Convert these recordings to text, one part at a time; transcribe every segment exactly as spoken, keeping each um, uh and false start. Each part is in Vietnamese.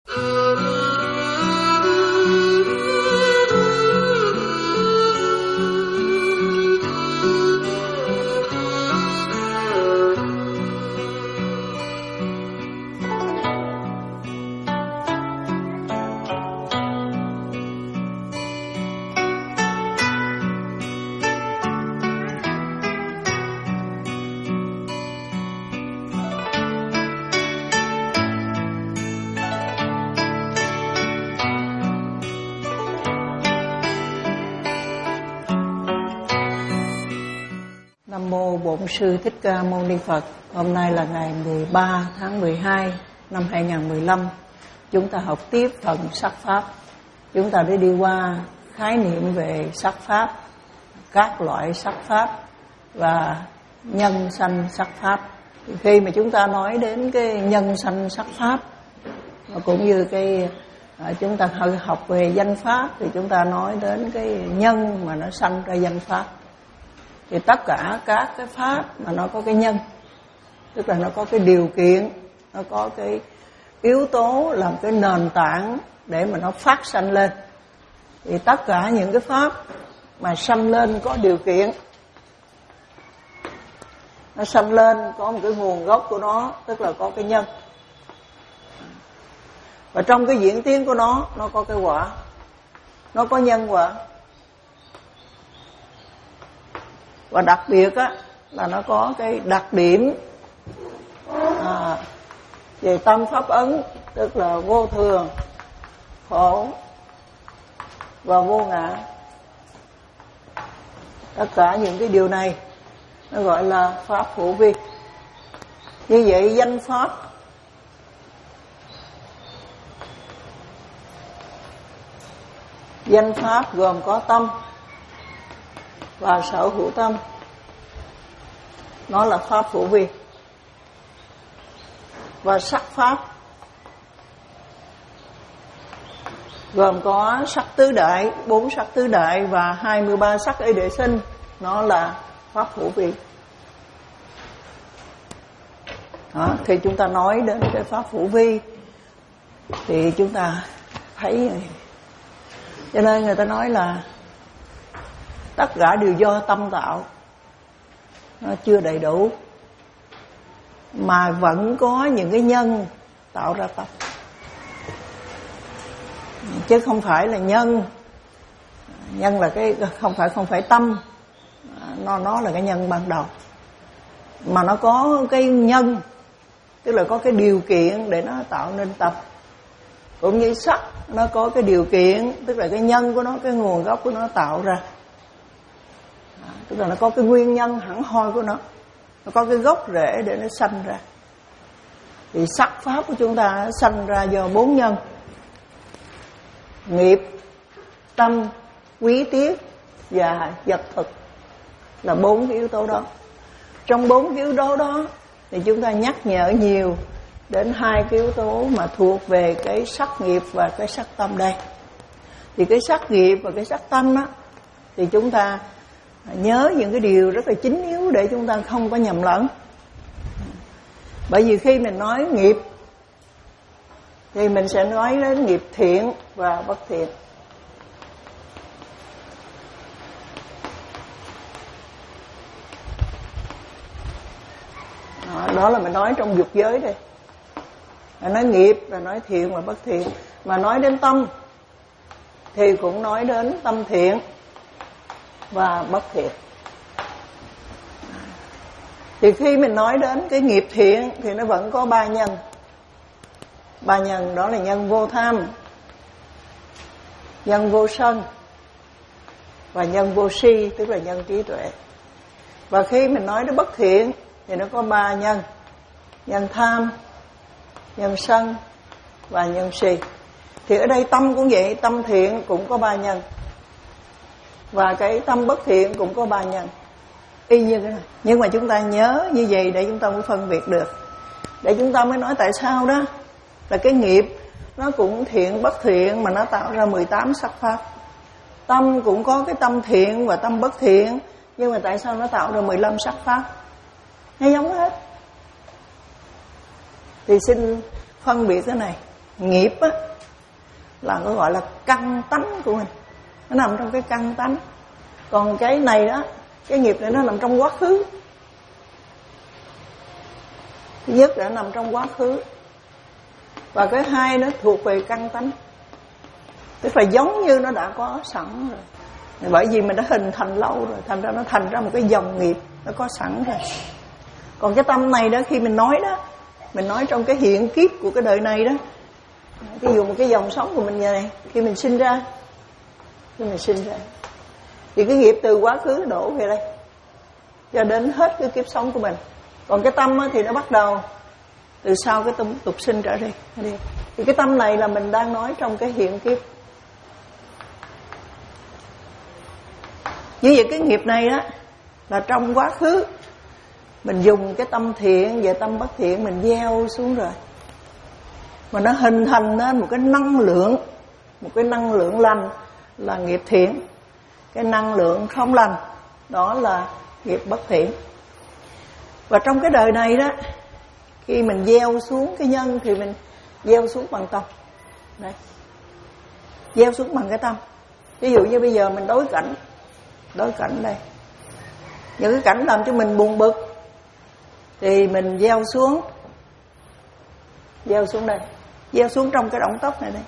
Bổn Sư Thích Ca Mâu Ni Phật. Hôm nay là ngày mười ba tháng mười hai năm hai nghìn không trăm mười lăm. Chúng ta học tiếp phần sắc pháp. Chúng ta đã đi qua khái niệm về sắc pháp, các loại sắc pháp và nhân sanh sắc pháp. Khi mà chúng ta nói đến cái nhân sanh sắc pháp, cũng như cái chúng ta học về danh pháp, thì chúng ta nói đến cái nhân mà nó sanh ra danh pháp. Thì tất cả các cái pháp mà nó có cái nhân, tức là nó có cái điều kiện, nó có cái yếu tố làm cái nền tảng để mà nó phát sanh lên. Thì tất cả những cái pháp mà sanh lên có điều kiện, nó sanh lên có một cái nguồn gốc của nó, tức là có cái nhân. Và trong cái diễn tiến của nó, nó có cái quả, nó có nhân quả. Và đặc biệt á, là nó có cái đặc điểm à, về tâm pháp ấn, tức là vô thường, khổ và vô ngã. Tất cả những cái điều này nó gọi là pháp hữu vi. Như vậy danh pháp Danh pháp gồm có tâm và sở hữu tâm, nó là pháp hữu vi. Và sắc pháp gồm có sắc tứ đại, bốn sắc tứ đại và hai mươi ba sắc y đệ sinh, nó là pháp hữu vi. Đó, khi chúng ta nói đến cái pháp hữu vi thì chúng ta thấy, cho nên người ta nói là tất cả đều do tâm tạo, nó chưa đầy đủ, mà vẫn có những cái nhân tạo ra tâm, chứ không phải là nhân. Nhân là cái không phải không phải tâm, nó nó là cái nhân ban đầu, mà nó có cái nhân, tức là có cái điều kiện để nó tạo nên tâm. Cũng như sắc, nó có cái điều kiện, tức là cái nhân của nó, cái nguồn gốc của nó tạo ra, tức là nó có cái nguyên nhân hẳn hoi của nó, nó có cái gốc rễ để nó sanh ra. Thì sắc pháp của chúng ta nó sanh ra do bốn nhân: nghiệp, tâm, quý tiết và vật thực, là bốn cái yếu tố đó. Trong bốn cái yếu tố đó thì chúng ta nhắc nhở nhiều đến hai cái yếu tố mà thuộc về cái sắc nghiệp và cái sắc tâm đây. Thì cái sắc nghiệp và cái sắc tâm đó thì chúng ta nhớ những cái điều rất là chính yếu để chúng ta không có nhầm lẫn. Bởi vì khi mình nói nghiệp thì mình sẽ nói đến nghiệp thiện và bất thiện. Đó, đó là mình nói trong dục giới đây. Mà nói nghiệp là nói thiện và bất thiện. Mà nói đến tâm thì cũng nói đến tâm thiện và bất thiện. Thì khi mình nói đến cái nghiệp thiện thì nó vẫn có ba nhân. Ba nhân đó là nhân vô tham, nhân vô sân và nhân vô si, tức là nhân trí tuệ. Và khi mình nói đến bất thiện thì nó có ba nhân: nhân tham, nhân sân và nhân si. Thì ở đây tâm cũng vậy, tâm thiện cũng có ba nhân, và cái tâm bất thiện cũng có ba nhân, y như cái này. Nhưng mà chúng ta nhớ như vậy để chúng ta mới phân biệt được, để chúng ta mới nói tại sao đó là cái nghiệp nó cũng thiện bất thiện mà nó tạo ra mười tám sắc pháp. Tâm cũng có cái tâm thiện và tâm bất thiện, nhưng mà tại sao nó tạo ra mười lăm sắc pháp? Nó giống hết. Thì xin phân biệt cái này nghiệp á là nó gọi là căn tánh của mình, nó nằm trong cái căn tánh. Còn cái này đó, cái nghiệp này nó nằm trong quá khứ. Thứ nhất là nó nằm trong quá khứ, và cái hai nó thuộc về căn tánh, tức là giống như nó đã có sẵn rồi. Bởi vì mình đã hình thành lâu rồi, thành ra nó thành ra một cái dòng nghiệp nó có sẵn rồi. Còn cái tâm này đó, khi mình nói đó, mình nói trong cái hiện kiếp của cái đời này đó. Ví dụ một cái dòng sống của mình như này, khi mình sinh ra, khi mình sinh ra thì cái nghiệp từ quá khứ đổ về đây cho đến hết cái kiếp sống của mình. Còn cái tâm thì nó bắt đầu từ sau cái tâm tục sinh trở đi. Thì cái tâm này là mình đang nói trong cái hiện kiếp. Như vậy cái nghiệp này á là trong quá khứ mình dùng cái tâm thiện và tâm bất thiện mình gieo xuống rồi, mà nó hình thành nên một cái năng lượng, một cái năng lượng lành là nghiệp thiện, cái năng lượng không lành đó là nghiệp bất thiện. Và trong cái đời này đó, khi mình gieo xuống cái nhân thì mình gieo xuống bằng tâm. Đấy, gieo xuống bằng cái tâm. Ví dụ như bây giờ mình đối cảnh, đối cảnh đây, những cái cảnh làm cho mình buồn bực thì mình gieo xuống, gieo xuống đây, gieo xuống trong cái động tóc này đây,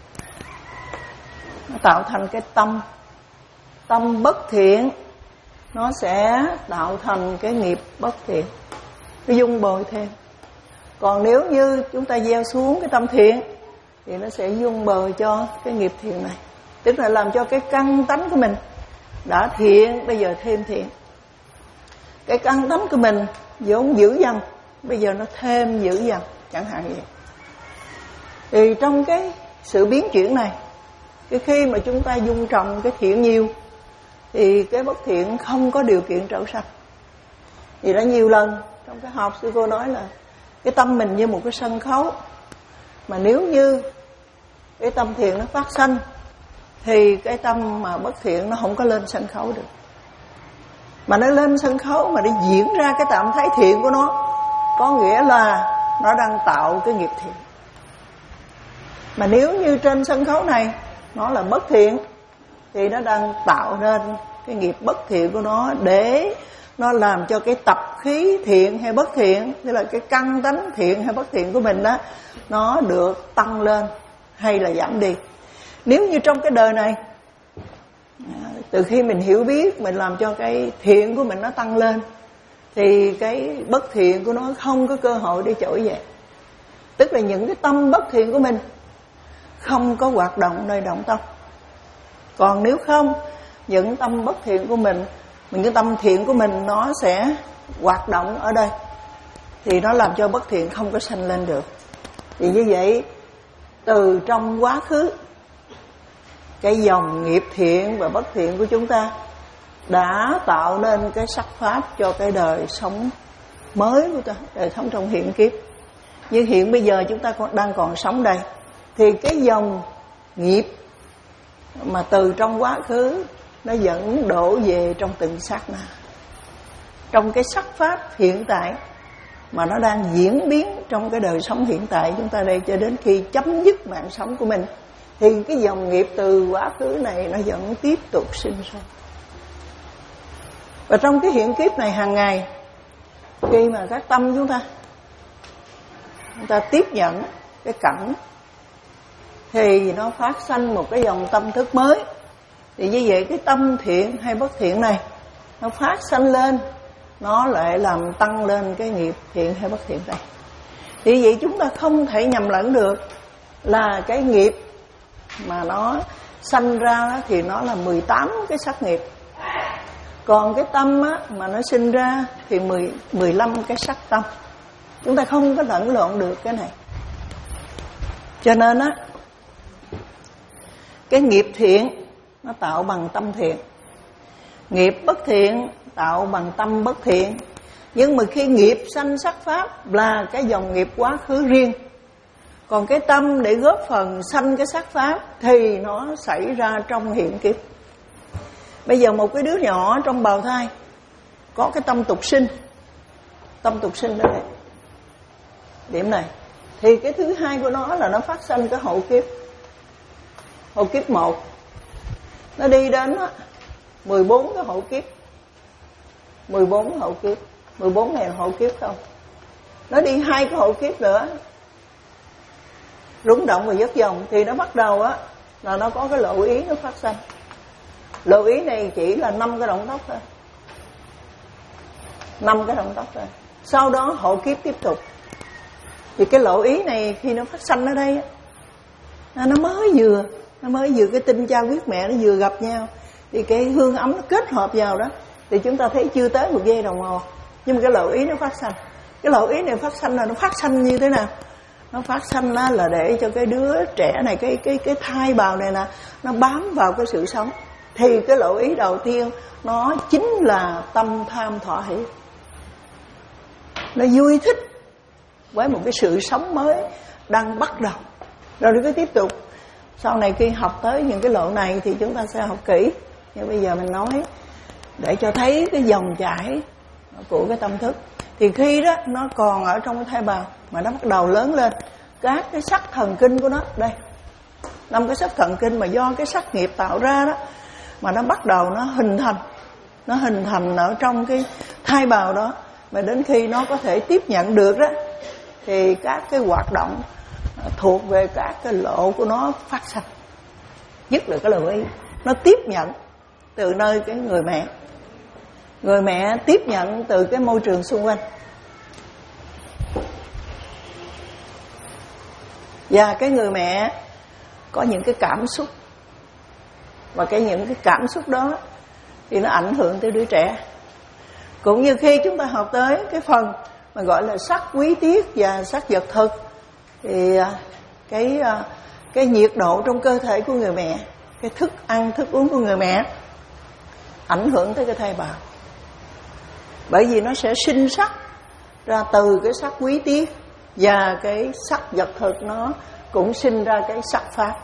nó tạo thành cái tâm. Tâm bất thiện nó sẽ tạo thành cái nghiệp bất thiện, nó dung bồi thêm. Còn nếu như chúng ta gieo xuống cái tâm thiện thì nó sẽ dung bồi cho cái nghiệp thiện này, tức là làm cho cái căn tánh của mình đã thiện bây giờ thêm thiện. Cái căn tánh của mình vốn dữ dằn, bây giờ nó thêm dữ dằn, chẳng hạn vậy. Thì trong cái sự biến chuyển này, cái khi mà chúng ta dung trồng cái thiện nhiều thì cái bất thiện không có điều kiện trở sanh. Thì đã nhiều lần trong cái học sư cô nói là cái tâm mình như một cái sân khấu, mà nếu như cái tâm thiện nó phát sanh thì cái tâm mà bất thiện nó không có lên sân khấu được. Mà nó lên sân khấu mà nó diễn ra cái trạng thái thiện của nó, có nghĩa là nó đang tạo cái nghiệp thiện. Mà nếu như trên sân khấu này nó là bất thiện thì nó đang tạo nên cái nghiệp bất thiện của nó, để nó làm cho cái tập khí thiện hay bất thiện, tức là cái căn tánh thiện hay bất thiện của mình đó, nó được tăng lên hay là giảm đi. Nếu như trong cái đời này, từ khi mình hiểu biết, mình làm cho cái thiện của mình nó tăng lên, thì cái bất thiện của nó không có cơ hội để trỗi dậy. Tức là những cái tâm bất thiện của mình không có hoạt động nơi động tâm. Còn nếu không, những tâm bất thiện của mình, những cái tâm thiện của mình nó sẽ hoạt động ở đây, thì nó làm cho bất thiện không có sanh lên được. Thì như vậy, từ trong quá khứ, cái dòng nghiệp thiện và bất thiện của chúng ta đã tạo nên cái sắc pháp cho cái đời sống mới của ta, đời sống trong hiện kiếp. Như hiện bây giờ chúng ta còn, đang còn sống đây, thì cái dòng nghiệp mà từ trong quá khứ nó vẫn đổ về trong từng sát na, trong cái sắc pháp hiện tại mà nó đang diễn biến trong cái đời sống hiện tại chúng ta đây, cho đến khi chấm dứt mạng sống của mình, thì cái dòng nghiệp từ quá khứ này nó vẫn tiếp tục sinh ra. Và trong cái hiện kiếp này hàng ngày, khi mà các tâm chúng ta chúng ta tiếp nhận cái cảnh, thì nó phát sanh một cái dòng tâm thức mới. Thì như vậy cái tâm thiện hay bất thiện này nó phát sanh lên, nó lại làm tăng lên cái nghiệp thiện hay bất thiện này. Thì vậy chúng ta không thể nhầm lẫn được là cái nghiệp mà nó sanh ra thì nó là mười tám cái sắc nghiệp, còn cái tâm á, mà nó sinh ra thì mười, mười lăm cái sắc tâm. Chúng ta không có lẫn lộn được cái này. Cho nên á, cái nghiệp thiện nó tạo bằng tâm thiện, nghiệp bất thiện tạo bằng tâm bất thiện. Nhưng mà khi nghiệp sanh sắc pháp là cái dòng nghiệp quá khứ riêng, còn cái tâm để góp phần sanh cái sắc pháp thì nó xảy ra trong hiện kiếp. Bây giờ một cái đứa nhỏ trong bào thai có cái tâm tục sinh, tâm tục sinh đó đây, điểm này, Thì cái thứ hai của nó là nó phát sanh cái hậu kiếp. Hậu kiếp một nó đi đến đó, mười bốn cái hậu kiếp, mười bốn hậu kiếp, mười bốn này là hậu kiếp không. Nó đi hai cái hậu kiếp nữa, rung động và dứt dòng, thì nó bắt đầu á là nó có cái lộ ý nó phát sanh. Lộ ý này chỉ là năm cái động tác thôi, năm cái động tác thôi. Sau đó hậu kiếp tiếp tục. Thì cái lộ ý này khi nó phát sanh ở đây á, nó mới vừa nó mới vừa cái tinh cha huyết mẹ nó vừa gặp nhau, thì cái hương ấm nó kết hợp vào đó, thì chúng ta thấy chưa tới một giây đồng hồ, nhưng mà cái lộ ý nó phát sanh. Cái lộ ý này phát sanh là nó phát sanh như thế nào? Nó phát sanh là để cho cái đứa trẻ này, cái cái cái thai bào này nè, nó bám vào cái sự sống. Thì cái lộ ý đầu tiên nó chính là tâm tham thỏa hỷ. Nó vui thích với một cái sự sống mới đang bắt đầu. Rồi nó cứ tiếp tục. Sau này khi học tới những cái lộ này thì chúng ta sẽ học kỹ. Nhưng bây giờ mình nói để cho thấy cái dòng chảy của cái tâm thức. Thì khi đó nó còn ở trong cái thai bào mà nó bắt đầu lớn lên, các cái sắc thần kinh của nó đây, năm cái sắc thần kinh mà do cái sắc nghiệp tạo ra đó, mà nó bắt đầu nó hình thành, nó hình thành ở trong cái thai bào đó, mà đến khi nó có thể tiếp nhận được đó, thì các cái hoạt động thuộc về các cái lộ của nó phát sinh. Nhất là cái lộ ý, nó tiếp nhận từ nơi cái người mẹ, người mẹ tiếp nhận từ cái môi trường xung quanh, và cái người mẹ có những cái cảm xúc, và cái những cái cảm xúc đó thì nó ảnh hưởng tới đứa trẻ. Cũng như khi chúng ta học tới cái phần mà gọi là sắc quý tiết và sắc vật thực, thì cái cái nhiệt độ trong cơ thể của người mẹ, cái thức ăn thức uống của người mẹ ảnh hưởng tới cái thai bào, bởi vì nó sẽ sinh sắc ra từ cái sắc quý tiết, và cái sắc vật thực nó cũng sinh ra cái sắc pháp.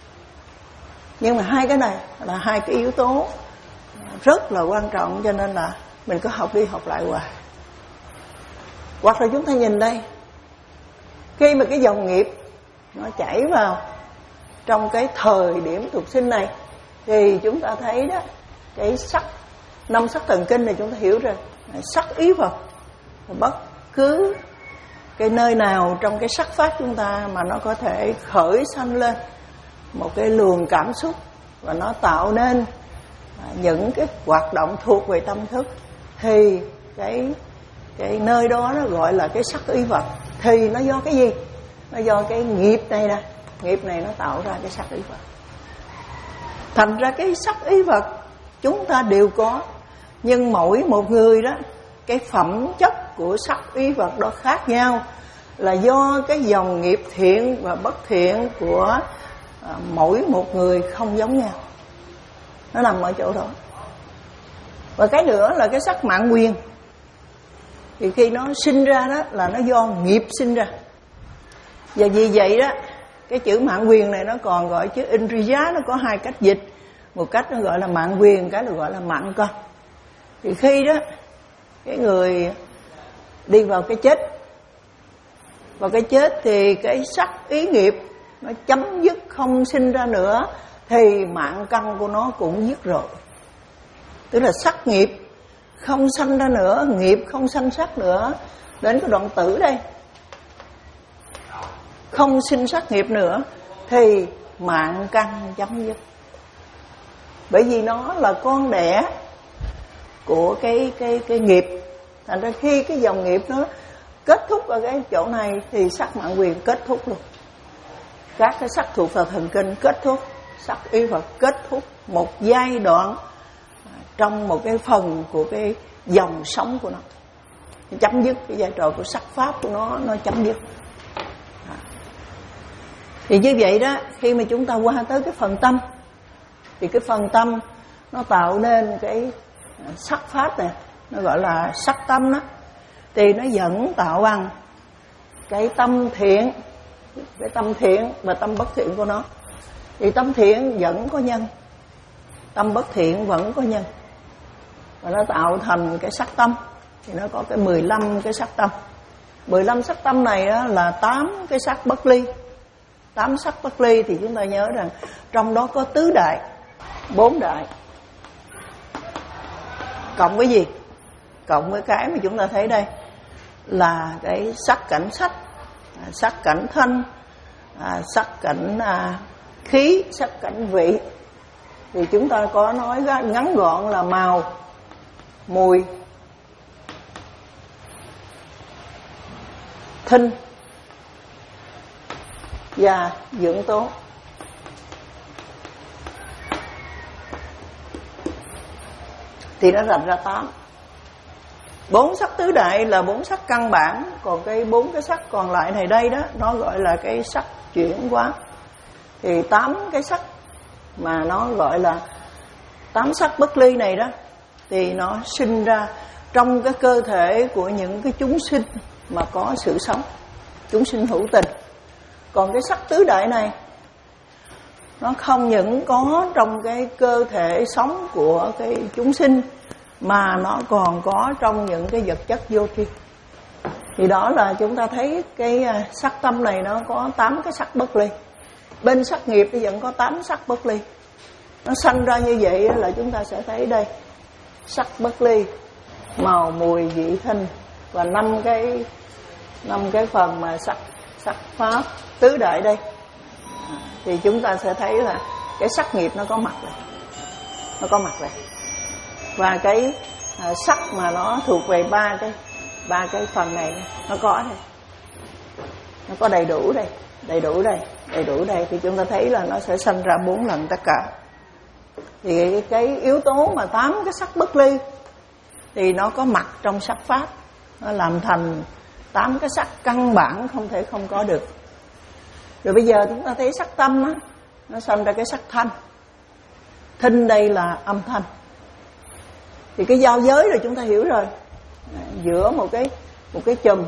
Nhưng mà hai cái này là hai cái yếu tố rất là quan trọng, cho nên là mình cứ học đi học lại hoài. Hoặc là chúng ta nhìn đây, khi mà cái dòng nghiệp nó chảy vào trong cái thời điểm tục sinh này, thì chúng ta thấy đó, cái sắc, năm sắc thần kinh này chúng ta hiểu rồi, sắc ý vật. Bất cứ cái nơi nào trong cái sắc pháp chúng ta mà nó có thể khởi sanh lên một cái luồng cảm xúc, và nó tạo nên những cái hoạt động thuộc về tâm thức, thì cái cái nơi đó nó gọi là cái sắc ý vật. Thì nó do cái gì? Nó do cái nghiệp này nè, nghiệp này nó tạo ra cái sắc ý vật. Thành ra cái sắc ý vật chúng ta đều có, nhưng mỗi một người đó, cái phẩm chất của sắc ý vật đó khác nhau, là do cái dòng nghiệp thiện và bất thiện của à, mỗi một người không giống nhau. Nó nằm ở chỗ đó. Và cái nữa là cái sắc mạng quyền, thì khi nó sinh ra đó là nó do nghiệp sinh ra. Và vì vậy đó, cái chữ mạng quyền này nó còn gọi chữ Indriya, nó có hai cách dịch. Một cách nó gọi là mạng quyền, cái là gọi là mạng căn. Thì khi đó cái người đi vào cái chết, vào cái chết thì cái sắc ý nghiệp nó chấm dứt, không sinh ra nữa, thì mạng căn của nó cũng dứt rồi. Tức là sắc nghiệp không sanh ra nữa, nghiệp không sanh sắc nữa. Đến cái đoạn tử đây, không sinh sắc nghiệp nữa, thì mạng căn chấm dứt. Bởi vì nó là con đẻ của cái cái cái nghiệp. Thành ra khi cái dòng nghiệp nó kết thúc ở cái chỗ này, thì sắc mạng quyền kết thúc luôn. Các cái sắc thuộc vào thần kinh kết thúc, sắc ý vật kết thúc một giai đoạn trong một cái phần của cái dòng sống của nó. Nó chấm dứt cái giai trò của sắc pháp của nó, nó chấm dứt. Thì như vậy đó, khi mà chúng ta qua tới cái phần tâm, thì cái phần tâm nó tạo nên cái sắc pháp này, nó gọi là sắc tâm đó. Thì nó vẫn tạo bằng cái tâm thiện, cái tâm thiện và tâm bất thiện của nó. Thì tâm thiện vẫn có nhân, tâm bất thiện vẫn có nhân, và nó tạo thành cái sắc tâm. Thì nó có cái mười lăm cái sắc tâm. mười lăm sắc tâm này đó là tám cái sắc bất ly. Tám sắc bất ly thì chúng ta nhớ rằng trong đó có tứ đại, bốn đại, cộng cái gì? Cộng với cái mà chúng ta thấy đây là cái sắc cảnh sắc, sắc cảnh thanh, à, sắc cảnh à, khí, sắc cảnh vị. Thì chúng ta có nói ngắn gọn là màu, mùi, thinh và dưỡng tố. Thì nó rạch ra tám. Bốn sắc tứ đại là bốn sắc căn bản, còn cái bốn cái sắc còn lại này đây đó, nó gọi là cái sắc chuyển hóa. Thì tám cái sắc mà nó gọi là tám sắc bất ly này đó, thì nó sinh ra trong cái cơ thể của những cái chúng sinh mà có sự sống, chúng sinh hữu tình. Còn cái sắc tứ đại này nó không những có trong cái cơ thể sống của cái chúng sinh, mà nó còn có trong những cái vật chất vô tri. Thì đó là chúng ta thấy cái sắc tâm này nó có tám cái sắc bất ly. Bên sắc nghiệp thì vẫn có tám sắc bất ly. Nó sanh ra như vậy là chúng ta sẽ thấy đây, sắc bất ly, màu, mùi, vị, thanh, và năm cái năm cái phần mà sắc sắc pháp tứ đại đây. Thì chúng ta sẽ thấy là cái sắc nghiệp nó có mặt này, nó có mặt này. Và cái à, sắc mà nó thuộc về ba cái ba cái phần này, này nó có đây, nó có đầy đủ đây, đầy đủ đây, đầy đủ đây. Thì chúng ta thấy là nó sẽ sanh ra bốn lần tất cả. Thì cái, cái yếu tố mà tám cái sắc bất ly thì nó có mặt trong sắc pháp, nó làm thành tám cái sắc căn bản không thể không có được. Rồi bây giờ chúng ta thấy sắc tâm á, nó sanh ra cái sắc thanh. Thinh đây là âm thanh. Thì cái giao giới rồi chúng ta hiểu rồi, giữa một cái một cái chùm,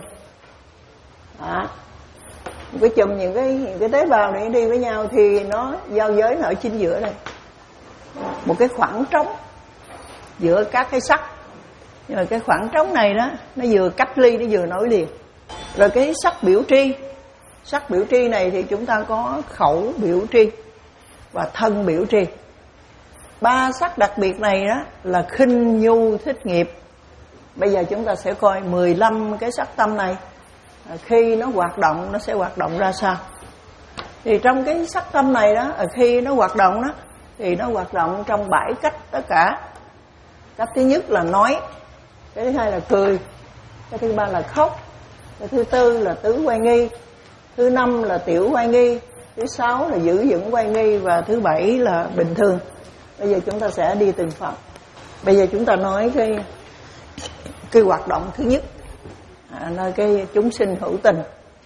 à, một cái chùm những cái những cái tế bào này đi với nhau thì nó giao giới nó ở chính giữa đây, một cái khoảng trống giữa các cái sắc. Nhưng mà cái khoảng trống này đó, nó vừa cách ly, nó vừa nối liền. Rồi cái sắc biểu tri, sắc biểu tri này thì chúng ta có khẩu biểu tri và thân biểu tri. Ba sắc đặc biệt này đó là khinh nhu thích nghiệp. Bây giờ chúng ta sẽ coi mười lăm cái sắc tâm này, khi nó hoạt động nó sẽ hoạt động ra sao. Thì trong cái sắc tâm này đó, khi nó hoạt động đó thì nó hoạt động trong bảy cách tất cả. Cách thứ nhất là nói, cái thứ hai là cười, cái thứ ba là khóc, cái thứ tư là tứ oai nghi, thứ năm là tiểu oai nghi, thứ sáu là giữ vững oai nghi, và thứ bảy là bình thường. Bây giờ chúng ta sẽ đi từng phần. Bây giờ chúng ta nói cái cái hoạt động thứ nhất, à, nơi cái chúng sinh hữu tình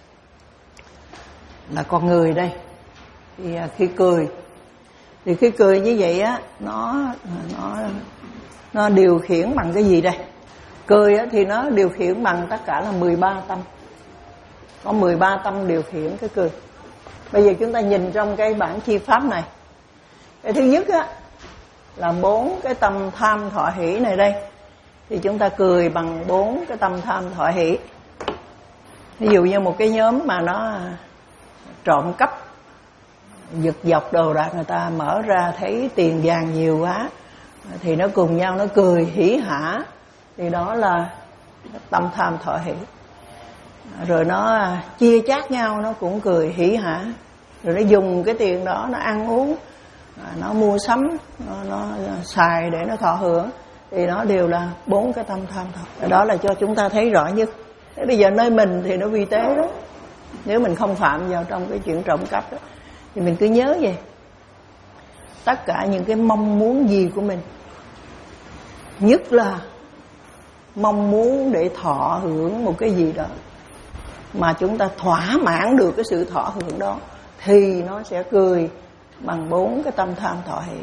là con người đây. Thì à, khi cười thì khi cười như vậy á, nó nó nó điều khiển bằng cái gì đây? Cười á, thì nó điều khiển bằng tất cả là mười ba tâm. Có mười ba tâm điều khiển cái cười. Bây giờ chúng ta nhìn trong cái bản chi pháp này. Cái thứ nhất á là bốn cái tâm tham thọ hỷ này đây. Thì chúng ta cười bằng bốn cái tâm tham thọ hỷ. Ví dụ như một cái nhóm mà nó trộm cắp, giật dọc đồ đạc, người ta mở ra thấy tiền vàng nhiều quá thì nó cùng nhau nó cười hỉ hả, thì đó là tâm tham thọ hỷ. Rồi nó chia chác nhau, nó cũng cười hỉ hả. Rồi nó dùng cái tiền đó nó ăn uống, nó mua sắm, nó, nó xài để nó thọ hưởng, thì nó đều là bốn cái tâm tham thọ. Đó là cho chúng ta thấy rõ nhất. Thế bây giờ nơi mình thì nó vi tế đó, nếu mình không phạm vào trong cái chuyện trộm cắp đó, thì mình cứ nhớ vậy, tất cả những cái mong muốn gì của mình, nhất là mong muốn để thọ hưởng một cái gì đó, mà chúng ta thỏa mãn được cái sự thọ hưởng đó, thì nó sẽ cười bằng bốn cái tâm tham thọ hỷ.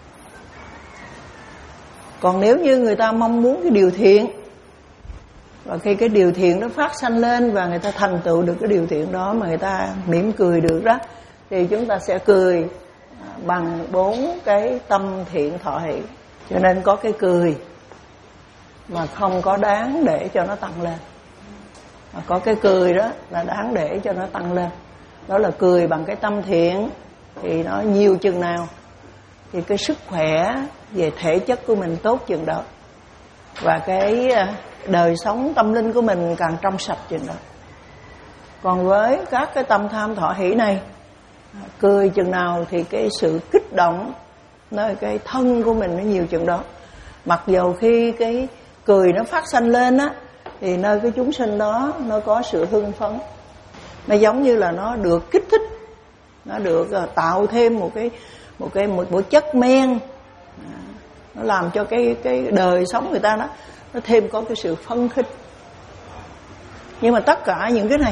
Còn nếu như người ta mong muốn cái điều thiện, và khi cái điều thiện nó phát sanh lên và người ta thành tựu được cái điều thiện đó mà người ta mỉm cười được đó, thì chúng ta sẽ cười bằng bốn cái tâm thiện thọ hỷ. Cho nên có cái cười mà không có đáng để cho nó tăng lên. Có cái cười đó là đáng để cho nó tăng lên. Đó là cười bằng cái tâm thiện. Thì nó nhiều chừng nào thì cái sức khỏe về thể chất của mình tốt chừng đó, và cái đời sống tâm linh của mình càng trong sạch chừng đó. Còn với các cái tâm tham thọ hỷ này, cười chừng nào thì cái sự kích động nơi cái thân của mình nó nhiều chừng đó. Mặc dù khi cái cười nó phát sanh lên á, thì nơi cái chúng sinh đó nó có sự hưng phấn. Nó giống như là nó được kích thích, nó được tạo thêm một cái một cái một bộ chất men, nó làm cho cái cái đời sống người ta đó nó thêm có cái sự phấn khích. Nhưng mà tất cả những cái này,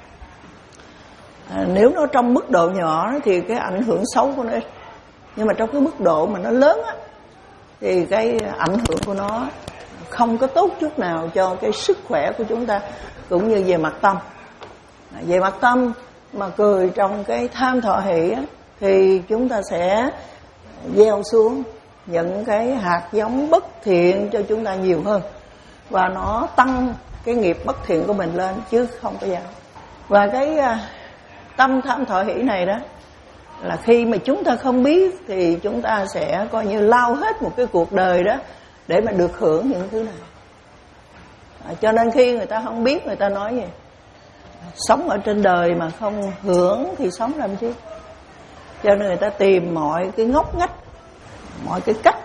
à, nếu nó trong mức độ nhỏ thì cái ảnh hưởng xấu của nó ít. Nhưng mà trong cái mức độ mà nó lớn á, thì cái ảnh hưởng của nó không có tốt chút nào cho cái sức khỏe của chúng ta, cũng như về mặt tâm. Về mặt tâm mà cười trong cái tham thọ hỷ á, thì chúng ta sẽ gieo xuống những cái hạt giống bất thiện cho chúng ta nhiều hơn, và nó tăng cái nghiệp bất thiện của mình lên chứ không có giảm. Và cái tâm tham thọ hỷ này đó là khi mà chúng ta không biết thì chúng ta sẽ coi như lao hết một cái cuộc đời đó để mà được hưởng những thứ này. À, cho nên khi người ta không biết, người ta nói gì? Sống ở trên đời mà không hưởng thì sống làm chi? Cho nên người ta tìm mọi cái ngóc ngách, mọi cái cách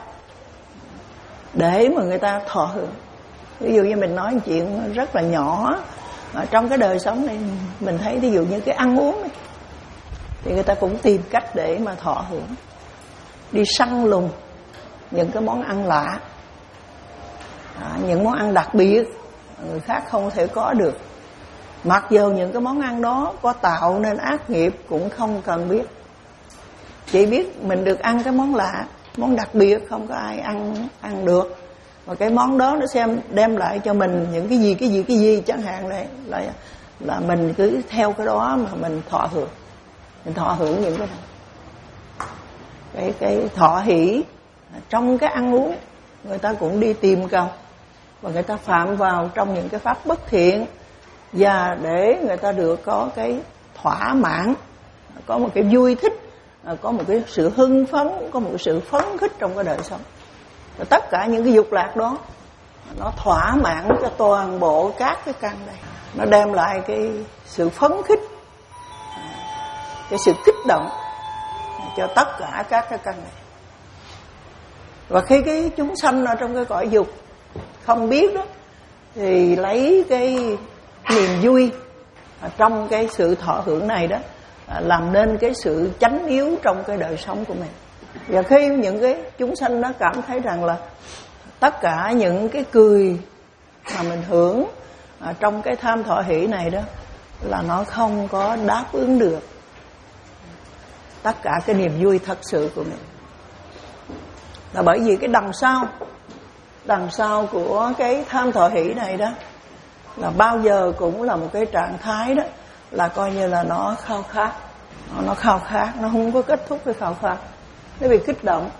để mà người ta thọ hưởng. Ví dụ như mình nói một chuyện rất là nhỏ ở trong cái đời sống này, mình thấy ví dụ như cái ăn uống này, thì người ta cũng tìm cách để mà thọ hưởng. Đi săn lùng những cái món ăn lạ, à, những món ăn đặc biệt người khác không thể có được. Mặc dù những cái món ăn đó có tạo nên ác nghiệp cũng không cần biết, chỉ biết mình được ăn cái món lạ, món đặc biệt không có ai ăn ăn được. Và cái món đó nó xem đem lại cho mình những cái gì cái gì cái gì chẳng hạn này, là là mình cứ theo cái đó mà mình thọ hưởng, mình thọ hưởng những cái này. Cái cái thọ hỷ trong cái ăn uống, người ta cũng đi tìm cầu, và người ta phạm vào trong những cái pháp bất thiện, và để người ta được có cái thỏa mãn, có một cái vui thích, có một cái sự hưng phấn, có một cái sự phấn khích trong cái đời sống. Và tất cả những cái dục lạc đó nó thỏa mãn cho toàn bộ các cái căn này, nó đem lại cái sự phấn khích, cái sự kích động cho tất cả các cái căn này. Và khi cái chúng sanh ở trong cái cõi dục không biết đó, thì lấy cái niềm vui trong cái sự thọ hưởng này đó làm nên cái sự chánh yếu trong cái đời sống của mình. Và khi những cái chúng sanh đó cảm thấy rằng là tất cả những cái cười mà mình hưởng trong cái tham thọ hỷ này đó là nó không có đáp ứng được tất cả cái niềm vui thật sự của mình. Là bởi vì cái đằng sau đằng sau của cái tham thọ hỷ này đó là bao giờ cũng là một cái trạng thái đó là coi như là nó khao khát, nó, nó khao khát, nó không có kết thúc cái khao khát, nó bị kích động.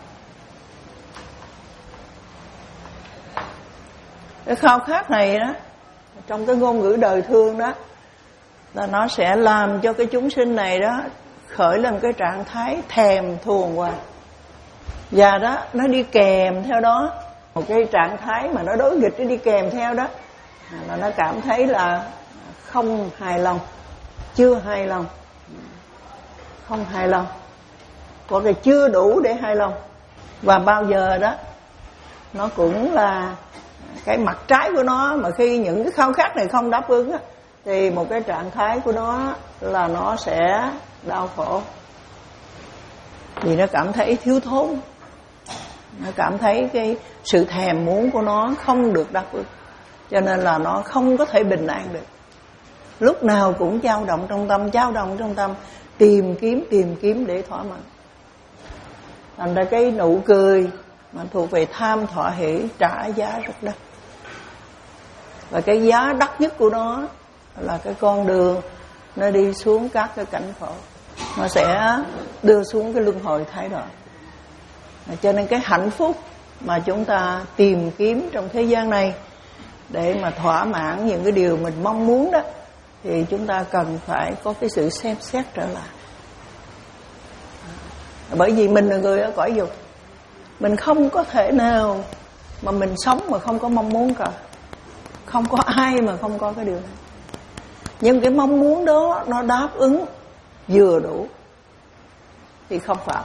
Cái khao khát này đó, trong cái ngôn ngữ đời thương đó, là nó sẽ làm cho cái chúng sinh này đó khởi lên cái trạng thái thèm thuồng hoài. Và đó, nó đi kèm theo đó một cái trạng thái mà nó đối nghịch, nó đi kèm theo đó là nó cảm thấy là không hài lòng, chưa hài lòng, không hài lòng, hoặc là chưa đủ để hài lòng. Và bao giờ đó nó cũng là cái mặt trái của nó, mà khi những cái khao khát này không đáp ứng á, thì một cái trạng thái của nó là nó sẽ đau khổ, vì nó cảm thấy thiếu thốn, nó cảm thấy cái sự thèm muốn của nó không được đáp ứng, cho nên là nó không có thể bình an được. Lúc nào cũng dao động trong tâm, dao động trong tâm, tìm kiếm, tìm kiếm để thỏa mãn. Thành ra cái nụ cười mà thuộc về tham thọ hỷ trả giá rất đắt. Và cái giá đắt nhất của nó là cái con đường nó đi xuống các cái cảnh khổ, nó sẽ đưa xuống cái luân hồi thái độ. Cho nên cái hạnh phúc mà chúng ta tìm kiếm trong thế gian này để mà thỏa mãn những cái điều mình mong muốn đó, thì chúng ta cần phải có cái sự xem xét trở lại. Bởi vì mình là người ở cõi dục, mình không có thể nào mà mình sống mà không có mong muốn cả. Không có ai mà không có cái điều này. Nhưng cái mong muốn đó nó đáp ứng vừa đủ thì không phải.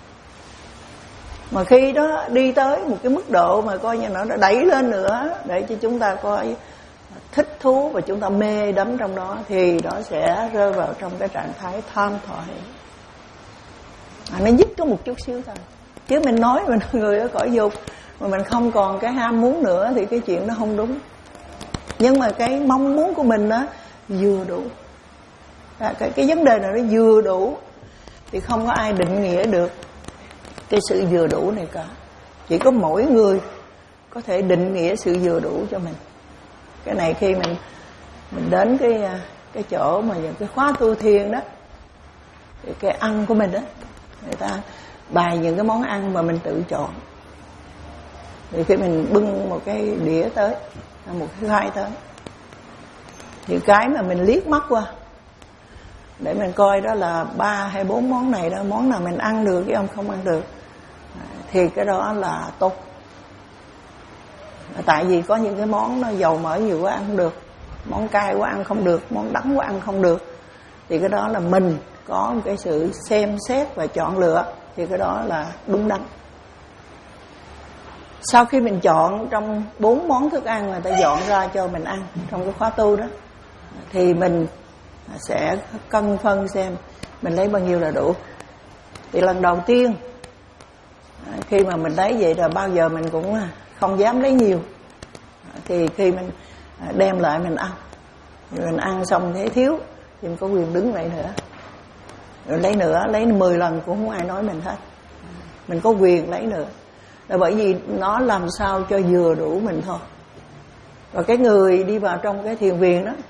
Mà khi đó đi tới một cái mức độ mà coi như nó đã đẩy lên nữa, để cho chúng ta coi thích thú và chúng ta mê đắm trong đó, thì đó sẽ rơi vào trong cái trạng thái tham thọ hỷ. À, nó giúp có một chút xíu thôi. Chứ mình nói mình là người ở cõi dục mà mình không còn cái ham muốn nữa thì cái chuyện nó không đúng. Nhưng mà cái mong muốn của mình đó vừa đủ. À, cái, cái vấn đề này nó vừa đủ thì không có ai định nghĩa được cái sự vừa đủ này cả. Chỉ có mỗi người có thể định nghĩa sự vừa đủ cho mình. Cái này khi mình mình đến cái cái chỗ mà những cái khóa tu thiền đó, thì cái ăn của mình đó, người ta bày những cái món ăn mà mình tự chọn. Thì khi mình bưng một cái đĩa tới, một cái khay tới, thì cái mà mình liếc mắt qua để mình coi đó là ba hay bốn món này đó, món nào mình ăn được chứ ông không ăn được, thì cái đó là tốt. Tại vì có những cái món nó dầu mỡ nhiều quá ăn không được, món cay quá ăn không được, món đắng quá ăn không được, thì cái đó là mình có một cái sự xem xét và chọn lựa, thì cái đó là đúng đắn. Sau khi mình chọn trong bốn món thức ăn người ta dọn ra cho mình ăn trong cái khóa tu đó, thì mình sẽ cân phân xem mình lấy bao nhiêu là đủ. Thì lần đầu tiên khi mà mình lấy vậy là bao giờ mình cũng không dám lấy nhiều. Thì khi mình đem lại mình ăn, thì mình ăn xong thấy thiếu thì mình có quyền đứng lại nữa, rồi lấy nữa, lấy mười lần cũng không ai nói mình hết. Mình có quyền lấy nữa, là bởi vì nó làm sao cho vừa đủ mình thôi. Và cái người đi vào trong cái thiền viện đó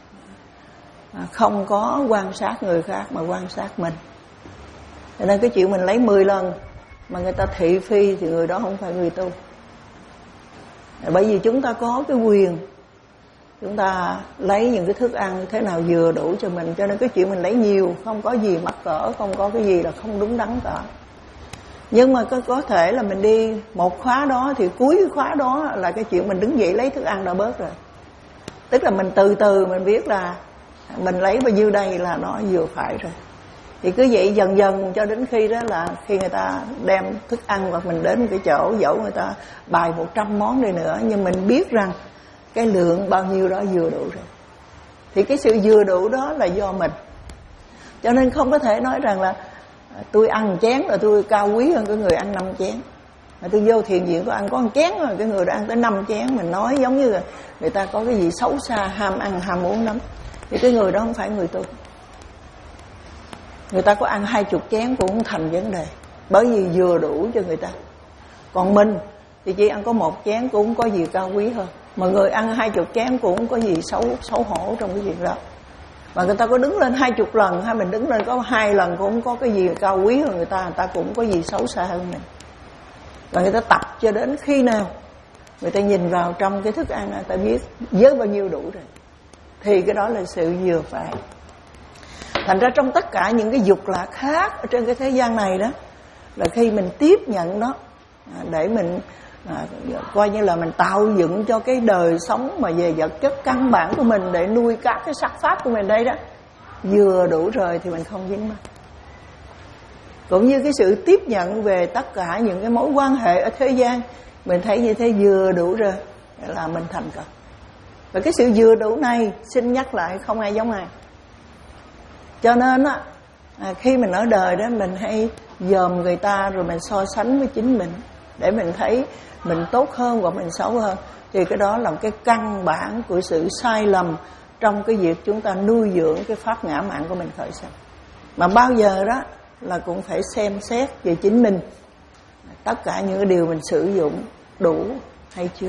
không có quan sát người khác mà quan sát mình. Cho nên cái chuyện mình lấy mười lần mà người ta thị phi thì người đó không phải người tu. Bởi vì chúng ta có cái quyền, chúng ta lấy những cái thức ăn thế nào vừa đủ cho mình. Cho nên cái chuyện mình lấy nhiều không có gì mắc cỡ, không có cái gì là không đúng đắn cả. Nhưng mà có, có thể là mình đi một khóa đó, thì cuối khóa đó là cái chuyện mình đứng dậy lấy thức ăn đã bớt rồi. Tức là mình từ từ mình biết là mình lấy bao nhiêu đây là nó vừa phải rồi. Thì cứ vậy dần dần cho đến khi đó là khi người ta đem thức ăn hoặc mình đến cái chỗ dẫu người ta bày một trăm món đi nữa, nhưng mình biết rằng cái lượng bao nhiêu đó vừa đủ rồi. Thì cái sự vừa đủ đó là do mình. Cho nên không có thể nói rằng là tôi ăn một chén là tôi cao quý hơn cái người ăn năm chén. Mà tôi vô thiền viện tôi ăn có một chén rồi, cái người đã ăn tới năm chén, mình nói giống như là người ta có cái gì xấu xa, ham ăn ham uống lắm. Thì cái người đó không phải người tu. Người ta có ăn hai chục chén cũng không thành vấn đề, bởi vì vừa đủ cho người ta. Còn mình thì chỉ ăn có một chén cũng không có gì cao quý hơn. Mà người ăn hai chục chén cũng không có gì xấu xấu hổ trong cái chuyện đó. Mà người ta có đứng lên hai chục lần hay mình đứng lên có hai lần cũng không có cái gì cao quý hơn người ta, người ta cũng có gì xấu xa hơn mình. Và người ta tập cho đến khi nào người ta nhìn vào trong cái thức ăn, người ta biết với bao nhiêu đủ rồi, thì cái đó là sự vừa phải. Thành ra trong tất cả những cái dục lạc khác ở trên cái thế gian này đó, là khi mình tiếp nhận nó để mình à, coi như là mình tạo dựng cho cái đời sống mà về vật chất căn bản của mình để nuôi các cái sắc pháp của mình đây đó, vừa đủ rồi thì mình không dính mắc. Cũng như cái sự tiếp nhận về tất cả những cái mối quan hệ ở thế gian, mình thấy như thế vừa đủ rồi là mình thành công. Và cái sự vừa đủ này xin nhắc lại không ai giống ai. Cho nên á, à, khi mình ở đời đó mình hay dòm người ta rồi mình so sánh với chính mình để mình thấy mình tốt hơn hoặc mình xấu hơn, thì cái đó là một cái căn bản của sự sai lầm trong cái việc chúng ta nuôi dưỡng cái pháp ngã mạn của mình khởi sanh. Mà bao giờ đó là cũng phải xem xét về chính mình, tất cả những cái điều mình sử dụng đủ hay chưa.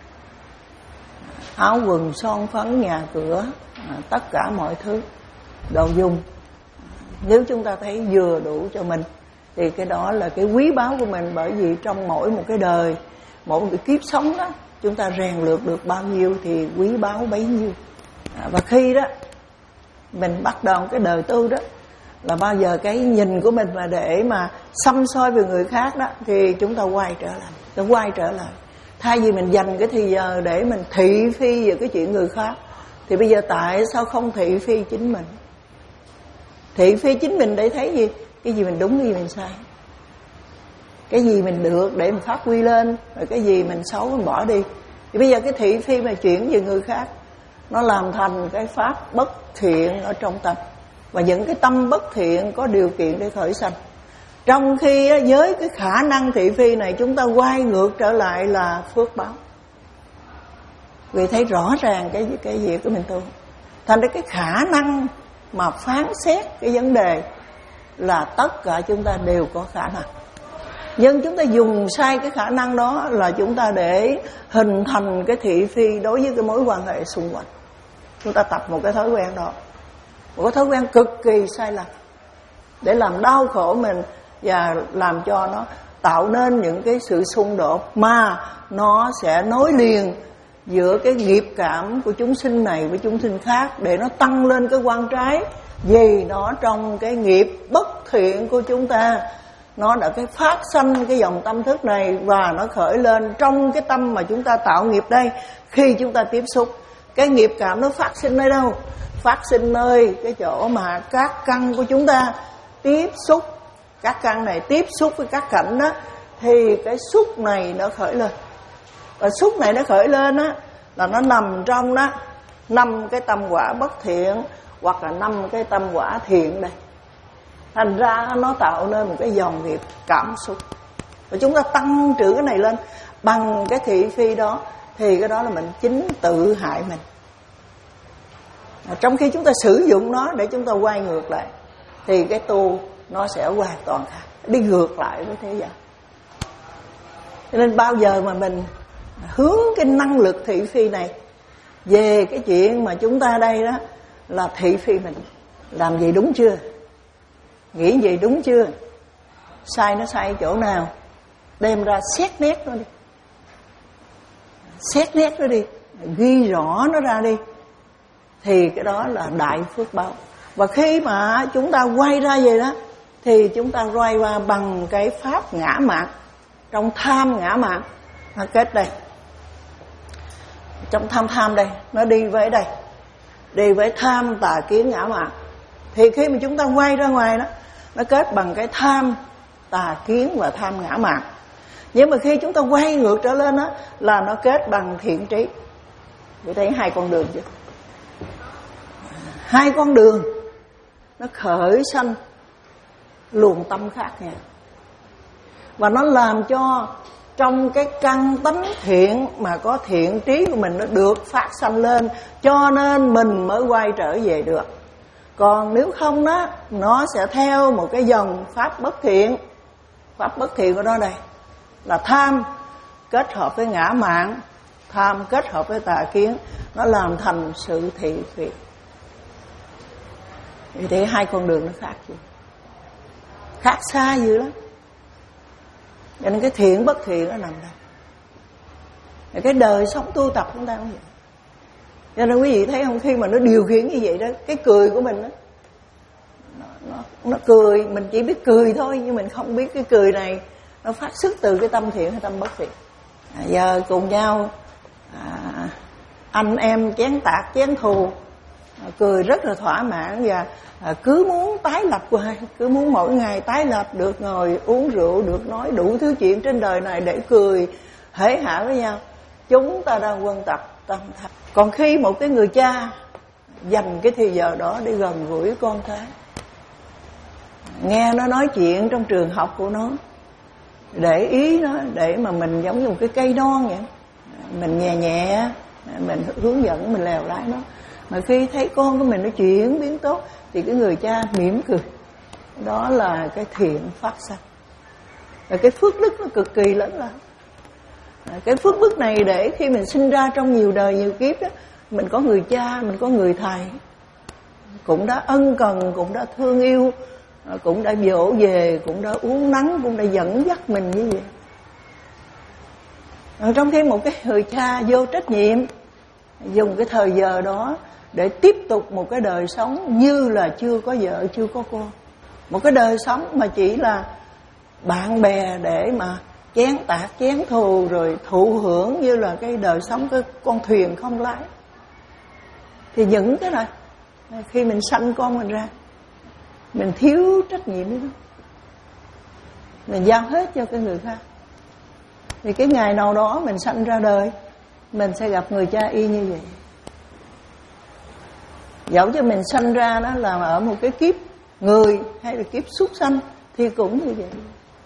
Áo quần son phấn nhà cửa, tất cả mọi thứ đồ dùng, nếu chúng ta thấy vừa đủ cho mình thì cái đó là cái quý báu của mình. Bởi vì trong mỗi một cái đời mỗi một kiếp sống đó chúng ta rèn luyện được bao nhiêu thì quý báu bấy nhiêu. À, và khi đó mình bắt đầu cái đời tu đó là bao giờ cái nhìn của mình là để mà xăm soi về người khác đó, thì chúng ta quay trở lại, ta quay trở lại. Thay vì mình dành cái thời giờ để mình thị phi về cái chuyện người khác, thì bây giờ tại sao không thị phi chính mình? Thị phi chính mình để thấy gì? Cái gì mình đúng, cái gì mình sai, cái gì mình được để mình phát huy lên, rồi cái gì mình xấu mình bỏ đi. Thì bây giờ cái thị phi mà chuyển về người khác, nó làm thành cái pháp bất thiện ở trong tâm. Và những cái tâm bất thiện có điều kiện để khởi sanh. Trong khi với cái khả năng thị phi này, chúng ta quay ngược trở lại là phước báo. Vì thấy rõ ràng cái cái việc của mình tu. Thành ra cái khả năng mà phán xét cái vấn đề là tất cả chúng ta đều có khả năng. Nhưng chúng ta dùng sai cái khả năng đó là chúng ta để hình thành cái thị phi đối với cái mối quan hệ xung quanh. Chúng ta tập một cái thói quen đó, một cái thói quen cực kỳ sai lầm, để làm đau khổ mình và làm cho nó tạo nên những cái sự xung đột mà nó sẽ nối liền giữa cái nghiệp cảm của chúng sinh này với chúng sinh khác, để nó tăng lên cái quan trái. Vì nó trong cái nghiệp bất thiện của chúng ta, nó đã cái phát sanh cái dòng tâm thức này, và nó khởi lên trong cái tâm mà chúng ta tạo nghiệp đây. Khi chúng ta tiếp xúc, cái nghiệp cảm nó phát sinh nơi đâu? Phát sinh nơi cái chỗ mà các căn của chúng ta tiếp xúc. Các căn này tiếp xúc với các cảnh đó, thì cái xúc này nó khởi lên. Và xúc này nó khởi lên á, là nó nằm trong đó năm cái tâm quả bất thiện, hoặc là năm cái tâm quả thiện đây. Thành ra nó tạo nên một cái dòng nghiệp cảm xúc. Và chúng ta tăng trữ cái này lên bằng cái thị phi đó, thì cái đó là mình chính tự hại mình. Trong khi chúng ta sử dụng nó để chúng ta quay ngược lại, thì cái tu nó sẽ hoàn toàn khác, đi ngược lại với thế gian. Cho nên bao giờ mà mình hướng cái năng lực thị phi này về cái chuyện mà chúng ta đây đó là thị phi mình, làm gì đúng chưa, nghĩ gì đúng chưa, sai nó sai chỗ nào, đem ra xét nét nó đi, xét nét nó đi, ghi rõ nó ra đi, thì cái đó là đại phước báo. Và khi mà chúng ta quay ra về đó, thì chúng ta quay qua bằng cái pháp ngã mạn. Trong tham ngã mạn nó kết đây, trong tham tham đây, nó đi với đây, đi với tham tà kiến ngã mạn. Thì khi mà chúng ta quay ra ngoài đó, nó kết bằng cái tham tà kiến và tham ngã mạn. Nhưng mà khi chúng ta quay ngược trở lên đó, là nó kết bằng thiện trí. Vậy thấy hai con đường chưa? Hai con đường nó khởi sanh luồng tâm khác nhau. Và nó làm cho trong cái căn tánh thiện mà có thiện trí của mình nó được phát sanh lên, cho nên mình mới quay trở về được. Còn nếu không đó, nó sẽ theo một cái dòng pháp bất thiện. Pháp bất thiện của nó đây là tham kết hợp với ngã mạn, tham kết hợp với tà kiến, nó làm thành sự thị phi. Vì thế hai con đường nó khác gì? Khác xa dữ lắm. Cho nên cái thiện bất thiện nó nằm đây. Cái đời sống tu tập chúng ta cũng vậy. Cho nên quý vị thấy không, khi mà nó điều khiển như vậy đó, cái cười của mình đó, nó, nó, nó cười, mình chỉ biết cười thôi, nhưng mình không biết cái cười này nó phát xuất từ cái tâm thiện hay tâm bất thiện. À, giờ cùng nhau à, anh em chén tạc chén thù, à, cười rất là thỏa mãn, và à, cứ muốn tái lập hoài, cứ muốn mỗi ngày tái lập, được ngồi uống rượu, được nói đủ thứ chuyện trên đời này để cười hễ hả với nhau. Chúng ta đang quân tập tâm thành. Còn khi một cái người cha dành cái thời giờ đó để gần gũi con cái, nghe nó nói chuyện trong trường học của nó, để ý nó, để mà mình giống như một cái cây non vậy, mình nhẹ nhẹ, mình hướng dẫn, mình lèo lái nó. Mà khi thấy con của mình nó chuyển biến tốt, thì cái người cha mỉm cười, đó là cái thiện phát sanh. Và cái phước đức nó cực kỳ lớn lao. Cái phước đức này để khi mình sinh ra trong nhiều đời nhiều kiếp đó, mình có người cha, mình có người thầy, cũng đã ân cần, cũng đã thương yêu, cũng đã dỗ về, cũng đã uốn nắn, cũng đã dẫn dắt mình như vậy. Trong khi một cái người cha vô trách nhiệm dùng cái thời giờ đó để tiếp tục một cái đời sống như là chưa có vợ, chưa có con. Một cái đời sống mà chỉ là bạn bè để mà chén tạc, chén thù, rồi thụ hưởng như là cái đời sống cái con thuyền không lái. Thì những cái này, khi mình sanh con mình ra, mình thiếu trách nhiệm đó, mình giao hết cho cái người khác. Thì cái ngày nào đó mình sanh ra đời, mình sẽ gặp người cha y như vậy. Dẫu cho mình sanh ra đó là ở một cái kiếp người hay là kiếp súc sanh thì cũng như vậy.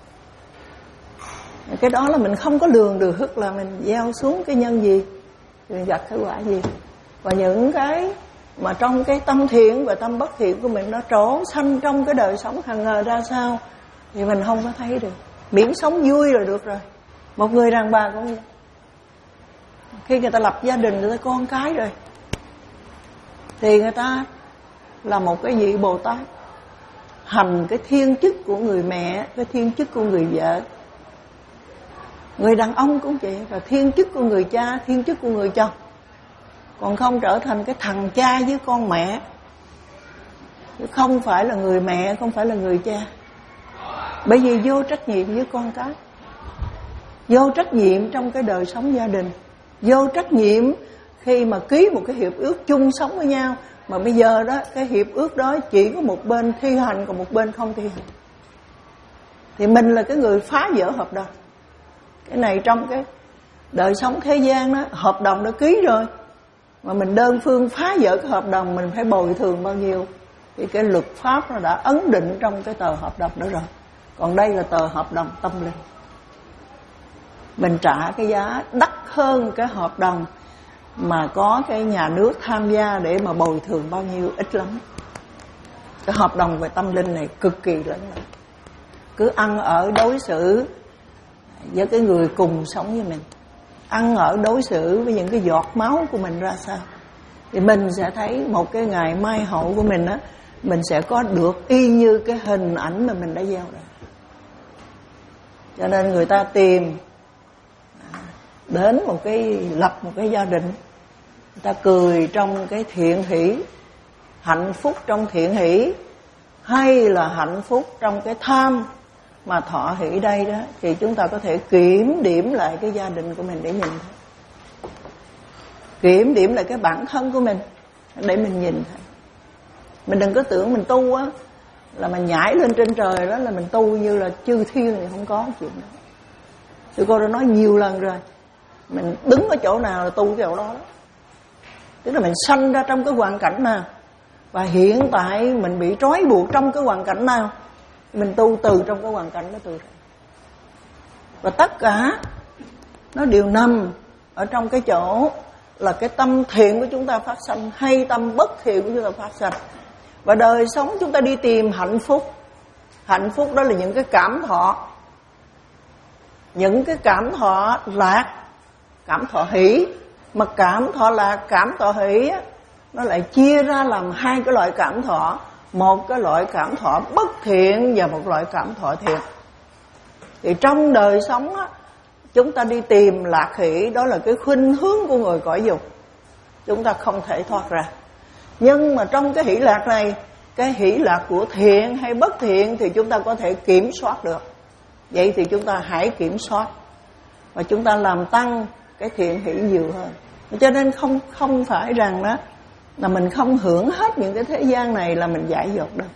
Cái đó là mình không có lường được hức là mình gieo xuống cái nhân gì, mình gặt cái quả gì. Và những cái mà trong cái tâm thiện và tâm bất thiện của mình nó trổ sanh trong cái đời sống hàng ngày ra sao thì mình không có thấy được. Miễn sống vui rồi được rồi. Một người đàn bà cũng vậy. Khi người ta lập gia đình, người ta con cái rồi, thì người ta là một cái vị Bồ Tát, hành cái thiên chức của người mẹ, cái thiên chức của người vợ. Người đàn ông cũng vậy, là thiên chức của người cha, thiên chức của người chồng. Còn không trở thành cái thằng cha với con mẹ, chứ không phải là người mẹ, không phải là người cha. Bởi vì vô trách nhiệm với con cái, vô trách nhiệm trong cái đời sống gia đình, vô trách nhiệm khi mà ký một cái hiệp ước chung sống với nhau. Mà bây giờ đó, cái hiệp ước đó chỉ có một bên thi hành, còn một bên không thi hành. Thì mình là cái người phá vỡ hợp đồng. Cái này trong cái đời sống thế gian đó, hợp đồng đã ký rồi, mà mình đơn phương phá vỡ cái hợp đồng, mình phải bồi thường bao nhiêu. Thì cái luật pháp nó đã ấn định trong cái tờ hợp đồng đó rồi. Còn đây là tờ hợp đồng tâm linh, mình trả cái giá đắt hơn cái hợp đồng mà có cái nhà nước tham gia để mà bồi thường bao nhiêu, ít lắm. Cái hợp đồng về tâm linh này cực kỳ lớn lắm. Cứ ăn ở đối xử với cái người cùng sống với mình, ăn ở đối xử với những cái giọt máu của mình ra sao, thì mình sẽ thấy một cái ngày mai hậu của mình á, mình sẽ có được y như cái hình ảnh mà mình đã gieo rồi. Cho nên người ta tìm đến một cái, lập một cái gia đình, người ta cười trong cái thiện hỷ, hạnh phúc trong thiện hỷ, hay là hạnh phúc trong cái tham mà thọ hỷ đây đó, thì chúng ta có thể kiểm điểm lại cái gia đình của mình để nhìn thấy. Kiểm điểm lại cái bản thân của mình để mình nhìn thấy. Mình đừng có tưởng mình tu á là mình nhảy lên trên trời đó là mình tu như là chư thiên, thì không có chuyện đó. Sư cô đã nói nhiều lần rồi, mình đứng ở chỗ nào là tu cái chỗ đó đó. Tức là mình sanh ra trong cái hoàn cảnh nào, và hiện tại mình bị trói buộc trong cái hoàn cảnh nào, mình tu từ trong cái hoàn cảnh đó từ. Và tất cả nó đều nằm ở trong cái chỗ là cái tâm thiện của chúng ta phát sanh hay tâm bất thiện của chúng ta phát sanh. Và đời sống chúng ta đi tìm hạnh phúc. Hạnh phúc đó là những cái cảm thọ, những cái cảm thọ lạc, cảm thọ hỷ. Mà cảm thọ lạc, cảm thọ hỷ á, nó lại chia ra làm hai cái loại cảm thọ. Một cái loại cảm thọ bất thiện và một loại cảm thọ thiện. Thì trong đời sống á, chúng ta đi tìm lạc hỷ, đó là cái khuynh hướng của người cõi dục, chúng ta không thể thoát ra. Nhưng mà trong cái hỷ lạc này, cái hỷ lạc của thiện hay bất thiện thì chúng ta có thể kiểm soát được. Vậy thì chúng ta hãy kiểm soát, và chúng ta làm tăng cái thiện hỷ nhiều hơn. Cho nên không không phải rằng đó là mình không hưởng hết những cái thế gian này là mình giải dột đâu.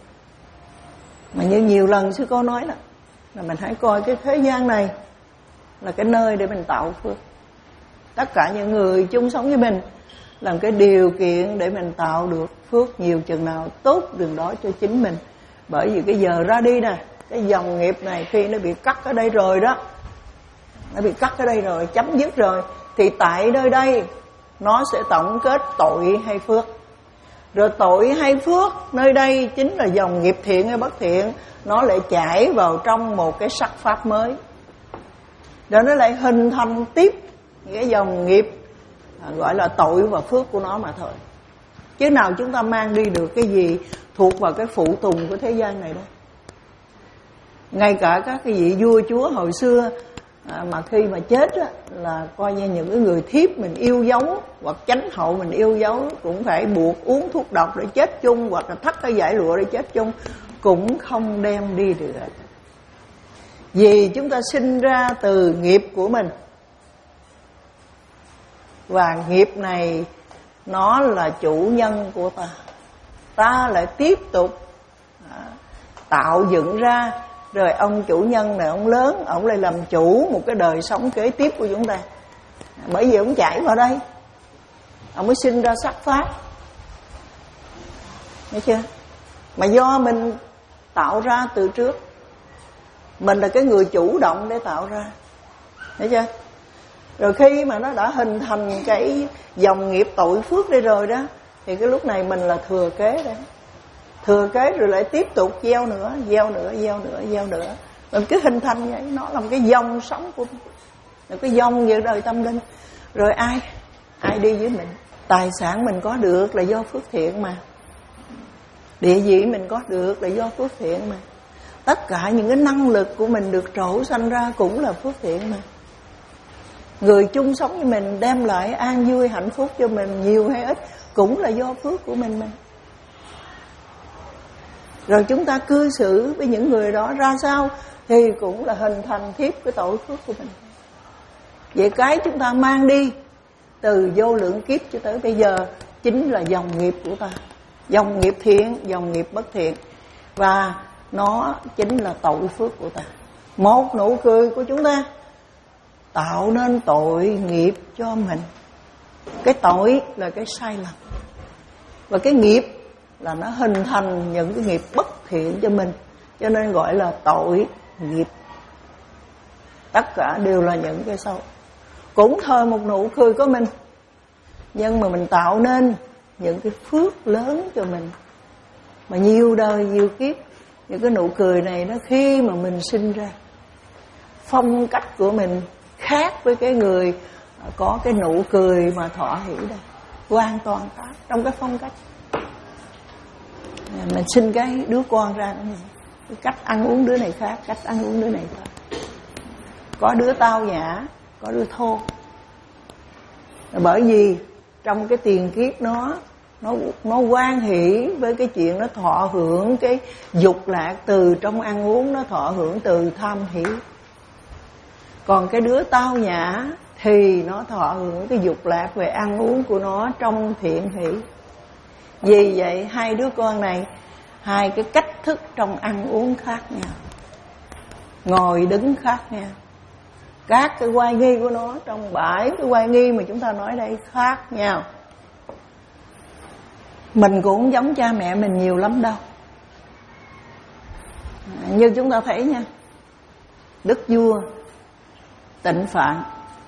Mà như nhiều lần sư cô nói đó, là mình hãy coi cái thế gian này là cái nơi để mình tạo phước. Tất cả những người chung sống với mình làm cái điều kiện để mình tạo được phước nhiều chừng nào tốt đường đó cho chính mình. Bởi vì cái giờ ra đi nè, cái dòng nghiệp này khi nó bị cắt ở đây rồi đó, nó bị cắt ở đây rồi, chấm dứt rồi, thì tại nơi đây nó sẽ tổng kết tội hay phước. Rồi tội hay phước nơi đây chính là dòng nghiệp thiện hay bất thiện, nó lại chảy vào trong một cái sắc pháp mới, rồi nó lại hình thành tiếp cái dòng nghiệp gọi là tội và phước của nó mà thôi. Chứ nào chúng ta mang đi được cái gì thuộc vào cái phụ tùng của thế gian này đâu. Ngay cả các cái vị vua chúa hồi xưa à, mà khi mà chết á, là coi như những cái người thiếp mình yêu dấu hoặc chánh hậu mình yêu dấu cũng phải buộc uống thuốc độc để chết chung, hoặc là thắt cái dải lụa để chết chung, cũng không đem đi được. Vì chúng ta sinh ra từ nghiệp của mình, và nghiệp này nó là chủ nhân của ta. Ta lại tiếp tục à, tạo dựng ra. Rồi ông chủ nhân này, ông lớn, ông lại làm chủ một cái đời sống kế tiếp của chúng ta. Bởi vì ông chảy vào đây, ông mới sinh ra sắc pháp. Thấy chưa? Mà do mình tạo ra từ trước, mình là cái người chủ động để tạo ra. Thấy chưa? Rồi khi mà nó đã hình thành cái dòng nghiệp tội phước đây rồi đó, thì cái lúc này mình là thừa kế đấy. Thừa kế rồi lại tiếp tục gieo nữa, gieo nữa, gieo nữa, gieo nữa. Mình cứ hình thành vậy, nó là một cái dòng sống của mình, là cái dòng về đời tâm linh. Rồi ai? Ai đi với mình? Tài sản mình có được là do phước thiện mà. Địa vị mình có được là do phước thiện mà. Tất cả những cái năng lực của mình được trổ sanh ra cũng là phước thiện mà. Người chung sống với mình đem lại an vui hạnh phúc cho mình nhiều hay ít cũng là do phước của mình mà. Rồi chúng ta cư xử với những người đó ra sao thì cũng là hình thành tiếp cái tội phước của mình. Vậy cái chúng ta mang đi từ vô lượng kiếp cho tới bây giờ chính là dòng nghiệp của ta. Dòng nghiệp thiện, dòng nghiệp bất thiện. Và nó chính là tội phước của ta. Một nụ cười của chúng ta tạo nên tội nghiệp cho mình. Cái tội là cái sai lầm, và cái nghiệp là nó hình thành những cái nghiệp bất thiện cho mình, cho nên gọi là tội nghiệp. Tất cả đều là những cái xấu. Cũng thôi một nụ cười của mình, nhưng mà mình tạo nên những cái phước lớn cho mình, mà nhiều đời nhiều kiếp. Những cái nụ cười này nó khi mà mình sinh ra, phong cách của mình khác với cái người có cái nụ cười mà thọ hỷ đây, hoàn toàn khác trong cái phong cách. Mình sinh cái đứa con ra, cái cách ăn uống đứa này khác, cách ăn uống đứa này khác. Có đứa tao nhã, có đứa thô. Bởi vì trong cái tiền kiếp nó nó nó hoan hỷ với cái chuyện nó thọ hưởng cái dục lạc từ trong ăn uống, nó thọ hưởng từ tham hỷ. Còn cái đứa tao nhã thì nó thọ hưởng cái dục lạc về ăn uống của nó trong thiện hỷ. Vì vậy hai đứa con này, hai cái cách thức trong ăn uống khác nhau, ngồi đứng khác nhau. Các cái oai nghi của nó trong bảy cái oai nghi mà chúng ta nói đây khác nhau. Mình cũng không giống cha mẹ mình nhiều lắm đâu. Như chúng ta thấy nha, đức vua Tịnh Phạn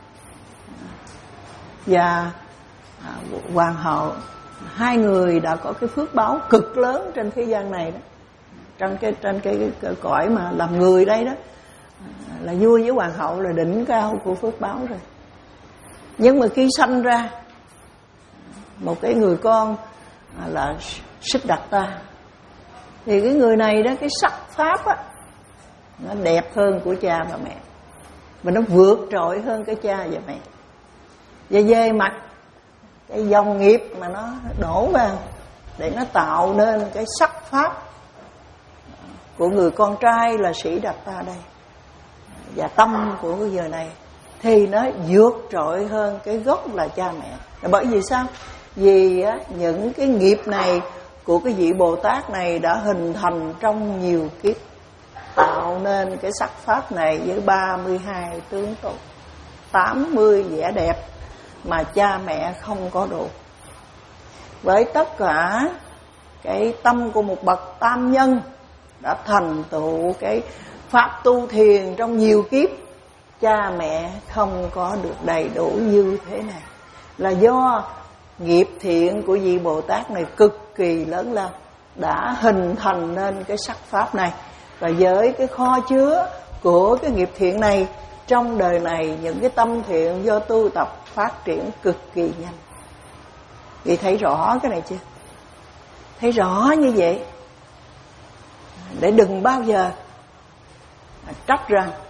và hoàng hậu, hai người đã có cái phước báo cực lớn trên thế gian này đó. Trong cái trên cái, cái, cái cõi mà làm người đây đó, là vua với hoàng hậu là đỉnh cao của phước báo rồi. Nhưng mà khi sanh ra một cái người con là Siddhartha, thì cái người này đó, cái sắc pháp á, nó đẹp hơn của cha và mẹ, và nó vượt trội hơn cái cha và mẹ. Và về mặt cái dòng nghiệp mà nó đổ vào để nó tạo nên cái sắc pháp của người con trai là Siddhartha đây, và tâm của cái giờ này thì nó vượt trội hơn cái gốc là cha mẹ. Là bởi vì sao? Vì á, những cái nghiệp này của cái vị Bồ Tát này đã hình thành trong nhiều kiếp, tạo nên cái sắc pháp này với ba mươi hai tướng tốt, tám mươi vẻ đẹp mà cha mẹ không có đủ. Với tất cả cái tâm của một bậc tam nhân đã thành tựu cái pháp tu thiền trong nhiều kiếp, cha mẹ không có được đầy đủ như thế này, là do nghiệp thiện của vị Bồ Tát này cực kỳ lớn lao, đã hình thành nên cái sắc pháp này. Và với cái kho chứa của cái nghiệp thiện này, trong đời này những cái tâm thiện do tu tập phát triển cực kỳ nhanh. Vì thấy rõ cái này chưa? Thấy rõ như vậy để đừng bao giờ trách rằng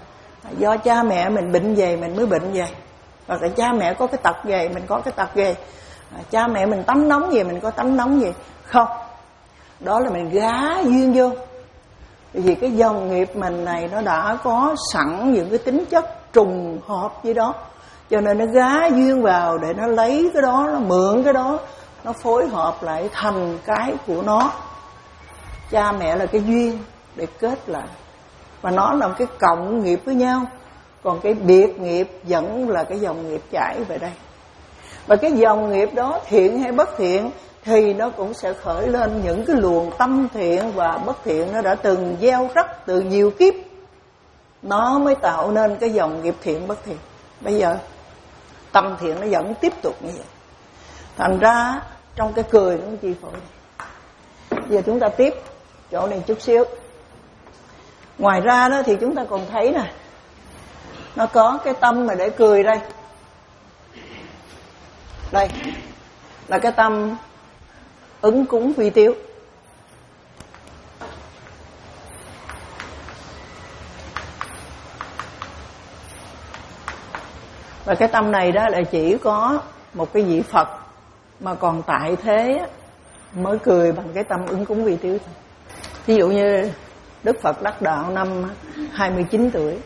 Do cha mẹ mình bệnh về mình mới bệnh về, hoặc là cha mẹ có cái tật về mình có cái tật về, cha mẹ mình tánh nóng gì mình có tánh nóng gì. Không, đó là mình gá duyên vô. Bởi vì cái dòng nghiệp mình này nó đã có sẵn những cái tính chất trùng hợp với đó, cho nên nó gá duyên vào để nó lấy cái đó, nó mượn cái đó, nó phối hợp lại thành cái của nó. Cha mẹ là cái duyên để kết lại, và nó là một cái cộng nghiệp với nhau. Còn cái biệt nghiệp vẫn là cái dòng nghiệp chảy về đây. Và cái dòng nghiệp đó thiện hay bất thiện thì nó cũng sẽ khởi lên những cái luồng tâm thiện và bất thiện nó đã từng gieo rắc từ nhiều kiếp, nó mới tạo nên cái dòng nghiệp thiện bất thiện. Bây giờ tâm thiện nó vẫn tiếp tục như vậy. Thành ra trong cái cười nó chi phối. Giờ chúng ta tiếp chỗ này chút xíu. Ngoài ra đó thì chúng ta còn thấy nè, nó có cái tâm mà để cười đây. Đây là cái tâm ứng cúng vi tiếu. Và cái tâm này đó là chỉ có một cái vị Phật mà còn tại thế mới cười bằng cái tâm ứng cúng vi tiếu. Ví dụ như Đức Phật đắc đạo năm hai mươi chín tuổi,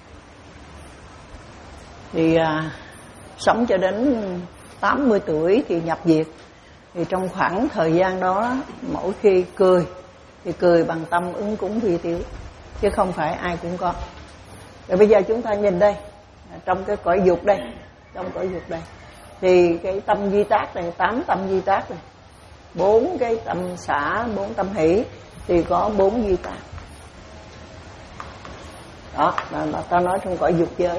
thì à, sống cho đến tám mươi tuổi thì nhập diệt. Thì trong khoảng thời gian đó, mỗi khi cười thì cười bằng tâm ứng cúng vi tiếu, chứ không phải ai cũng có. Rồi bây giờ chúng ta nhìn đây, trong cái cõi dục đây, trong cõi dục đây, thì cái tâm di tác này, tám tâm di tác này, bốn cái tâm xả, bốn tâm hỷ, thì có bốn di tác. Đó, là, là ta nói trong cõi dục giới.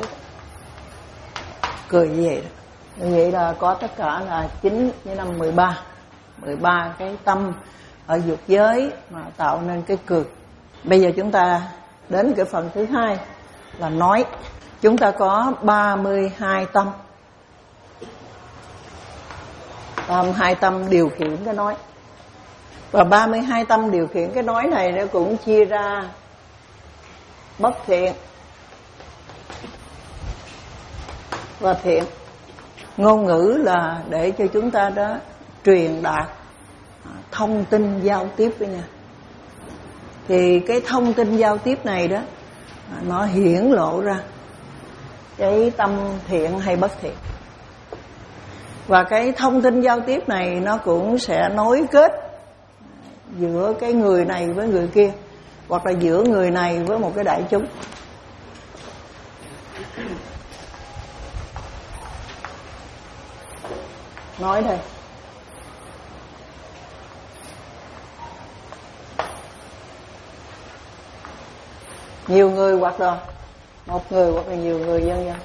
Cười như vậy đó. Như vậy là có tất cả là chín với năm mười ba. mười ba cái tâm ở dục giới mà tạo nên cái cười. Bây giờ chúng ta đến cái phần thứ hai là nói. Chúng ta có ba mươi hai tâm. ba mươi hai tâm điều khiển cái nói. Và ba mươi hai tâm điều khiển cái nói này nó cũng chia ra bất thiện và thiện. Ngôn ngữ là để cho chúng ta đó truyền đạt thông tin giao tiếp với nhau. Thì cái thông tin giao tiếp này đó nó hiển lộ ra cái tâm thiện hay bất thiện. Và cái thông tin giao tiếp này nó cũng sẽ nối kết giữa cái người này với người kia, hoặc là giữa người này với một cái đại chúng. Nói đây. Nhiều người hoặc là một người hoặc là nhiều người vân vân.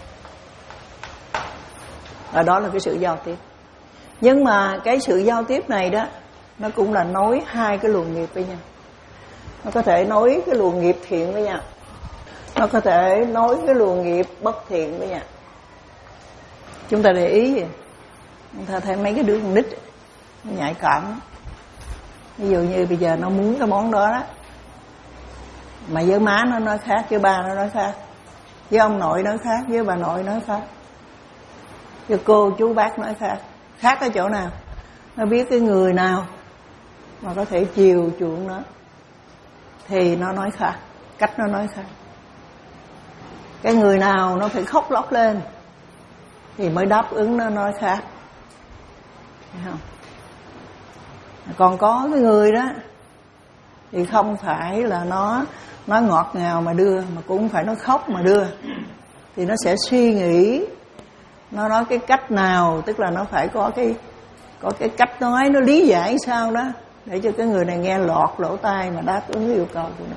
Và đó là cái sự giao tiếp. Nhưng mà cái sự giao tiếp này đó, nó cũng là nối hai cái luồng nghiệp với nhau. Nó có thể nối cái luồng nghiệp thiện với nhau, nó có thể nối cái luồng nghiệp bất thiện với nhau. Chúng ta để ý vậy, chúng ta thấy mấy cái đứa con nít nó nhạy cảm. Ví dụ như bây giờ nó muốn cái món đó đó, mà với má nó nói khác, với ba nó nói khác, với ông nội nói khác, với bà nội nói khác, với cô chú bác nói khác. Khác ở chỗ nào? Nó biết cái người nào mà có thể chiều chuộng nó thì nó nói khác, cách nó nói khác. Cái người nào nó phải khóc lóc lên thì mới đáp ứng nó nói khác. Thấy không? Còn có cái người đó thì không phải là nó nói ngọt ngào mà đưa, mà cũng không phải nó khóc mà đưa. Thì nó sẽ suy nghĩ nó nói cái cách nào, tức là nó phải có cái có cái cách nói, nó lý giải sao đó để cho cái người này nghe lọt lỗ tai mà đáp ứng yêu cầu của nó.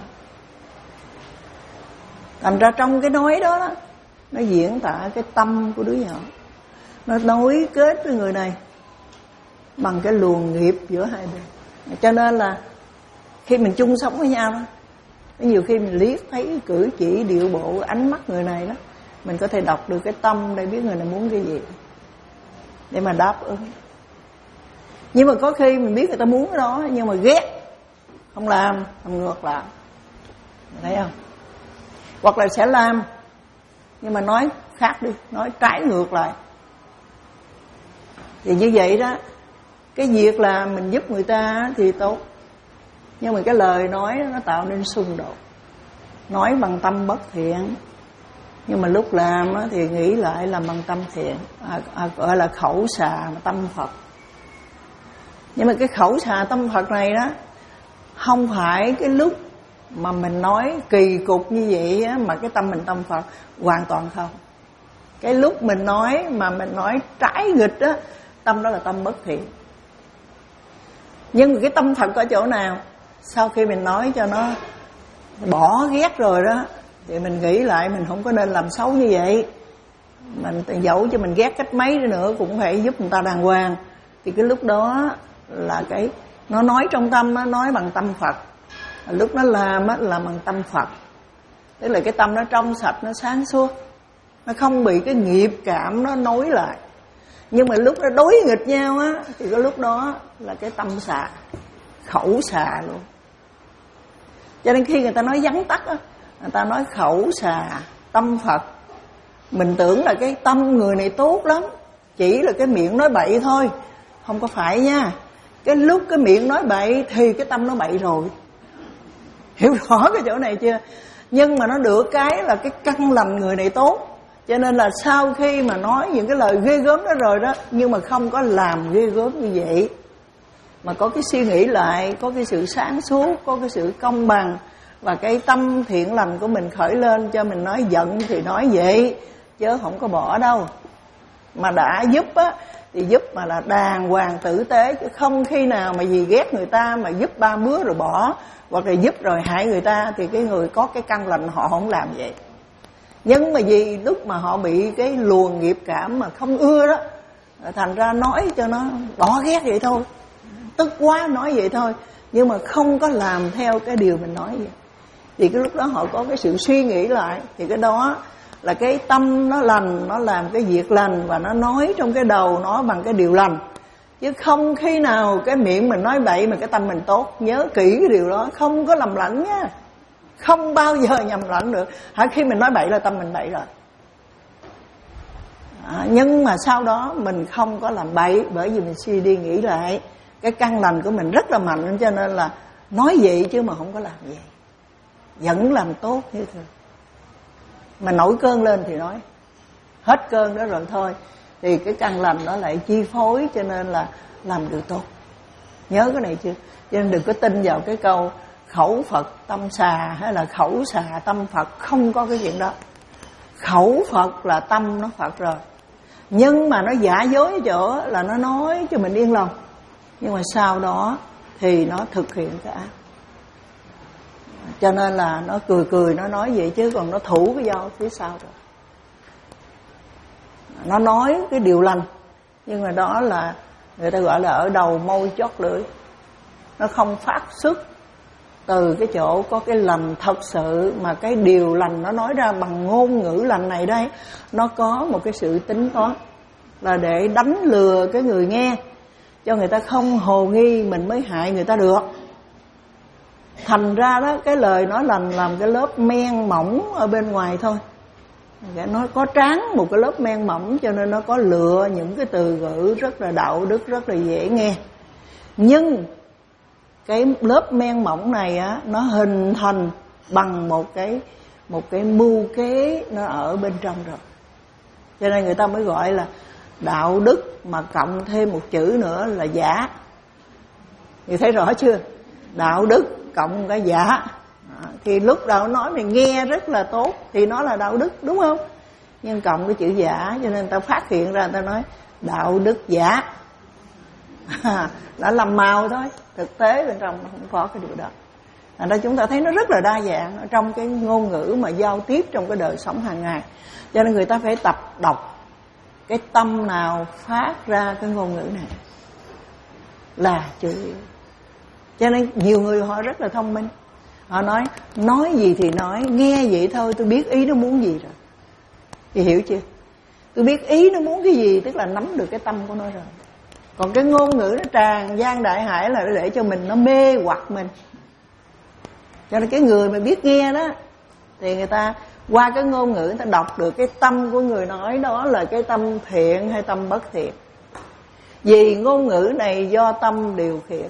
Thành ra trong cái nói đó, đó nó diễn tả cái tâm của đứa nhỏ, nó nối kết với người này bằng cái luồng nghiệp giữa hai bên. Cho nên là khi mình chung sống với nhau đó, nhiều khi mình liếc thấy cử chỉ, điệu bộ, ánh mắt người này đó, mình có thể đọc được cái tâm để biết người này muốn cái gì để mà đáp ứng. Nhưng mà có khi mình biết người ta muốn cái đó nhưng mà ghét, không làm, làm ngược lại. Thấy không? Hoặc là sẽ làm nhưng mà nói khác đi, nói trái ngược lại. Thì như vậy đó, cái việc là mình giúp người ta thì tốt, nhưng mà cái lời nói nó tạo nên xung đột. Nói bằng tâm bất thiện, nhưng mà lúc làm thì nghĩ lại làm bằng tâm thiện, à, à, gọi là khẩu xà tâm Phật. Nhưng mà cái khẩu xà tâm Phật này đó, không phải cái lúc mà mình nói kỳ cục như vậy á, mà cái tâm mình tâm Phật, hoàn toàn không. Cái lúc mình nói mà mình nói trái nghịch á, tâm đó là tâm bất thiện. Nhưng mà cái tâm Phật ở chỗ nào? Sau khi mình nói cho nó bỏ ghét rồi đó, thì mình nghĩ lại mình không có nên làm xấu như vậy. Mình dẫu cho mình ghét cách mấy đi nữa cũng phải giúp người ta đàng hoàng. Thì cái lúc đó là cái nó nói trong tâm, nó nói bằng tâm Phật. Lúc nó làm á, là bằng tâm Phật. Tức là cái tâm nó trong sạch, nó sáng suốt, nó không bị cái nghiệp cảm nó nối lại. Nhưng mà lúc nó đối nghịch nhau á, thì cái lúc đó là cái tâm xà, khẩu xà luôn. Cho nên khi người ta nói vắn tắt á, người ta nói khẩu xà tâm Phật, mình tưởng là cái tâm người này tốt lắm, chỉ là cái miệng nói bậy thôi. Không có phải nha. Cái lúc cái miệng nói bậy thì cái tâm nó bậy rồi. Hiểu rõ cái chỗ này chưa? Nhưng mà nó được cái là cái căn lành người này tốt. Cho nên là sau khi mà nói những cái lời ghê gớm đó rồi đó, nhưng mà không có làm ghê gớm như vậy, mà có cái suy nghĩ lại, có cái sự sáng suốt, có cái sự công bằng, và cái tâm thiện lành của mình khởi lên, cho mình nói giận thì nói vậy, chứ không có bỏ đâu. Mà đã giúp á, thì giúp mà là đàng hoàng tử tế, chứ không khi nào mà vì ghét người ta mà giúp ba bữa rồi bỏ, hoặc là giúp rồi hại người ta, thì cái người có cái căn lành họ không làm vậy. Nhưng mà vì lúc mà họ bị cái luồng nghiệp cảm mà không ưa đó, thành ra nói cho nó bỏ ghét vậy thôi, tức quá nói vậy thôi, nhưng mà không có làm theo cái điều mình nói vậy. Thì cái lúc đó họ có cái sự suy nghĩ lại, thì cái đó là cái tâm nó lành, nó làm cái việc lành, và nó nói trong cái đầu nó bằng cái điều lành. Chứ không khi nào cái miệng mình nói bậy mà cái tâm mình tốt. Nhớ kỹ cái điều đó, không có lầm lẫn nha, không bao giờ nhầm lẫn được. Hả, khi mình nói bậy là tâm mình bậy rồi. À, nhưng mà sau đó mình không có làm bậy, bởi vì mình suy đi nghĩ lại, cái căn lành của mình rất là mạnh, cho nên là nói vậy chứ mà không có làm vậy, vẫn làm tốt như thường. Mà nổi cơn lên thì nói, hết cơn đó rồi thôi, thì cái căn lành nó lại chi phối, cho nên là làm được tốt. Nhớ cái này chưa? Cho nên đừng có tin vào cái câu khẩu Phật tâm xà, hay là khẩu xà tâm Phật. Không có cái chuyện đó. Khẩu Phật là tâm nó Phật rồi, nhưng mà nó giả dối ở chỗ là nó nói cho mình yên lòng, nhưng mà sau đó thì nó thực hiện cái ác. Cho nên là nó cười cười nó nói vậy, chứ còn nó thủ cái dao phía sau rồi. Nó nói cái điều lành, nhưng mà đó là người ta gọi là ở đầu môi chót lưỡi. Nó không phát xuất từ cái chỗ có cái lành thật sự, mà cái điều lành nó nói ra bằng ngôn ngữ lành này đây, nó có một cái sự tính toán, là để đánh lừa cái người nghe, cho người ta không hồ nghi mình mới hại người ta được. Thành ra đó, cái lời nói lành làm cái lớp men mỏng ở bên ngoài thôi. Nó có tráng một cái lớp men mỏng, cho nên nó có lựa những cái từ ngữ rất là đạo đức, rất là dễ nghe. Nhưng cái lớp men mỏng này á, nó hình thành bằng một cái một cái mưu kế nó ở bên trong rồi. Cho nên người ta mới gọi là đạo đức mà cộng thêm một chữ nữa là giả. Người thấy rõ chưa? Đạo đức cộng cái giả. À, thì lúc đầu nói mình nghe rất là tốt thì nó là đạo đức, đúng không? Nhưng cộng cái chữ giả, cho nên người ta phát hiện ra, người ta nói đạo đức giả. À, đã làm màu thôi, thực tế bên trong nó không có cái điều đó. Thành ra chúng ta thấy nó rất là đa dạng ở trong cái ngôn ngữ mà giao tiếp trong cái đời sống hàng ngày. Cho nên người ta phải tập đọc cái tâm nào phát ra cái ngôn ngữ này là chủ yếu. Cho nên nhiều người họ rất là thông minh. Họ nói, nói gì thì nói, nghe vậy thôi, tôi biết ý nó muốn gì rồi. Thì hiểu chưa? Tôi biết ý nó muốn cái gì, tức là nắm được cái tâm của nó rồi. Còn cái ngôn ngữ nó tràn gian đại hải là để cho mình, nó mê hoặc mình. Cho nên cái người mà biết nghe đó, thì người ta Qua cái ngôn ngữ người ta đọc được cái tâm của người nói đó là cái tâm thiện hay tâm bất thiện. Vì ngôn ngữ này do tâm điều khiển,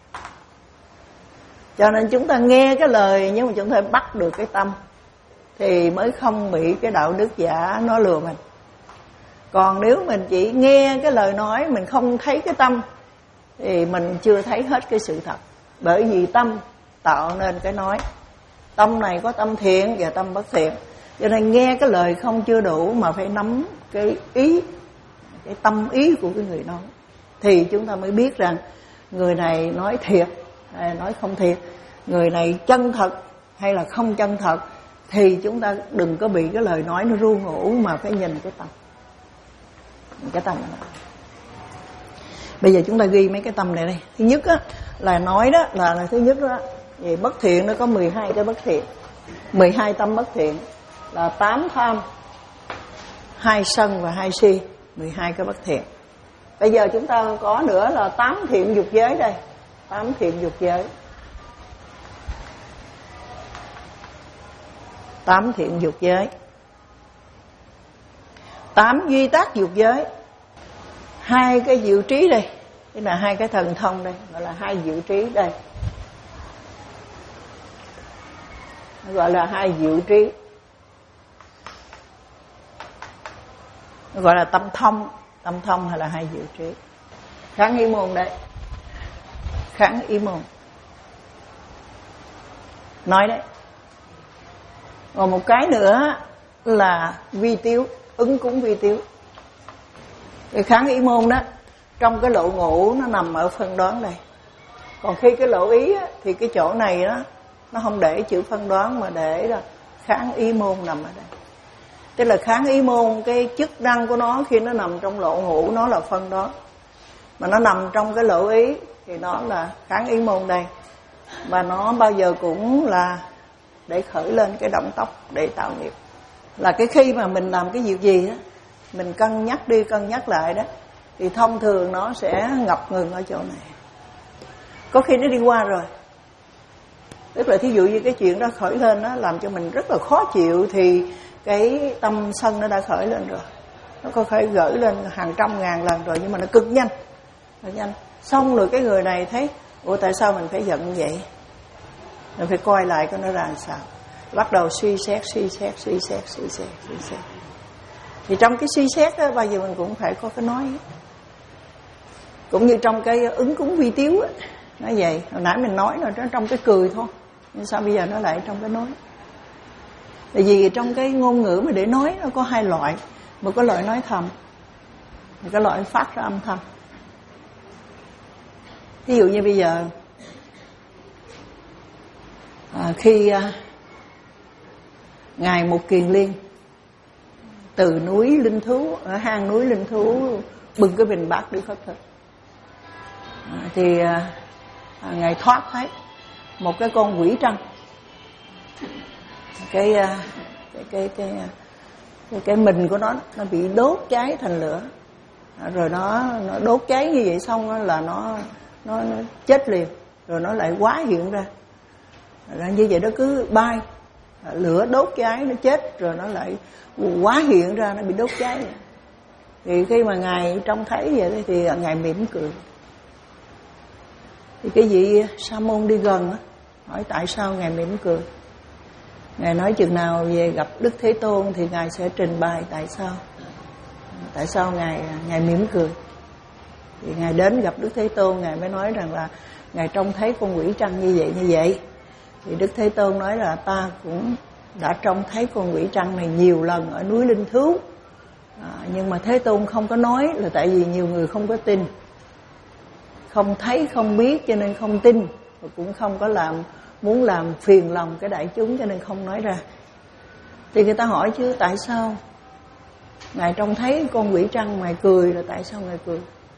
cho nên chúng ta nghe cái lời nhưng mà chúng ta bắt được cái tâm thì mới không bị cái đạo đức giả nó lừa mình. Còn nếu mình chỉ nghe cái lời nói, mình không thấy cái tâm thì mình chưa thấy hết cái sự thật. Bởi vì tâm tạo nên cái nói. Tâm này có tâm thiện và tâm bất thiện. Cho nên nghe cái lời không chưa đủ mà phải nắm cái ý, cái tâm ý của cái người nói, thì chúng ta mới biết rằng người này nói thiệt hay nói không thiệt, người này chân thật hay là không chân thật. Thì chúng ta đừng có bị cái lời nói nó ru ngủ mà phải nhìn cái tâm. Cái tâm này. Bây giờ chúng ta ghi mấy cái tâm này đây. Thứ nhất á, là nói đó là, là thứ nhất đó. Vì bất thiện nó có mười hai cái bất thiện. mười hai tâm bất thiện là tám tham, hai sân và hai si, mười hai cái bất thiện. Bây giờ chúng ta có nữa là tám thiện dục giới đây. tám thiện dục giới. tám thiện dục giới. tám duy tác dục giới. Hai cái diệu trí đây, tức là hai cái thần thông đây, gọi là hai diệu trí đây. Gọi là hai diệu trí. Gọi là tâm thông, tâm thông hay là hai diệu trí. Kháng ý môn đây. Kháng ý môn. Nói đấy. Còn một cái nữa là vi tiếu, ứng cúng vi tiếu. Cái kháng ý môn đó, trong cái lộ ngũ nó nằm ở phân đoán đây. Còn khi cái lộ ý á, thì cái chỗ này đó nó không để chữ phân đoán mà để là kháng ý môn nằm ở đây. Tức là kháng ý môn, cái chức năng của nó khi nó nằm trong lộ ngũ nó là phân đoán, mà nó nằm trong cái lộ ý thì nó là kháng ý môn đây. Và nó bao giờ cũng là để khởi lên cái động tốc để tạo nghiệp. Là cái khi mà mình làm cái việc gì đó, mình cân nhắc đi cân nhắc lại đó, thì thông thường nó sẽ ngập ngừng ở chỗ này. Có khi nó đi qua rồi, tức là thí dụ như cái chuyện đó khởi lên nó làm cho mình rất là khó chịu, thì cái tâm sân nó đã khởi lên rồi. Nó có thể gửi lên hàng trăm ngàn lần rồi, nhưng mà nó cực nhanh, cực nhanh. Xong rồi cái người này thấy, ủa tại sao mình phải giận vậy? Mình phải coi lại coi nó ra làm sao. Bắt đầu suy xét, suy xét, suy xét, suy xét, suy xét. Thì trong cái suy xét đó, bao giờ mình cũng phải có cái nói. Cũng như trong cái ứng cúng vi tiếu á, nó vậy. Hồi nãy mình nói rồi, nó trong cái cười thôi, nhưng sao bây giờ nó lại trong cái nói? Tại vì trong cái ngôn ngữ mà để nói nó có hai loại. Một cái loại nói thầm, một cái loại phát ra âm thanh. Ví dụ như bây giờ à, khi à, Ngài Một Kiền Liên từ núi Linh Thú, ở hang núi Linh Thú, bưng cái bình bát đi khất thực, à, thì à, Ngài thoát thấy một cái con quỷ trăng, cái cái cái cái cái, cái, cái mình của nó nó bị đốt cháy thành lửa, à, rồi nó nó đốt cháy như vậy xong đó là nó nó nó chết liền, rồi nó lại hóa hiện ra, rồi như vậy đó cứ bay, à, lửa đốt cháy nó chết rồi nó lại hóa hiện ra, nó bị đốt cháy. Thì khi mà Ngài trông thấy vậy thì Ngài mỉm cười. Thì cái vị Sa môn đi gần á, hỏi tại sao Ngài mỉm cười. Ngài nói chừng nào về gặp Đức Thế Tôn thì Ngài sẽ trình bày tại sao. Tại sao Ngài Ngài mỉm cười. Thì Ngài đến gặp Đức Thế Tôn, Ngài mới nói rằng là Ngài trông thấy con quỷ trăng như vậy như vậy. Thì Đức Thế Tôn nói là ta cũng đã trông thấy con quỷ trăng này nhiều lần ở núi Linh Thú, à, nhưng mà Thế Tôn không có nói là tại vì nhiều người không có tin, không thấy không biết cho nên không tin, và cũng không có làm muốn làm phiền lòng cái đại chúng cho nên không nói ra. Thì người ta hỏi chứ tại sao Ngài trông thấy con quỷ trăng Ngài cười, là tại sao Ngài cười?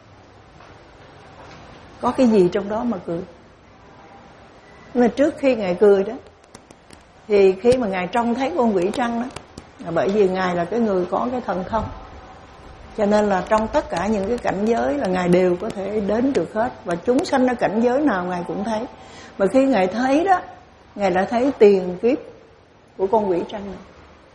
Có cái gì trong đó mà cười? Nên trước khi Ngài cười đó, thì khi mà Ngài trông thấy con quỷ trăng đó, là bởi vì Ngài là cái người có cái thần thông, cho nên là trong tất cả những cái cảnh giới là Ngài đều có thể đến được hết. Và chúng sanh ở cảnh giới nào Ngài cũng thấy. Mà khi Ngài thấy đó, Ngài đã thấy tiền kiếp của con quỷ trăng này.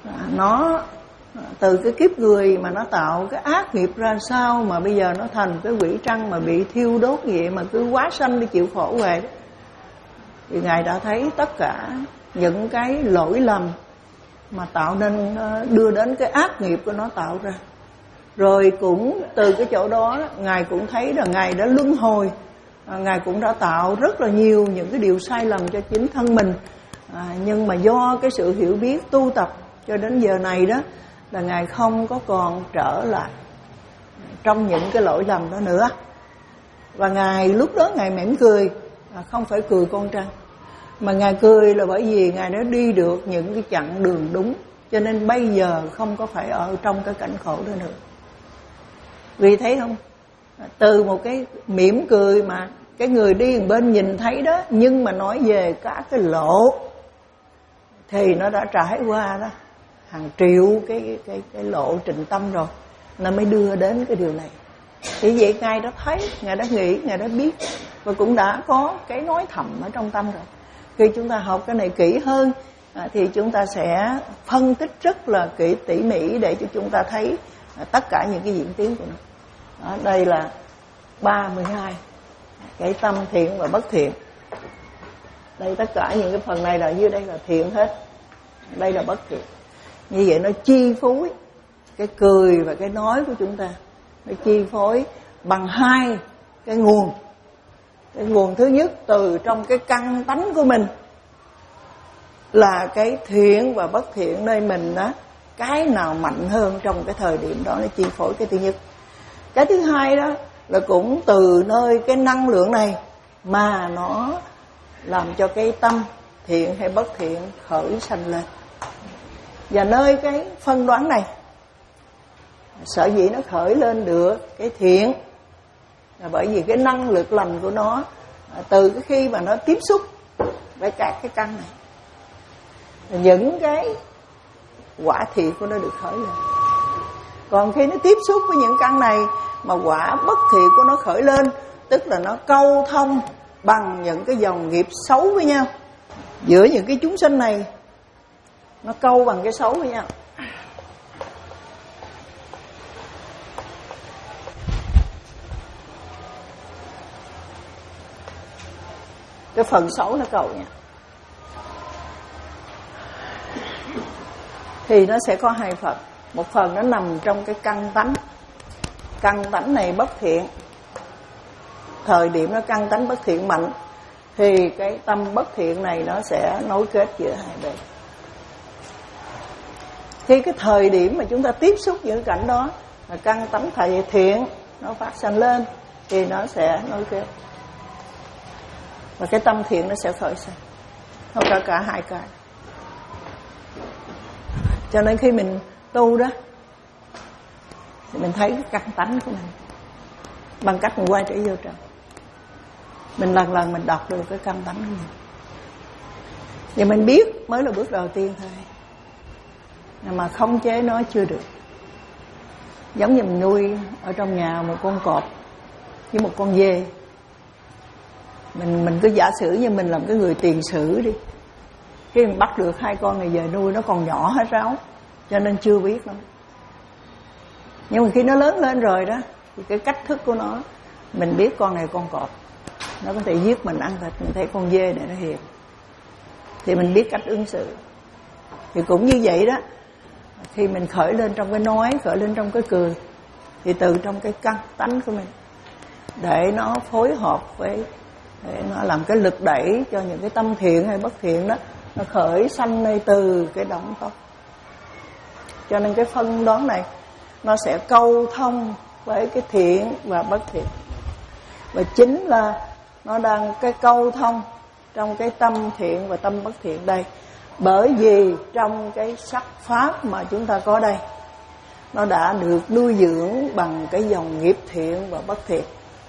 Nó từ cái kiếp người mà nó tạo cái ác nghiệp ra sao mà bây giờ nó thành cái quỷ trăng mà bị thiêu đốt vậy mà cứ quá sanh đi chịu khổ về. Thì Ngài đã thấy tất cả những cái lỗi lầm mà tạo nên, đưa đến cái ác nghiệp của nó tạo ra. Rồi cũng từ cái chỗ đó Ngài cũng thấy là Ngài đã luân hồi, Ngài cũng đã tạo rất là nhiều những cái điều sai lầm cho chính thân mình. à, Nhưng mà do cái sự hiểu biết tu tập cho đến giờ này đó, là Ngài không có còn trở lại trong những cái lỗi lầm đó nữa. Và Ngài lúc đó Ngài mỉm cười, à, không phải cười con trăng, mà Ngài cười là bởi vì Ngài đã đi được những cái chặng đường đúng. Cho nên bây giờ không có phải ở trong cái cảnh khổ đó nữa. Vì thấy không, từ một cái mỉm cười mà cái người đi bên nhìn thấy đó, nhưng mà nói về các cái lộ thì nó đã trải qua đó hàng triệu cái cái cái lộ trình tâm rồi, nó mới đưa đến cái điều này. Thì vậy Ngài đã thấy, Ngài đã nghĩ, Ngài đã biết, và cũng đã có cái nói thầm ở trong tâm rồi. Khi chúng ta học cái này kỹ hơn à, thì chúng ta sẽ phân tích rất là kỹ tỉ mỉ để cho chúng ta thấy à, tất cả những cái diễn tiến của nó. Đó, đây là ba mươi hai cái tâm thiện và bất thiện. Đây tất cả những cái phần này là dưới đây là thiện hết, đây là bất thiện. Như vậy nó chi phối cái cười và cái nói của chúng ta. Nó chi phối bằng hai cái nguồn. Cái nguồn thứ nhất từ trong cái căn tánh của mình là cái thiện và bất thiện nơi mình đó, cái nào mạnh hơn trong cái thời điểm đó nó chi phối cái thứ nhất. Cái thứ hai đó là cũng từ nơi cái năng lượng này mà nó làm cho cái tâm thiện hay bất thiện khởi sanh lên. Và nơi cái phân đoán này, sở dĩ nó khởi lên được cái thiện là bởi vì cái năng lực lành của nó từ cái khi mà nó tiếp xúc với các cái căn này, những cái quả thiện của nó được khởi lên. Còn khi nó tiếp xúc với những căn này mà quả bất thiện của nó khởi lên, tức là nó câu thông bằng những cái dòng nghiệp xấu với nhau. Giữa những cái chúng sinh này, nó câu bằng cái xấu với nhau. Cái phần xấu nó cầu nha. Thì nó sẽ có hai phần. Một phần nó nằm trong cái căn tánh. Căn tánh này bất thiện. Thời điểm nó căn tánh bất thiện mạnh, thì cái tâm bất thiện này nó sẽ nối kết giữa hai bên. Khi cái thời điểm mà chúng ta tiếp xúc những cảnh đó, là căn tánh thầy thiện nó phát sanh lên, thì nó sẽ nối kết. Và cái tâm thiện nó sẽ khởi sanh. Không cả cả hai cái. Cho nên khi mình tu đó, thì mình thấy cái căn tánh của mình bằng cách mình quay trở vô trong. Mình lần lần mình đọc được cái căn tánh của mình. Và mình biết mới là bước đầu tiên thôi. Mà khống chế nó chưa được. Giống như mình nuôi ở trong nhà một con cọp với một con dê. Mình mình cứ giả sử như mình làm cái người tiền sử đi. Khi mình bắt được hai con này về nuôi, nó còn nhỏ hết ráo, cho nên chưa biết lắm. Nhưng mà khi nó lớn lên rồi đó, thì cái cách thức của nó, mình biết con này con cọp, nó có thể giết mình ăn thịt. Mình thấy con dê này nó hiền, thì mình biết cách ứng xử. Thì cũng như vậy đó, khi mình khởi lên trong cái nói, khởi lên trong cái cười, thì từ trong cái căn tánh của mình, để nó phối hợp với, để nó làm cái lực đẩy cho những cái tâm thiện hay bất thiện đó, nó khởi sanh nơi từ cái động tóc. Cho nên cái phân đoán này nó sẽ câu thông với cái thiện và bất thiện. Và chính là nó đang cái câu thông trong cái tâm thiện và tâm bất thiện đây. Bởi vì trong cái sắc pháp mà chúng ta có đây, nó đã được nuôi dưỡng bằng cái dòng nghiệp thiện và bất thiện.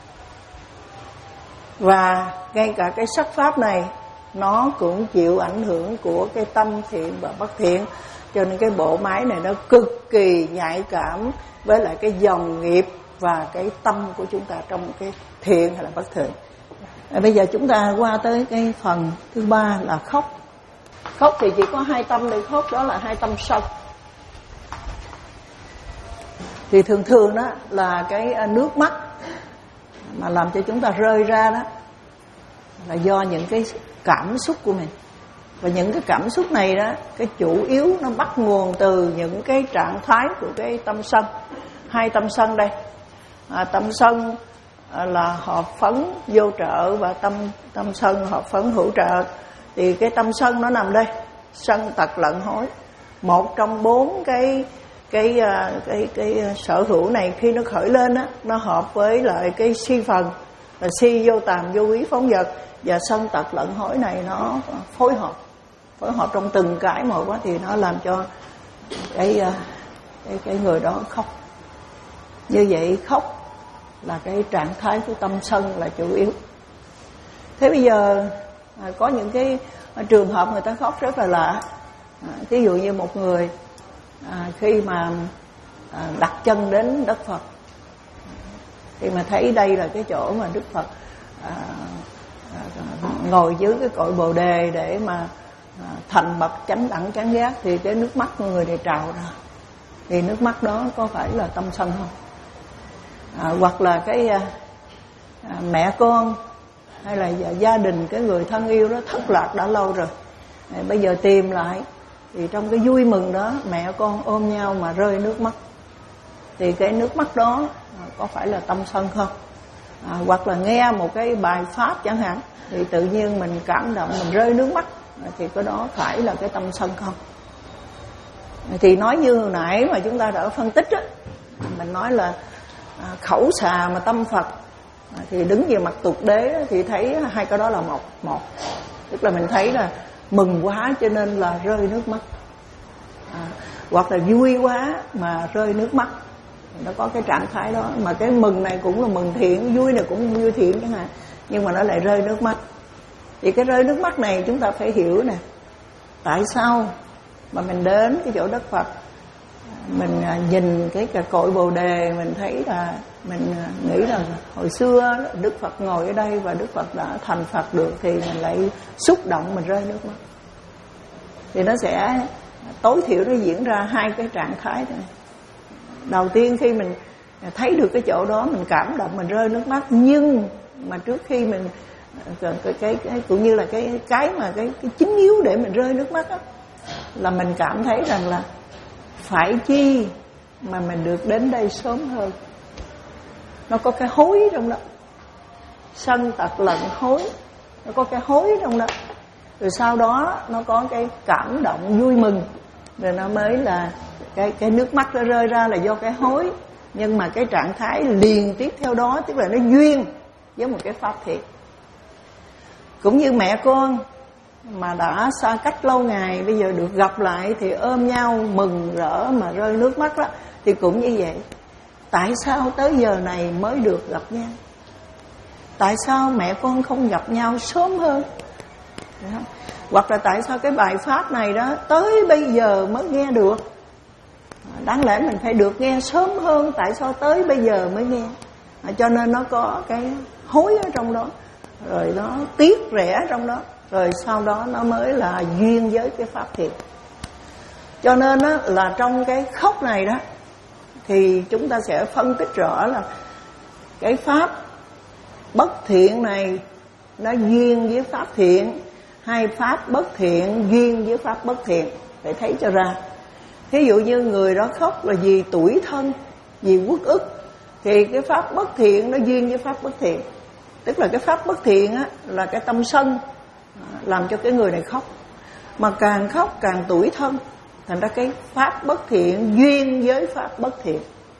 Và ngay cả cái sắc pháp này, nó cũng chịu ảnh hưởng của cái tâm thiện và bất thiện. Cho nên cái bộ máy này nó cực kỳ nhạy cảm với lại cái dòng nghiệp và cái tâm của chúng ta trong cái thiện hay là bất thiện. À, bây giờ chúng ta qua tới cái phần thứ ba là khóc. Khóc thì chỉ có hai tâm để khóc, đó là hai tâm sân. Thì thường thường đó là cái nước mắt mà làm cho chúng ta rơi ra đó là do những cái cảm xúc của mình. Và những cái cảm xúc này đó, cái chủ yếu nó bắt nguồn từ những cái trạng thái của cái tâm sân. Hai tâm sân đây, à, tâm sân là hợp phấn vô trợ và tâm tâm sân hợp phấn hữu trợ. Thì cái tâm sân nó nằm đây, sân tật lận hối. Một trong bốn cái cái cái cái, cái sở hữu này khi nó khởi lên á, nó hợp với lại cái si phần là si vô tàm vô úy phóng dật, và sân tật lận hối này nó phối hợp phối hợp trong từng cái một quá, thì nó làm cho cái cái cái người đó khóc. Như vậy khóc là cái trạng thái của tâm sân là chủ yếu. Thế bây giờ à, có những cái trường hợp người ta khóc rất là lạ. À, ví dụ như một người à, khi mà à, đặt chân đến đất Phật, thì mà thấy đây là cái chỗ mà Đức Phật à, à, ngồi dưới cái cội Bồ Đề để mà à, thành bậc chánh đẳng chánh giác, thì cái nước mắt của người này trào ra. Thì nước mắt đó có phải là tâm sân không? À, hoặc là cái à, mẹ con hay là gia đình, cái người thân yêu đó thất lạc đã lâu rồi, à, bây giờ tìm lại, thì trong cái vui mừng đó mẹ con ôm nhau mà rơi nước mắt, thì cái nước mắt đó à, có phải là tâm sân không? À, hoặc là nghe một cái bài pháp chẳng hạn, thì tự nhiên mình cảm động, mình rơi nước mắt, à, thì cái đó phải là cái tâm sân không? À, thì nói như hồi nãy mà chúng ta đã phân tích á, mình nói là à, khẩu xà mà tâm Phật, à, thì đứng về mặt tục đế đó, thì thấy hai cái đó là một một tức là mình thấy là mừng quá cho nên là rơi nước mắt, à, hoặc là vui quá mà rơi nước mắt. Nó có cái trạng thái đó, mà cái mừng này cũng là mừng thiện, vui này cũng vui thiện chẳng hạn, nhưng mà nó lại rơi nước mắt. Thì cái rơi nước mắt này chúng ta phải hiểu nè, tại sao mà mình đến cái chỗ đất Phật, mình nhìn cái cội cội Bồ Đề, mình thấy là mình nghĩ là hồi xưa Đức Phật ngồi ở đây và Đức Phật đã thành Phật được, thì mình lại xúc động, mình rơi nước mắt. Thì nó sẽ tối thiểu nó diễn ra hai cái trạng thái này. Đầu tiên khi mình thấy được cái chỗ đó, mình cảm động, mình rơi nước mắt. Nhưng mà trước khi mình cái, cái, cái cũng như là cái cái mà cái, cái chính yếu để mình rơi nước mắt đó, là mình cảm thấy rằng là phải chi mà mình được đến đây sớm hơn. Nó có cái hối trong đó, sân tật lận hối, nó có cái hối trong đó. Rồi sau đó nó có cái cảm động vui mừng, rồi nó mới là cái cái nước mắt nó rơi ra là do cái hối. Nhưng mà cái trạng thái liền tiếp theo đó, tức là nó duyên với một cái pháp thiện. Cũng như mẹ con mà đã xa cách lâu ngày, bây giờ được gặp lại thì ôm nhau mừng rỡ mà rơi nước mắt đó, thì cũng như vậy. Tại sao tới giờ này mới được gặp nhau? Tại sao mẹ con không gặp nhau sớm hơn? Đó. Hoặc là tại sao cái bài pháp này đó tới bây giờ mới nghe được? Đáng lẽ mình phải được nghe sớm hơn, tại sao tới bây giờ mới nghe? À, cho nên nó có cái hối ở trong đó, rồi nó tiếc rẻ trong đó, rồi sau đó nó mới là duyên với cái pháp thiện. Cho nên đó, là trong cái khóc này đó, thì chúng ta sẽ phân tích rõ là cái pháp bất thiện này nó duyên với pháp thiện, hay pháp bất thiện duyên với pháp bất thiện, để thấy cho ra. Thí dụ như người đó khóc là vì tủi thân, vì uất ức, thì cái pháp bất thiện nó duyên với pháp bất thiện. Tức là cái pháp bất thiện á, là cái tâm sân làm cho cái người này khóc, mà càng khóc càng tủi thân, thành ra cái pháp bất thiện duyên với pháp bất thiện.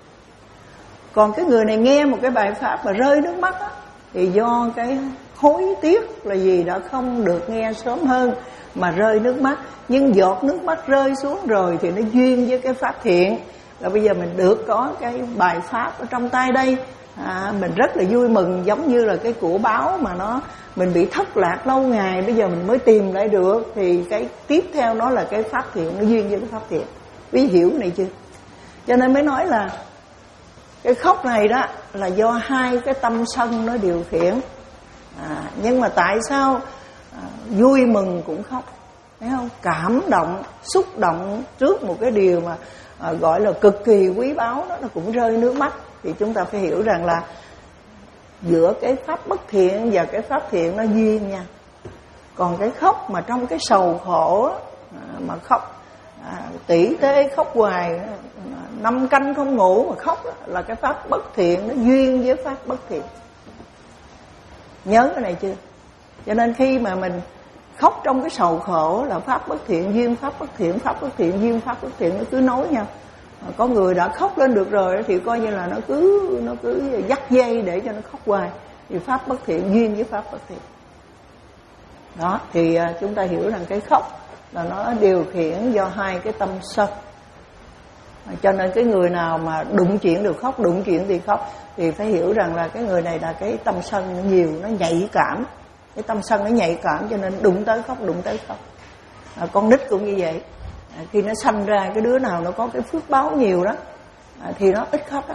Còn cái người này nghe một cái bài pháp mà rơi nước mắt á, thì do cái hối tiếc là gì đã không được nghe sớm hơn mà rơi nước mắt. Nhưng giọt nước mắt rơi xuống rồi thì nó duyên với cái pháp thiện, là bây giờ mình được có cái bài pháp ở trong tay đây, à, mình rất là vui mừng, giống như là cái của báo mà nó mình bị thất lạc lâu ngày, bây giờ mình mới tìm lại được, thì cái tiếp theo nó là cái pháp thiện, nó duyên với cái pháp thiện. Quý hiểu này chưa? Cho nên mới nói là cái khóc này đó là do hai cái tâm sân nó điều khiển. À, nhưng mà tại sao à, vui mừng cũng khóc, thấy không? Cảm động, xúc động trước một cái điều mà à, gọi là cực kỳ quý báu đó, nó cũng rơi nước mắt. Thì chúng ta phải hiểu rằng là giữa cái pháp bất thiện và cái pháp thiện nó duyên nha. Còn cái khóc mà trong cái sầu khổ à, mà khóc à, tỉ tê khóc hoài, năm canh không ngủ mà khóc là cái pháp bất thiện, nó duyên với pháp bất thiện. Nhớ cái này chưa? Cho nên khi mà mình khóc trong cái sầu khổ là pháp bất thiện, duyên pháp bất thiện, pháp bất thiện, duyên pháp bất thiện, nó cứ nối nhau. Có người đã khóc lên được rồi thì coi như là nó cứ nó cứ dắt dây để cho nó khóc hoài. Thì pháp bất thiện duyên với pháp bất thiện. Đó, thì chúng ta hiểu rằng cái khóc là nó điều khiển do hai cái tâm sân. Cho nên cái người nào mà đụng chuyện được khóc, đụng chuyện thì khóc, thì phải hiểu rằng là cái người này là cái tâm sân nó nhiều, nó nhạy cảm. Cái tâm sân nó nhạy cảm cho nên đụng tới khóc, đụng tới khóc. À, con nít cũng như vậy. À, khi nó sanh ra cái đứa nào nó có cái phước báo nhiều đó à, thì nó ít khóc đó.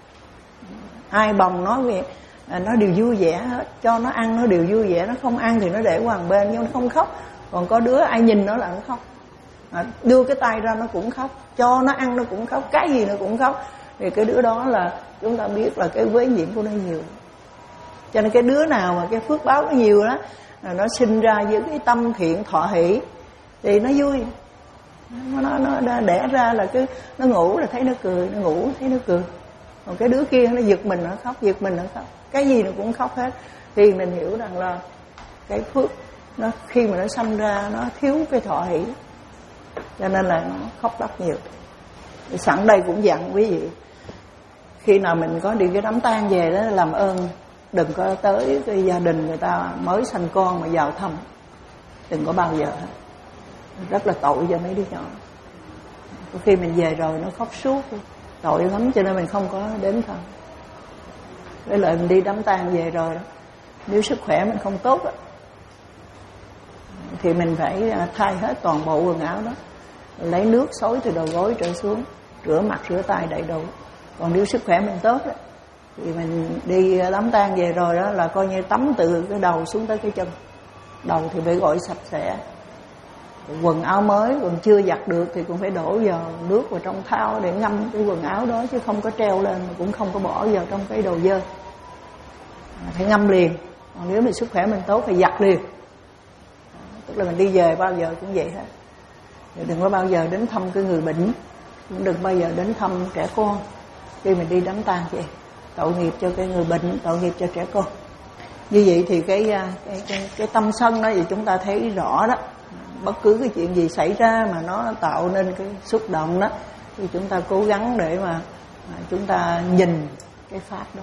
Ai bồng nó về à, nó đều vui vẻ hết, cho nó ăn nó đều vui vẻ, nó không ăn thì nó để qua một bên nhưng nó không khóc. Còn có đứa ai nhìn nó là nó khóc. À, đưa cái tay ra nó cũng khóc, cho nó ăn nó cũng khóc, cái gì nó cũng khóc. Thì cái đứa đó là chúng ta biết là cái vế nhiễm của nó nhiều. Cho nên cái đứa nào mà cái phước báo nó nhiều đó, nó sinh ra với cái tâm thiện thọ hỷ thì nó vui. Nó, nó, nó đẻ ra là cứ nó ngủ là thấy nó cười, nó ngủ thấy nó cười. Còn cái đứa kia nó giật mình nó khóc, giật mình nó khóc, cái gì nó cũng khóc hết. Thì mình hiểu rằng là cái phước nó khi mà nó sanh ra nó thiếu cái thọ hỷ, cho nên là nó khóc lóc nhiều. Thì sẵn đây cũng dặn quý vị, khi nào mình có đi cái đám tang về đó, làm ơn đừng có tới cái gia đình người ta mới sanh con mà vào thăm, đừng có bao giờ hết. Rất là tội cho mấy đứa nhỏ. Có khi mình về rồi nó khóc suốt, tội lắm, cho nên mình không có đến thăm. Với lại mình đi đám tang về rồi đó, nếu sức khỏe mình không tốt đó, thì mình phải thay hết toàn bộ quần áo đó, lấy nước xối từ đầu gối trở xuống, rửa mặt rửa tay đầy đủ. Còn nếu sức khỏe mình tốt đó, thì mình đi đám tang về rồi đó là coi như tắm từ cái đầu xuống tới cái chân. Đầu thì phải gội sạch sẽ, quần áo mới còn chưa giặt được thì cũng phải đổ vào nước vào trong thau để ngâm cái quần áo đó, chứ không có treo lên mà cũng không có bỏ vào trong cái đồ dơ, phải ngâm liền. Còn nếu mà sức khỏe mình tốt phải giặt liền. Tức là mình đi về bao giờ cũng vậy hết. Đừng có bao giờ đến thăm cái người bệnh, cũng đừng bao giờ đến thăm trẻ con khi mình đi đám tang vậy. Tội nghiệp cho cái người bệnh, tội nghiệp cho trẻ con. Như vậy thì cái cái cái, cái tâm sân đó thì chúng ta thấy rõ đó. Bất cứ cái chuyện gì xảy ra mà nó tạo nên cái xúc động đó, thì chúng ta cố gắng để mà, mà chúng ta nhìn cái pháp đó.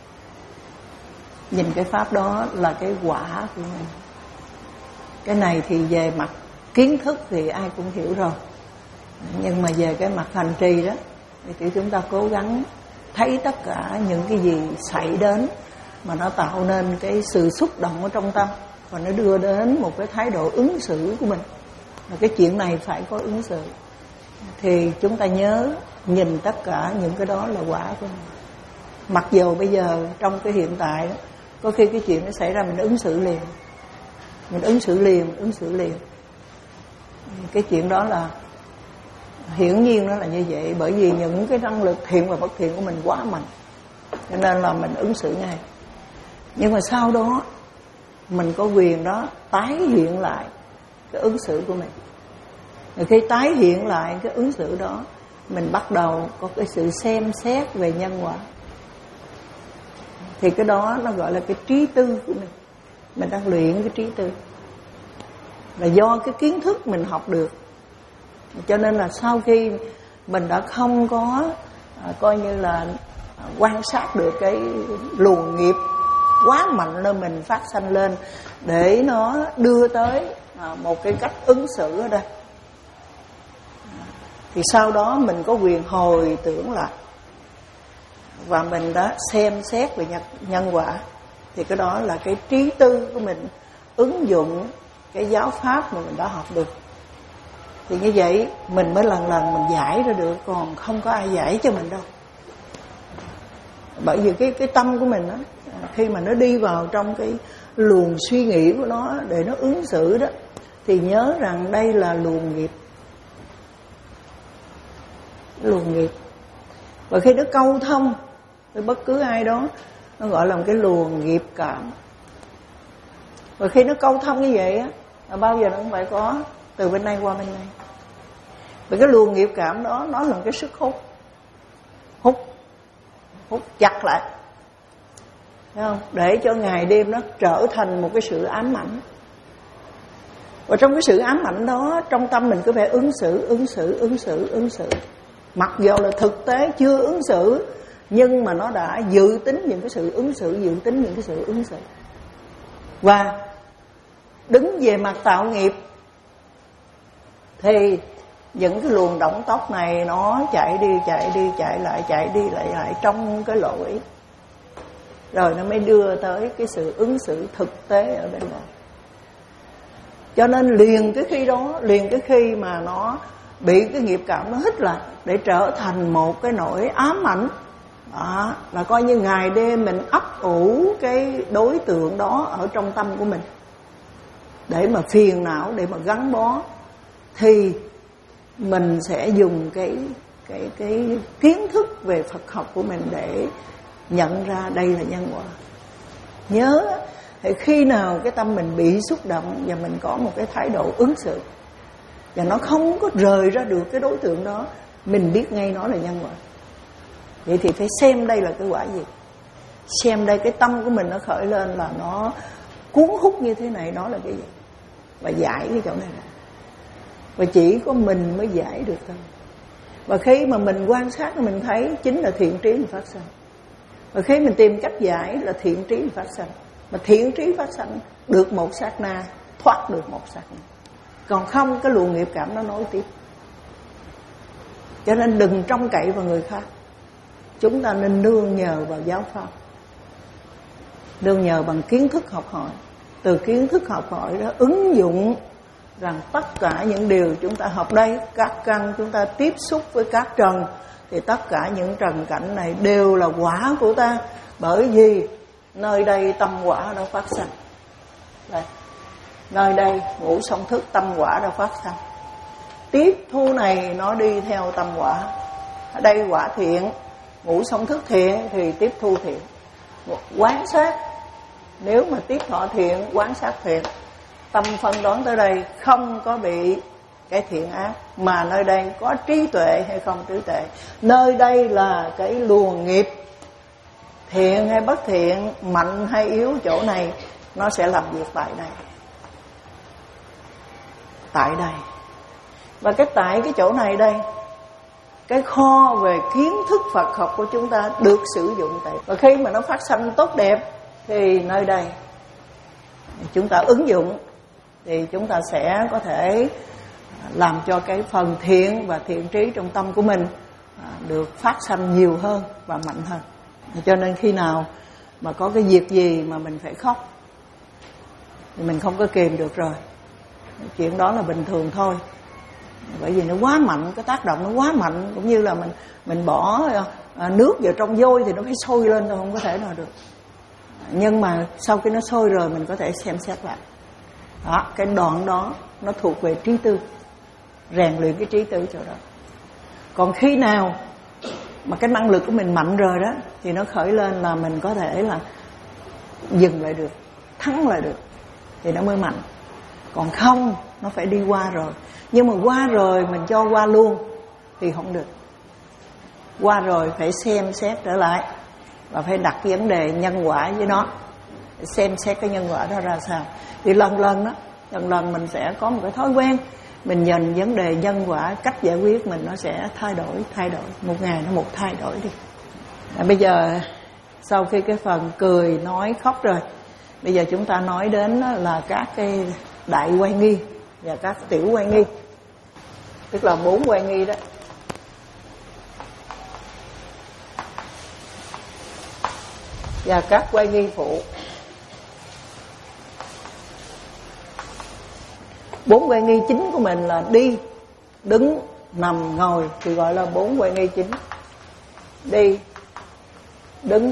Nhìn cái pháp đó là cái quả của mình. Cái này thì về mặt kiến thức thì ai cũng hiểu rồi, nhưng mà về cái mặt hành trì đó thì kiểu chúng ta cố gắng thấy tất cả những cái gì xảy đến mà nó tạo nên cái sự xúc động ở trong tâm, và nó đưa đến một cái thái độ ứng xử của mình. Và cái chuyện này phải có ứng xử. Thì chúng ta nhớ nhìn tất cả những cái đó là quả của mình. Mặc dù bây giờ trong cái hiện tại đó, có khi cái chuyện nó xảy ra mình ứng xử liền, mình ứng xử liền, ứng xử liền. Cái chuyện đó là hiển nhiên nó là như vậy, bởi vì những cái năng lực thiện và bất thiện của mình quá mạnh, cho nên là mình ứng xử ngay. Nhưng mà sau đó mình có quyền đó tái hiện lại cái ứng xử của mình. Rồi khi tái hiện lại cái ứng xử đó, mình bắt đầu có cái sự xem xét về nhân quả. Thì cái đó nó gọi là cái trí tư của mình. Mình đang luyện cái trí tư, là do cái kiến thức mình học được. Cho nên là sau khi mình đã không có à, coi như là à, quan sát được cái luồng nghiệp quá mạnh nơi mình phát sanh lên, để nó đưa tới à, một cái cách ứng xử ở đây, à, thì sau đó mình có quyền hồi tưởng lại, và mình đã xem xét về nhân quả. Thì cái đó là cái trí tư của mình ứng dụng cái giáo pháp mà mình đã học được. Thì như vậy mình mới lần lần mình giải ra được, còn không có ai giải cho mình đâu. Bởi vì cái cái tâm của mình đó, khi mà nó đi vào trong cái luồng suy nghĩ của nó để nó ứng xử đó, thì nhớ rằng đây là luồng nghiệp. luồng nghiệp. Và khi nó câu thông với bất cứ ai đó, nó gọi là một cái luồng nghiệp cảm. Và khi nó câu thông như vậy á, là bao giờ nó cũng phải có từ bên này qua bên này. Và cái luồng nghiệp cảm đó, nó là một cái sức hút, hút, hút chặt lại, thấy không? Để cho ngày đêm nó trở thành một cái sự ám ảnh. Và trong cái sự ám ảnh đó, trong tâm mình cứ phải ứng xử, ứng xử, ứng xử, ứng xử. Mặc dù là thực tế chưa ứng xử, nhưng mà nó đã dự tính những cái sự ứng xử, dự tính những cái sự ứng xử. Và đứng về mặt tạo nghiệp thì những cái luồng động tốc này nó chạy đi, chạy đi, chạy lại, chạy đi, lại lại trong cái lỗi. Rồi nó mới đưa tới cái sự ứng xử thực tế ở bên ngoài. Cho nên liền cái khi đó, liền cái khi mà nó bị cái nghiệp cảm nó hít lại để trở thành một cái nỗi ám ảnh, đó là coi như ngày đêm mình ấp ủ cái đối tượng đó ở trong tâm của mình để mà phiền não, để mà gắn bó, thì mình sẽ dùng cái cái cái kiến thức về Phật học của mình để nhận ra đây là nhân quả. Nhớ thì khi nào cái tâm mình bị xúc động và mình có một cái thái độ ứng xử và nó không có rời ra được cái đối tượng đó, mình biết ngay nó là nhân quả. Vậy thì phải xem đây là cái quả gì, xem đây cái tâm của mình nó khởi lên là nó cuốn hút như thế này, nó là cái gì, và giải cái chỗ này ra. Và chỉ có mình mới giải được thôi. Và khi mà mình quan sát mình thấy chính là thiện trí mình phát sanh. Và khi mình tìm cách giải là thiện trí mình phát sanh. Mà thiện trí phát sanh được một sát na, thoát được một sát na. Còn không cái luồng nghiệp cảm nó nối tiếp. Cho nên đừng trông cậy vào người khác. Chúng ta nên nương nhờ vào giáo pháp, nương nhờ bằng kiến thức học hỏi. Từ kiến thức học hỏi đó ứng dụng rằng tất cả những điều chúng ta học đây, các căn chúng ta tiếp xúc với các trần, thì tất cả những trần cảnh này đều là quả của ta. Bởi vì nơi đây tâm quả đã phát sanh. Đây, nơi đây ngũ song thức tâm quả đã phát sanh. Tiếp thu này nó đi theo tâm quả. Ở đây quả thiện, ngũ song thức thiện thì tiếp thu thiện. Quán sát, nếu mà tiếp thọ thiện, quán sát thiện, tâm phân đoán tới đây không có bị cái thiện ác, mà nơi đây có trí tuệ hay không trí tuệ. Nơi đây là cái luồng nghiệp, thiện hay bất thiện, mạnh hay yếu, chỗ này nó sẽ làm việc tại đây. Tại đây. Và cái tại cái chỗ này đây, cái kho về kiến thức Phật học của chúng ta được sử dụng tại. Và khi mà nó phát sanh tốt đẹp thì nơi đây chúng ta ứng dụng, thì chúng ta sẽ có thể làm cho cái phần thiện và thiện trí trong tâm của mình được phát sanh nhiều hơn và mạnh hơn. Cho nên khi nào mà có cái việc gì mà mình phải khóc thì mình không có kìm được rồi. Chuyện đó là bình thường thôi. Bởi vì nó quá mạnh, cái tác động nó quá mạnh. Cũng như là mình mình bỏ nước vào trong vôi thì nó phải sôi lên thôi, không có thể nào được. Nhưng mà sau khi nó sôi rồi mình có thể xem xét lại. Đó, cái đoạn đó nó thuộc về trí tư, rèn luyện cái trí tư chỗ đó. Còn khi nào mà cái năng lực của mình mạnh rồi đó, thì nó khởi lên là mình có thể là dừng lại được, thắng lại được, thì nó mới mạnh. Còn không, nó phải đi qua rồi. Nhưng mà qua rồi mình cho qua luôn thì không được. Qua rồi phải xem xét trở lại và phải đặt vấn đề nhân quả với nó, xem xét cái nhân quả đó ra sao. Thì lần lần đó, lần lần mình sẽ có một cái thói quen, mình nhìn vấn đề nhân quả, cách giải quyết mình nó sẽ thay đổi, thay đổi, một ngày nó một thay đổi đi. À, bây giờ sau khi cái phần cười, nói, khóc rồi, bây giờ chúng ta nói đến là các cái đại oai nghi và các tiểu oai nghi, tức là bốn oai nghi đó. Và các oai nghi phụ. Bốn oai nghi chính của mình là đi, đứng, nằm, ngồi thì gọi là bốn oai nghi chính. Đi, đứng,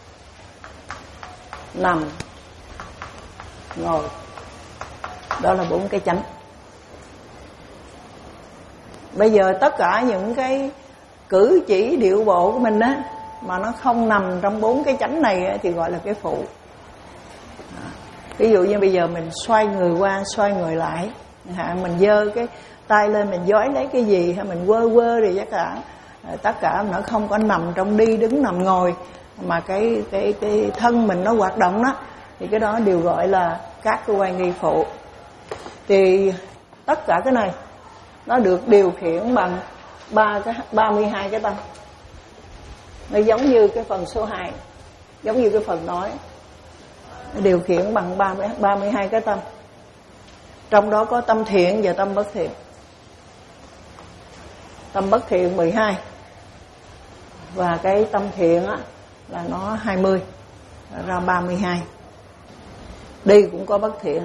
nằm, ngồi, đó là bốn cái chánh. Bây giờ tất cả những cái cử chỉ điệu bộ của mình á mà nó không nằm trong bốn cái chánh này á, thì gọi là cái phụ. Ví dụ như bây giờ mình xoay người qua xoay người lại, mình giơ cái tay lên mình dói lấy cái gì, hay mình quơ quơ thì tất cả tất cả nó không có nằm trong đi đứng nằm ngồi, mà cái cái cái thân mình nó hoạt động đó, thì cái đó đều gọi là các cơ quan nghi phụ. Thì tất cả cái này nó được điều khiển bằng ba cái ba mươi hai cái tâm. Nó giống như cái phần số hai, giống như cái phần nói, nó điều khiển bằng ba mươi hai cái tâm. Trong đó có tâm thiện và tâm bất thiện. Tâm bất thiện mười hai, và cái tâm thiện á là nó hai mươi, ra ba mươi hai. Đi cũng có bất thiện,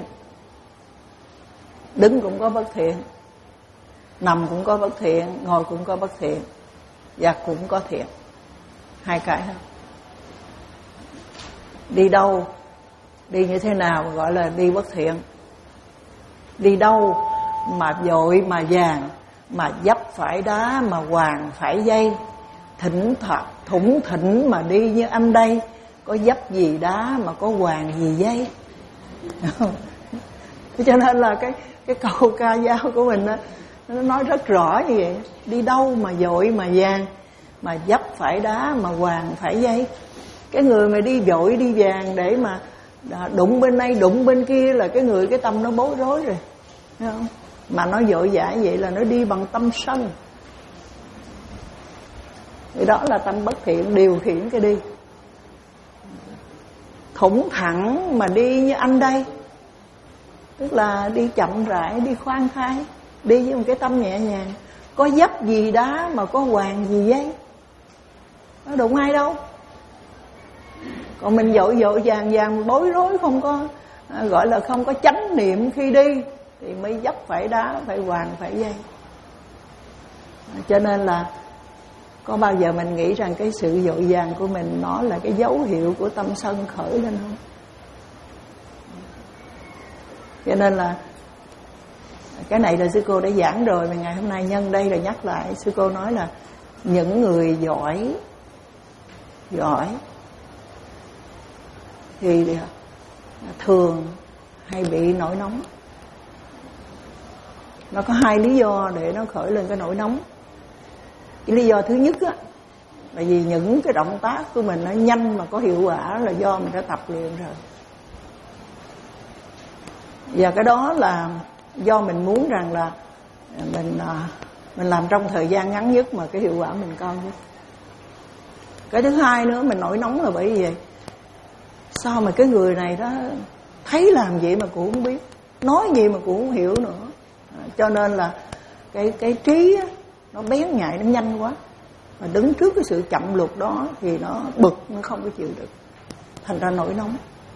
đứng cũng có bất thiện, nằm cũng có bất thiện, ngồi cũng có bất thiện, và cũng có thiện. Hai cái thôi. Đi đâu, đi như thế nào gọi là đi bất thiện. Đi đâu mà vội mà vàng, mà dấp phải đá mà hoàng phải dây, thỉnh thật thủng thỉnh mà đi như anh đây, có dấp gì đá mà có hoàng gì dây. Cho nên là cái cái câu ca dao của mình đó, nó nói rất rõ như vậy. Đi đâu mà vội mà vàng, mà dấp phải đá mà hoàng phải dây. Cái người mà đi vội đi vàng để mà đụng bên đây đụng bên kia là cái người cái tâm nó bối rối rồi, thấy không? Mà nó vội vã vậy là nó đi bằng tâm sân. Thì đó là tâm bất thiện điều khiển cái đi. Thủng thẳng mà đi như anh đây, tức là đi chậm rãi, đi khoan thai, đi với một cái tâm nhẹ nhàng. Có dấp gì đá mà có hoàng gì dây, nó đụng ai đâu. Còn mình vội vội vàng vàng bối rối, không có à, gọi là không có chánh niệm khi đi, thì mới dấp phải đá, phải hoàng, phải dây. Cho nên là có bao giờ mình nghĩ rằng cái sự vội vàng của mình nó là cái dấu hiệu của tâm sân khởi lên không? Cho nên là cái này là sư cô đã giảng rồi, mà ngày hôm nay nhân đây là nhắc lại. Sư cô nói là những người giỏi giỏi thì thường hay bị nổi nóng. Nó có hai lý do để nó khởi lên cái nổi nóng. Cái lý do thứ nhất á, là vì những cái động tác của mình nó nhanh mà có hiệu quả là do mình đã tập luyện rồi. Và cái đó là do mình muốn rằng là mình mình làm trong thời gian ngắn nhất mà cái hiệu quả mình cao nhất. Cái thứ hai nữa mình nổi nóng là bởi vì sao mà cái người này đó thấy làm vậy mà cũng không biết, nói gì mà cũng không hiểu nữa. Cho nên là cái cái trí á, nó bén nhạy, nó nhanh quá, mà đứng trước cái sự chậm lục đó thì nó bực, nó không có chịu được, thành ra nổi nóng.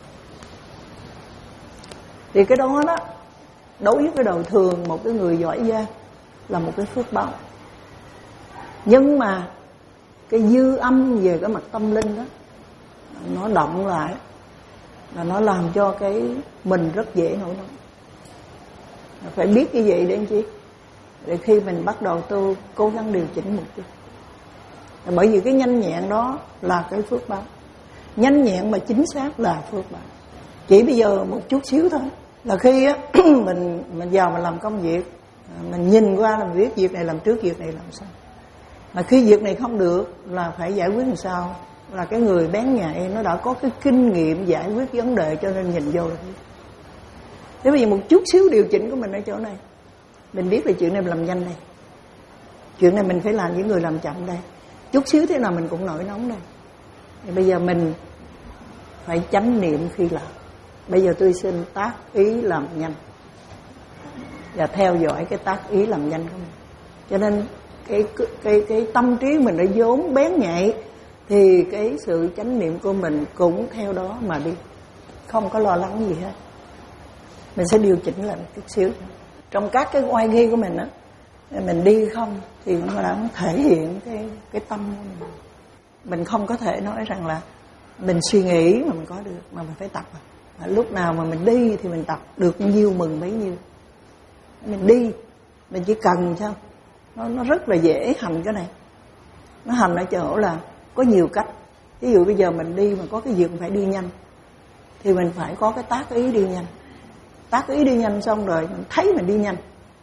Thì cái đó đó, đối với cái đời thường, một cái người giỏi giang là một cái phước báo. Nhưng mà cái dư âm về cái mặt tâm linh đó, nó động lại là nó làm cho cái mình rất dễ nổi nóng. Phải biết như vậy để anh chị, để khi mình bắt đầu tu cố gắng điều chỉnh một chút. Bởi vì cái nhanh nhẹn đó là cái phước báo. Nhanh nhẹn mà chính xác là phước báo. Chỉ bây giờ một chút xíu thôi, là khi á mình mình vào mình làm công việc, mình nhìn qua là mình biết việc này làm trước, việc này làm sau. Mà khi việc này không được là phải giải quyết làm sao. Là cái người bén nhạy nó đã có cái kinh nghiệm giải quyết vấn đề, cho nên nhìn vô là biết. Thế bây giờ một chút xíu điều chỉnh của mình ở chỗ này, mình biết là chuyện này mình làm nhanh đây, chuyện này mình phải làm với người làm chậm đây. Chút xíu thế nào mình cũng nổi nóng đây. Thì bây giờ mình phải chánh niệm khi làm. Bây giờ tôi xin tác ý làm nhanh, và theo dõi cái tác ý làm nhanh của mình. Cho nên cái cái cái tâm trí mình nó vốn bén nhạy, thì cái sự chánh niệm của mình cũng theo đó mà đi, không có lo lắng gì hết. Mình sẽ điều chỉnh lại một chút xíu. Trong các cái oai nghi của mình á, mình đi không thì nó đã thể hiện cái cái tâm của mình. Mình không có thể nói rằng là mình suy nghĩ mà mình có được, mà mình phải tập. Mà lúc nào mà mình đi thì mình tập được nhiêu mừng bấy nhiêu. Mình đi, mình chỉ cần sao nó nó rất là dễ hành cái này. Nó hành ở chỗ là có nhiều cách. Ví dụ bây giờ mình đi mà có cái việc phải đi nhanh, thì mình phải có cái tác ý đi nhanh. Tác ý đi nhanh xong rồi mình thấy mình đi nhanh,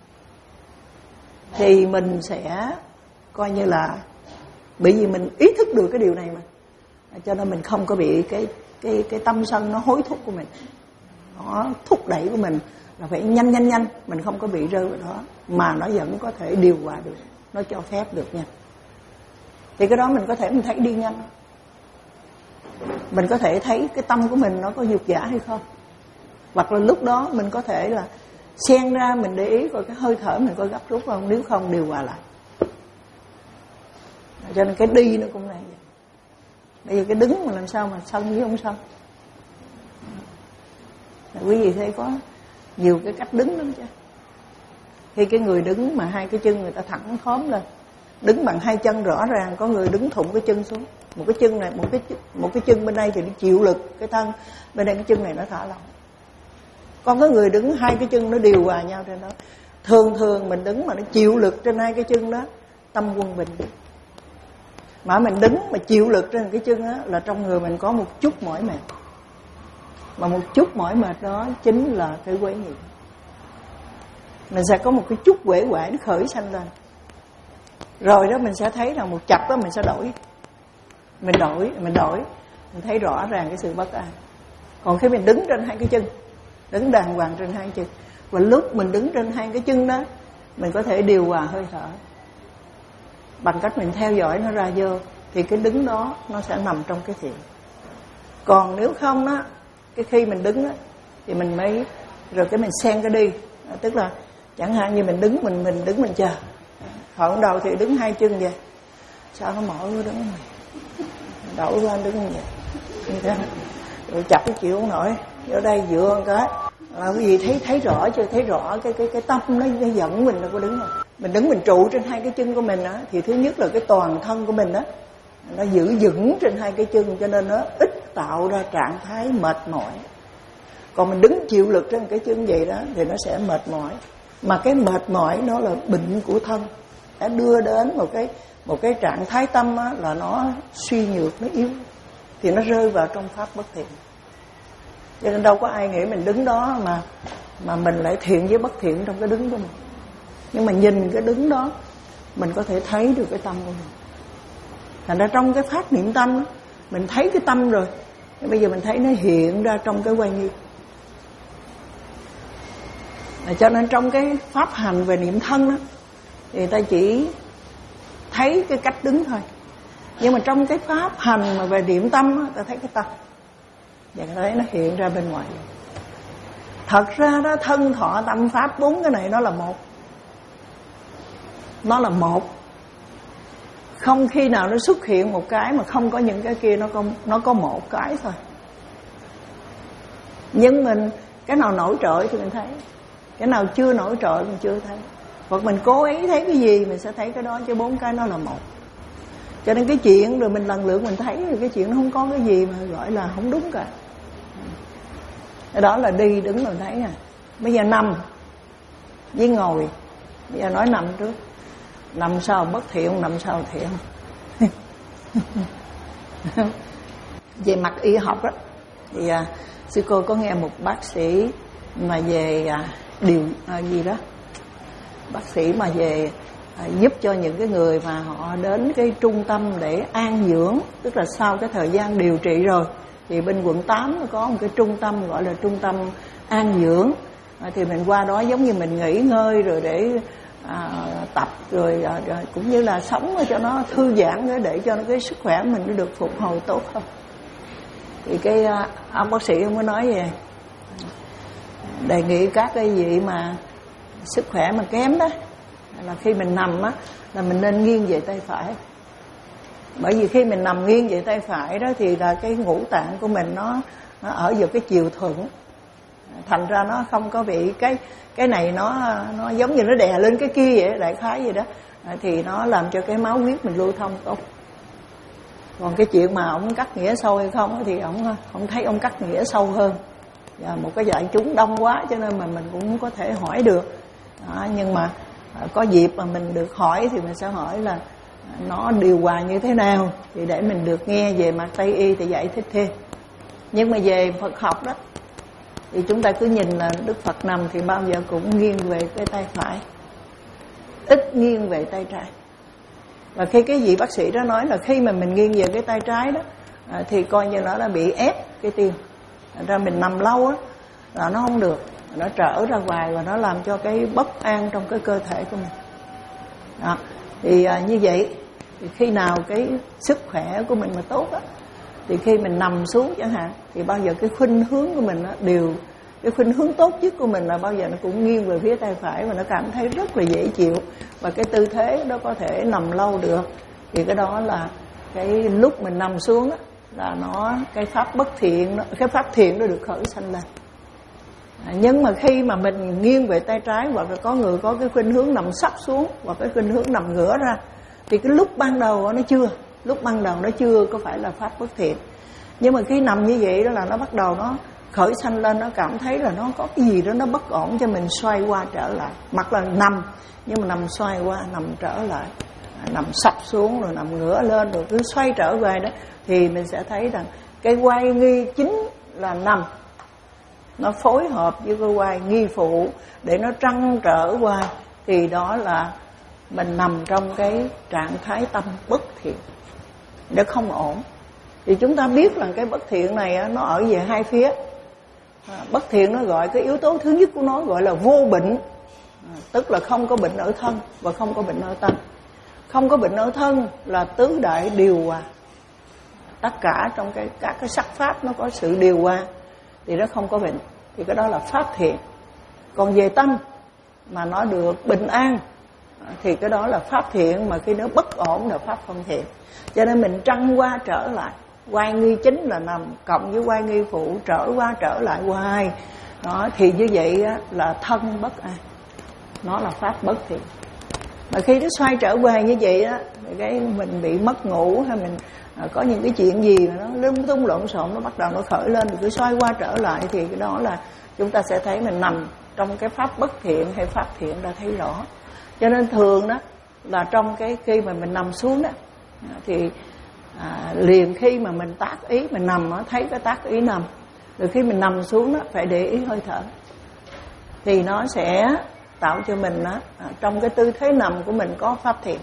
thì mình sẽ coi như là, bởi vì mình ý thức được cái điều này mà, cho nên mình không có bị cái cái cái tâm sân nó hối thúc của mình, nó thúc đẩy của mình là phải nhanh nhanh nhanh, mình không có bị rơi vào đó, mà nó vẫn có thể điều hòa được, nó cho phép được nha. Thì cái đó mình có thể mình thấy đi nhanh, mình có thể thấy cái tâm của mình nó có dục giả hay không, hoặc là lúc đó mình có thể là xen ra mình để ý coi cái hơi thở mình có gấp rút không, nếu không điều hòa lại. Cho nên cái đi nó cũng là vậy. Bây giờ cái đứng mà làm sao mà sân với không sân. Quý vị thấy có nhiều cái cách đứng lắm chứ. Khi cái người đứng mà hai cái chân người ta thẳng khóm lên, đứng bằng hai chân rõ ràng, có người đứng thụng cái chân xuống, một cái chân này, một cái một cái chân bên đây thì nó chịu lực cái thân, bên đây cái chân này nó thả lỏng. Còn có người đứng hai cái chân nó điều hòa nhau trên đó. Thường thường mình đứng mà nó chịu lực trên hai cái chân đó, tâm quân bình. Mà mình đứng mà chịu lực trên cái chân đó là trong người mình có một chút mỏi mệt. Mà một chút mỏi mệt đó chính là cái quấy nhiễm. Mình sẽ có một cái chút uể oải nó khởi sanh lên. Rồi đó mình sẽ thấy là một chập đó mình sẽ đổi. Mình đổi, mình đổi, mình thấy rõ ràng cái sự bất an. Còn khi mình đứng trên hai cái chân, đứng đàng hoàng trên hai chân, và lúc mình đứng trên hai cái chân đó, mình có thể điều hòa hơi thở bằng cách mình theo dõi nó ra vô, thì cái đứng đó nó sẽ nằm trong cái thiện. Còn nếu không đó, cái khi mình đứng đó, thì mình mới rồi cái mình xen cái đi, tức là chẳng hạn như mình đứng mình mình đứng mình chờ, hồi đầu thì đứng hai chân vậy, sao nó mỏi quá đứng này, đổi qua đứng như vậy, như thế, rồi chặt cái chịu không nổi, ở đây dựa một cái, là cái gì thấy thấy rõ chưa, thấy rõ cái cái cái tâm nó, nó dẫn mình đâu có đứng rồi. Mình đứng mình trụ trên hai cái chân của mình á, thì thứ nhất là cái toàn thân của mình á, nó giữ vững trên hai cái chân, cho nên nó ít tạo ra trạng thái mệt mỏi. Còn mình đứng chịu lực trên cái chân vậy đó thì nó sẽ mệt mỏi, mà cái mệt mỏi nó là bệnh của thân, đã đưa đến một cái một cái trạng thái tâm á, là nó suy nhược, nó yếu, thì nó rơi vào trong pháp bất thiện. Cho nên đâu có ai nghĩ mình đứng đó mà mà mình lại thiện với bất thiện trong cái đứng của mình. Nhưng mà nhìn cái đứng đó mình có thể thấy được cái tâm của mình. Thành ra trong cái pháp niệm tâm đó, mình thấy cái tâm rồi, bây giờ mình thấy nó hiện ra trong cái quay nghi. Cho nên trong cái pháp hành về niệm thân đó, thì ta chỉ thấy cái cách đứng thôi. Nhưng mà trong cái pháp hành mà về niệm tâm đó, ta thấy cái tâm, và ta thấy nó hiện ra bên ngoài. Thật ra đó, thân thọ tâm pháp, bốn cái này nó là một. Nó là một. Không khi nào nó xuất hiện một cái mà không có những cái kia, nó có, nó có một cái thôi. Nhưng mình cái nào nổi trội thì mình thấy, cái nào chưa nổi trội mình chưa thấy. Hoặc mình cố ý thấy cái gì mình sẽ thấy cái đó, chứ bốn cái nó là một. Cho nên cái chuyện rồi mình lần lượt mình thấy rồi cái chuyện nó không có cái gì mà gọi là không đúng cả. Cái đó là đi đứng mình thấy nè. Bây giờ nằm với ngồi. Bây giờ nói nằm trước. Nằm sao bất thiện, nằm sao thiện. Về mặt y học đó, thì à, sư cô có nghe một bác sĩ mà về à, điều à, gì đó, bác sĩ mà về à, giúp cho những cái người mà họ đến cái trung tâm để an dưỡng, tức là sau cái thời gian điều trị rồi, thì bên quận tám nó có một cái trung tâm gọi là trung tâm an dưỡng, à, thì mình qua đó giống như mình nghỉ ngơi rồi để à, tập rồi, à, rồi cũng như là sống cho nó thư giãn để, để cho nó cái sức khỏe mình nó được phục hồi tốt hơn. Thì cái à, ông bác sĩ ông mới nói vậy, đề nghị các cái vị mà sức khỏe mà kém đó, là khi mình nằm á là mình nên nghiêng về tay phải. Bởi vì khi mình nằm nghiêng về tay phải đó thì là cái ngũ tạng của mình nó, nó ở vào cái chiều thuận, thành ra nó không có bị cái cái này nó nó giống như nó đè lên cái kia vậy, đại khái vậy đó, thì nó làm cho cái máu huyết mình lưu thông tốt. Còn cái chuyện mà ông cắt nghĩa sâu hay không thì ông ông thấy ông cắt nghĩa sâu hơn, và một cái đại chúng đông quá cho nên mà mình cũng không có thể hỏi được đó, nhưng mà có dịp mà mình được hỏi thì mình sẽ hỏi là nó điều hòa như thế nào, thì để mình được nghe về mặt Tây y thì giải thích thêm. Nhưng mà về Phật học đó thì chúng ta cứ nhìn là Đức Phật nằm thì bao giờ cũng nghiêng về cái tay phải, ít nghiêng về tay trái. Và khi cái vị bác sĩ đó nói là khi mà mình nghiêng về cái tay trái đó à, thì coi như nó đã bị ép cái tim, thành ra mình nằm lâu á là nó không được, nó trở ra ngoài và nó làm cho cái bất an trong cái cơ thể của mình đó. Thì à, như vậy thì khi nào cái sức khỏe của mình mà tốt á, thì khi mình nằm xuống chẳng hạn thì bao giờ cái khuynh hướng của mình á, đều cái khuynh hướng tốt nhất của mình là bao giờ nó cũng nghiêng về phía tay phải, và nó cảm thấy rất là dễ chịu, và cái tư thế đó có thể nằm lâu được. Thì cái đó là cái lúc mình nằm xuống á, là nó cái pháp bất thiện đó, cái pháp thiện nó được khởi sanh lên. À, nhưng mà khi mà mình nghiêng về tay trái, hoặc là có người có cái khuynh hướng nằm sấp xuống, hoặc cái khuynh hướng nằm ngửa ra, thì cái lúc ban đầu nó chưa lúc ban đầu nó chưa có phải là pháp bất thiện. Nhưng mà khi nằm như vậy đó là nó bắt đầu nó khởi sanh lên, nó cảm thấy là nó có cái gì đó nó bất ổn, cho mình xoay qua trở lại, mặc là nằm nhưng mà nằm xoay qua nằm trở lại, nằm sập xuống rồi nằm ngửa lên rồi cứ xoay trở về đó, thì mình sẽ thấy rằng cái quay nghi chính là nằm, nó phối hợp với cái quay nghi phụ để nó trăn trở qua, thì đó là mình nằm trong cái trạng thái tâm bất thiện, nó không ổn. Thì chúng ta biết là cái bất thiện này nó ở về hai phía. À, bất thiện nó gọi cái yếu tố thứ nhất của nó gọi là vô bệnh, à, tức là không có bệnh ở thân và không có bệnh ở tâm. Không có bệnh ở thân là tứ đại điều hòa, tất cả trong cái các cái sắc pháp nó có sự điều hòa, thì nó không có bệnh, thì cái đó là pháp thiện. Còn về tâm mà nó được bình an thì cái đó là pháp thiện, mà khi nó bất ổn là pháp không thiện. Cho nên mình trăng qua trở lại, quay nghi chính là nằm cộng với quay nghi phụ, trở qua trở lại hoài đó, thì như vậy á, là thân bất an, nó là pháp bất thiện. Mà khi nó xoay trở về như vậy á, cái mình bị mất ngủ, hay mình à, có những cái chuyện gì mà nó lung tung lộn xộn, nó bắt đầu nó khởi lên, rồi cứ xoay qua trở lại, thì cái đó là chúng ta sẽ thấy mình nằm trong cái pháp bất thiện hay pháp thiện đã thấy rõ. Cho nên thường đó là trong cái khi mà mình nằm xuống đó thì à, liền khi mà mình tác ý mình nằm đó, thấy cái tác ý nằm, rồi khi mình nằm xuống đó phải để ý hơi thở, thì nó sẽ tạo cho mình đó, à, trong cái tư thế nằm của mình có pháp thiện,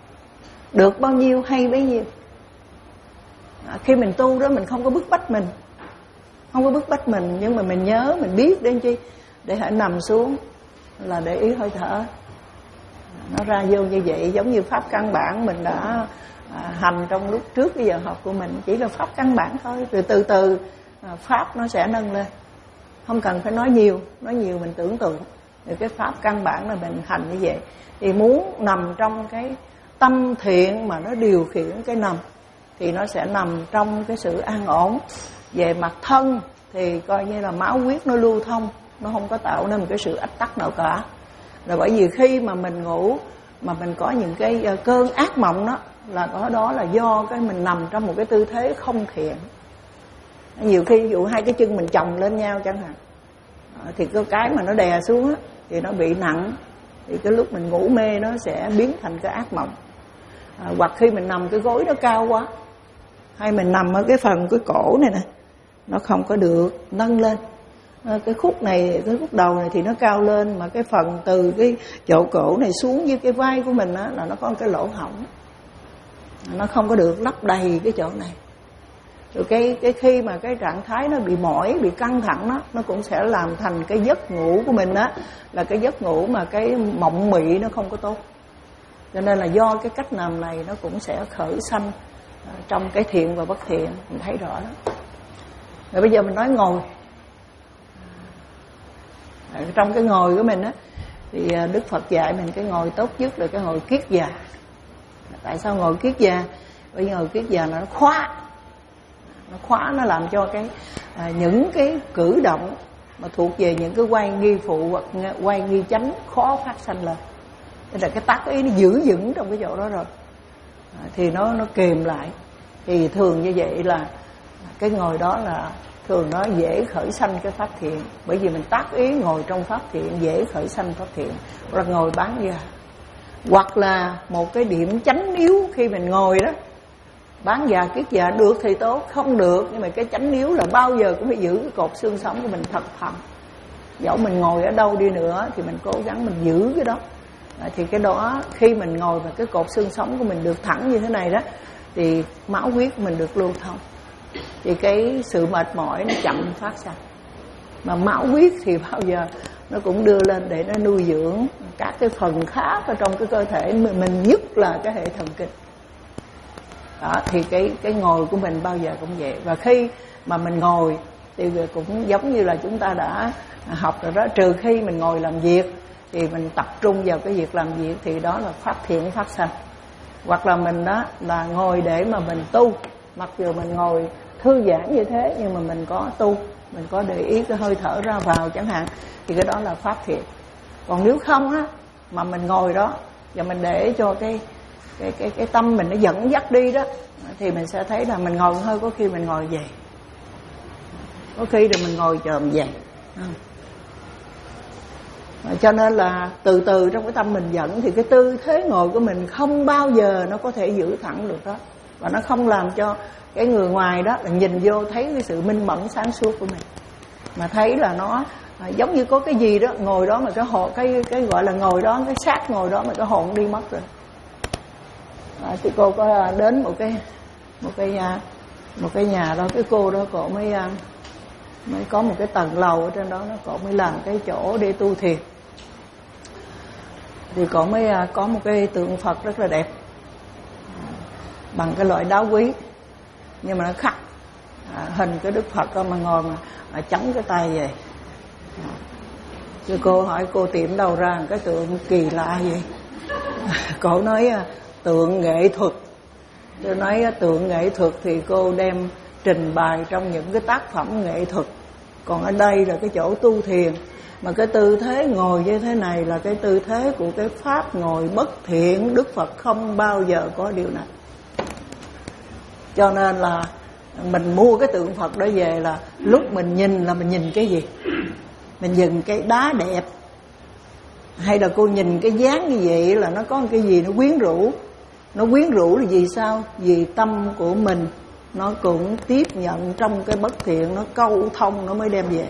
được bao nhiêu hay bấy nhiêu. À, khi mình tu đó mình không có bức bách mình, không có bức bách mình, nhưng mà mình nhớ mình biết đến chi, để hãy nằm xuống là để ý hơi thở, nó ra vô như vậy. Giống như pháp căn bản mình đã à, hành trong lúc trước cái giờ học của mình, chỉ là pháp căn bản thôi, rồi từ từ à, pháp nó sẽ nâng lên, không cần phải nói nhiều, nói nhiều mình tưởng tượng. Thì cái pháp căn bản là mình hành như vậy. Thì muốn nằm trong cái tâm thiện mà nó điều khiển cái nằm, thì nó sẽ nằm trong cái sự an ổn. Về mặt thân thì coi như là máu huyết nó lưu thông, nó không có tạo nên một cái sự ách tắc nào cả. Là bởi vì khi mà mình ngủ mà mình có những cái cơn ác mộng đó, là đó, đó là do cái mình nằm trong một cái tư thế không thiện. Nhiều khi ví dụ hai cái chân mình chồng lên nhau chẳng hạn, thì cái cái mà nó đè xuống á, thì nó bị nặng, thì cái lúc mình ngủ mê nó sẽ biến thành cái ác mộng. À, hoặc khi mình nằm cái gối nó cao quá, hay mình nằm ở cái phần cái cổ này nè, nó không có được nâng lên. À, cái khúc này, cái khúc đầu này thì nó cao lên, mà cái phần từ cái chỗ cổ này xuống với cái vai của mình á, là nó có một cái lỗ hổng, nó không có được lấp đầy cái chỗ này. Rồi cái, cái khi mà cái trạng thái nó bị mỏi, bị căng thẳng đó, nó cũng sẽ làm thành cái giấc ngủ của mình á, là cái giấc ngủ mà cái mộng mị nó không có tốt. Cho nên là do cái cách nằm này nó cũng sẽ khởi sanh trong cái thiện và bất thiện, mình thấy rõ đó. Rồi bây giờ mình nói ngồi. Trong cái ngồi của mình á, thì Đức Phật dạy mình cái ngồi tốt nhất là cái ngồi kiết già. Tại sao ngồi kiết già? Bởi vì ngồi kiết già nó khóa, nó khóa, nó làm cho cái à, những cái cử động mà thuộc về những cái quay nghi phụ hoặc quay nghi chánh khó phát sanh lên. Thế là cái tác ý nó giữ vững trong cái chỗ đó rồi, à, thì nó nó kìm lại. Thì thường như vậy là cái ngồi đó là thường nó dễ khởi sanh cái pháp thiện, bởi vì mình tác ý ngồi trong pháp thiện dễ khởi sanh pháp thiện. Hoặc là ngồi bán già, Hoặc là một cái điểm chánh yếu khi mình ngồi đó. Bán già kiết già được thì tốt, không được, nhưng mà cái chánh yếu là bao giờ cũng phải giữ cái cột xương sống của mình thật thẳng. Dẫu mình ngồi ở đâu đi nữa thì mình cố gắng mình giữ cái đó. À, thì cái đó khi mình ngồi và cái cột xương sống của mình được thẳng như thế này đó, thì máu huyết của mình được lưu thông, thì cái sự mệt mỏi nó chậm phát sinh. Mà máu huyết thì bao giờ nó cũng đưa lên để nó nuôi dưỡng các cái phần khác ở trong cái cơ thể mình, nhất là cái hệ thần kinh. Đó, thì cái cái ngồi của mình bao giờ cũng vậy. Và khi mà mình ngồi thì cũng giống như là chúng ta đã học rồi đó, trừ khi mình ngồi làm việc thì mình tập trung vào cái việc làm việc, thì đó là pháp thiện phát sanh. Hoặc là mình đó là ngồi để mà mình tu, mặc dù mình ngồi thư giãn như thế nhưng mà mình có tu, mình có để ý cái hơi thở ra vào chẳng hạn, thì cái đó là pháp thiện. Còn nếu không á mà mình ngồi đó và mình để cho cái cái cái cái tâm mình nó dẫn dắt đi đó, thì mình sẽ thấy là mình ngồi hơi, có khi mình ngồi về, có khi rồi mình ngồi chồm về. Cho nên là từ từ trong cái tâm mình dẫn thì cái tư thế ngồi của mình không bao giờ nó có thể giữ thẳng được đó, và nó không làm cho cái người ngoài đó là nhìn vô thấy cái sự minh mẫn sáng suốt của mình, mà thấy là nó à, giống như có cái gì đó ngồi đó mà cái hồn, cái cái gọi là ngồi đó, cái xác ngồi đó mà cái hồn đi mất rồi. À, thì cô có đến một cái một cái nhà một cái nhà đó, cái cô đó cổ mới mới có một cái tầng lầu ở trên đó, nó cổ mới làm cái chỗ để tu thiền. Thì cổ mới có một cái tượng Phật rất là đẹp, bằng cái loại đá quý, nhưng mà nó khắc à, hình cái Đức Phật đó mà ngồi mà, mà chống cái tay vậy. Chứ cô hỏi cô tìm đâu ra cái tượng kỳ lạ vậy? Cổ nói tượng nghệ thuật. Tôi nói tượng nghệ thuật thì cô đem trình bày trong những cái tác phẩm nghệ thuật, còn ở đây là cái chỗ tu thiền. Mà cái tư thế ngồi như thế này là cái tư thế của cái pháp ngồi bất thiện. Đức Phật không bao giờ có điều này. Cho nên là mình mua cái tượng Phật đó về là lúc mình nhìn là mình nhìn cái gì? Mình nhìn cái đá đẹp, hay là cô nhìn cái dáng như vậy là nó có cái gì nó quyến rũ? Nó quyến rũ là vì sao? Vì tâm của mình nó cũng tiếp nhận trong cái bất thiện, nó câu thông nó mới đem về.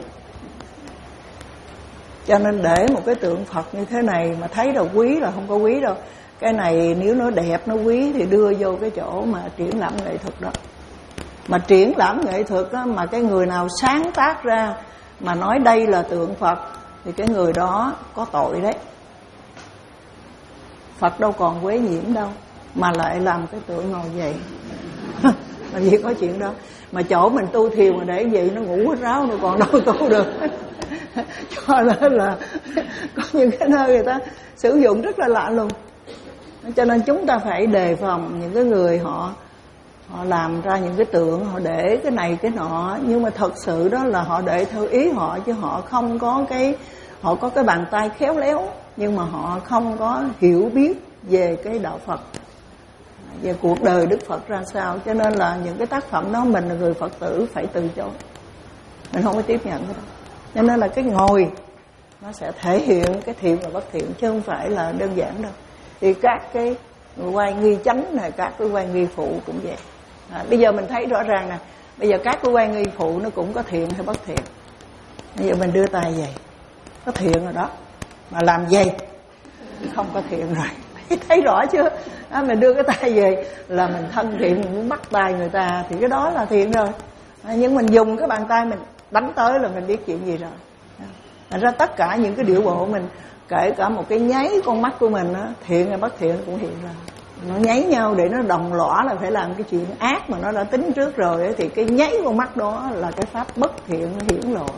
Cho nên để một cái tượng Phật như thế này mà thấy là quý là không có quý đâu. Cái này nếu nó đẹp, nó quý thì đưa vô cái chỗ mà triển lãm nghệ thuật đó. Mà triển lãm nghệ thuật đó, mà cái người nào sáng tác ra mà nói đây là tượng Phật thì cái người đó có tội đấy. Phật đâu còn quế nhiễm đâu mà lại làm cái tượng ngồi vậy. Làm gì có chuyện đó. Mà chỗ mình tu thiền mà để vậy nó ngủ hết ráo, nó còn đâu tu được. Cho nên là có những cái nơi người ta sử dụng rất là lạ lùng. Cho nên chúng ta phải đề phòng những cái người họ họ làm ra những cái tượng, họ để cái này cái nọ, nhưng mà thật sự đó là họ để theo ý họ, chứ họ không có cái, họ có cái bàn tay khéo léo, nhưng mà họ không có hiểu biết về cái đạo Phật, về cuộc đời Đức Phật ra sao. Cho nên là những cái tác phẩm đó mình là người Phật tử phải từ chối, mình không có tiếp nhận cái đó. Cho nên là cái ngồi nó sẽ thể hiện cái thiện và bất thiện, chứ không phải là đơn giản đâu. Thì các cái oai nghi chánh này, các cái oai nghi phụ cũng vậy. À, bây giờ mình thấy rõ ràng nè, bây giờ các cái oai nghi phụ nó cũng có thiện hay bất thiện. Bây giờ mình đưa tay vậy, có thiện rồi đó, mà làm vậy không có thiện rồi. Thấy rõ chưa? À, mình đưa cái tay về là mình thân thiện, mình muốn bắt tay người ta thì cái đó là thiện rồi. À, nhưng mình dùng cái bàn tay mình đánh tới là mình biết chuyện gì rồi. Thành ra tất cả những cái điệu bộ mình, kể cả một cái nháy con mắt của mình á, thiện hay bất thiện nó cũng hiện ra. Nó nháy nhau để nó đồng lõa là phải làm cái chuyện ác mà nó đã tính trước rồi ấy, thì cái nháy con mắt đó là cái pháp bất thiện nó hiển lộ.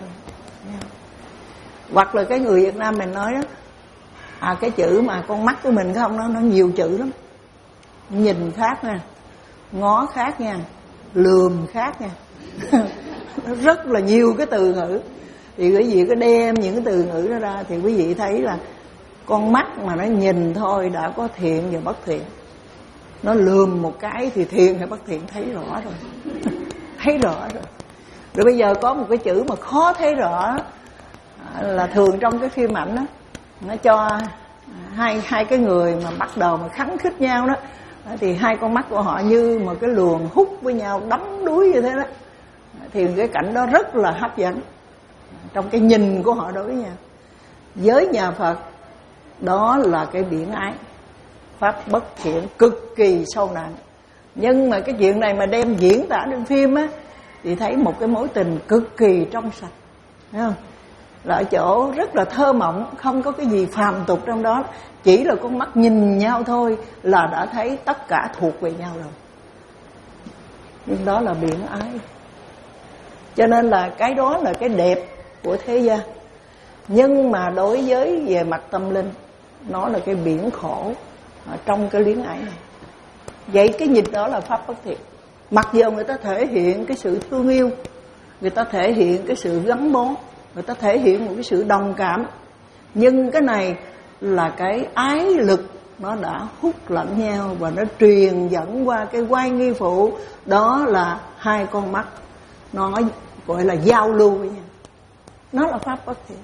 Hoặc là cái người Việt Nam mình nói đó, à cái chữ mà con mắt của mình không, nó nó nhiều chữ lắm. Nhìn khác nha, ngó khác nha, lườm khác nha. Nó rất là nhiều cái từ ngữ. Thì quý vị có đem những cái từ ngữ đó ra thì quý vị thấy là con mắt mà nó nhìn thôi đã có thiện và bất thiện. Nó lườm một cái thì thiện hay bất thiện thấy rõ rồi. Thấy rõ rồi. Rồi bây giờ có một cái chữ mà khó thấy rõ là thường trong cái phim ảnh đó, nó cho hai hai cái người mà bắt đầu mà khắng khích nhau đó, thì hai con mắt của họ như một cái luồng hút với nhau, đắm đuối như thế đó. Thì cái cảnh đó rất là hấp dẫn trong cái nhìn của họ đối với nhau. Với nhà Phật, đó là cái biển ái, pháp bất thiện cực kỳ sâu nặng. Nhưng mà cái chuyện này mà đem diễn tả trên phim á, thì thấy một cái mối tình cực kỳ trong sạch, thấy không? Là ở chỗ rất là thơ mộng, không có cái gì phàm tục trong đó, chỉ là con mắt nhìn nhau thôi là đã thấy tất cả thuộc về nhau rồi. Nhưng đó là biển ái. Cho nên là cái đó là cái đẹp của thế gian. Nhưng mà đối với về mặt tâm linh, nó là cái biển khổ ở trong cái luyến ái này. Vậy cái nhìn đó là pháp bất thiện. Mặc dù người ta thể hiện cái sự thương yêu, người ta thể hiện cái sự gắn bó, người ta thể hiện một cái sự đồng cảm, nhưng cái này là cái ái lực, nó đã hút lẫn nhau và nó truyền dẫn qua cái quay nghi phụ. Đó là hai con mắt, nó gọi là giao lưu với nhau. Nó là pháp bất thiện.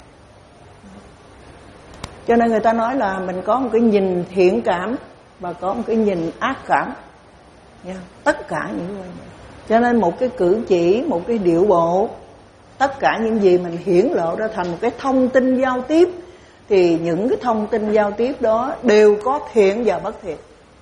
Cho nên người ta nói là mình có một cái nhìn thiện cảm và có một cái nhìn ác cảm, yeah. Tất cả những người này. Cho nên một cái cử chỉ, một cái điệu bộ, tất cả những gì mình hiển lộ ra thành một cái thông tin giao tiếp, thì những cái thông tin giao tiếp đó đều có thiện và bất thiện.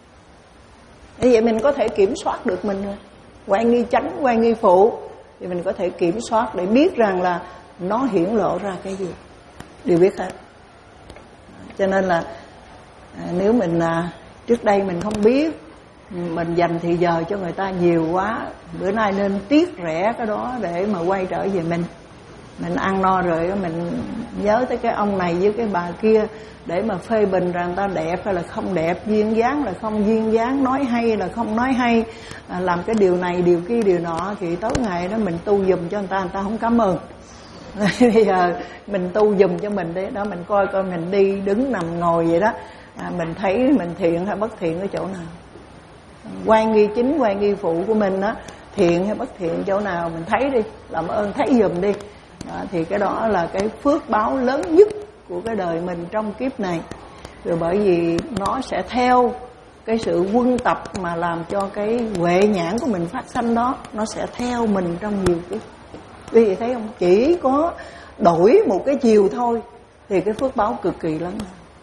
Như vậy mình có thể kiểm soát được mình rồi. Quay nghi chánh, quay nghi phụ, thì mình có thể kiểm soát để biết rằng là nó hiển lộ ra cái gì, đều biết hết. Cho nên là à, nếu mình à, trước đây mình không biết, mình dành thì giờ cho người ta nhiều quá, bữa nay nên tiếc rẻ cái đó để mà quay trở về mình. Mình ăn no rồi mình nhớ tới cái ông này với cái bà kia để mà phê bình rằng người ta đẹp hay là không đẹp, duyên dáng là không duyên dáng, nói hay là không nói hay, à, làm cái điều này điều kia điều nọ, thì tối ngày đó mình tu giùm cho người ta, người ta không cảm ơn. Bây giờ mình tu giùm cho mình đi đó, mình coi coi mình đi đứng nằm ngồi vậy đó, à, mình thấy mình thiện hay bất thiện ở chỗ nào, quan nghi chính quan nghi phụ của mình đó, thiện hay bất thiện chỗ nào mình thấy đi, làm ơn thấy giùm đi. Đó, thì cái đó là cái phước báo lớn nhất của cái đời mình trong kiếp này. Rồi bởi vì nó sẽ theo cái sự quân tập mà làm cho cái huệ nhãn của mình phát sanh đó, nó sẽ theo mình trong nhiều kiếp. Quý vị thấy không? Chỉ có đổi một cái chiều thôi thì cái phước báo cực kỳ lớn.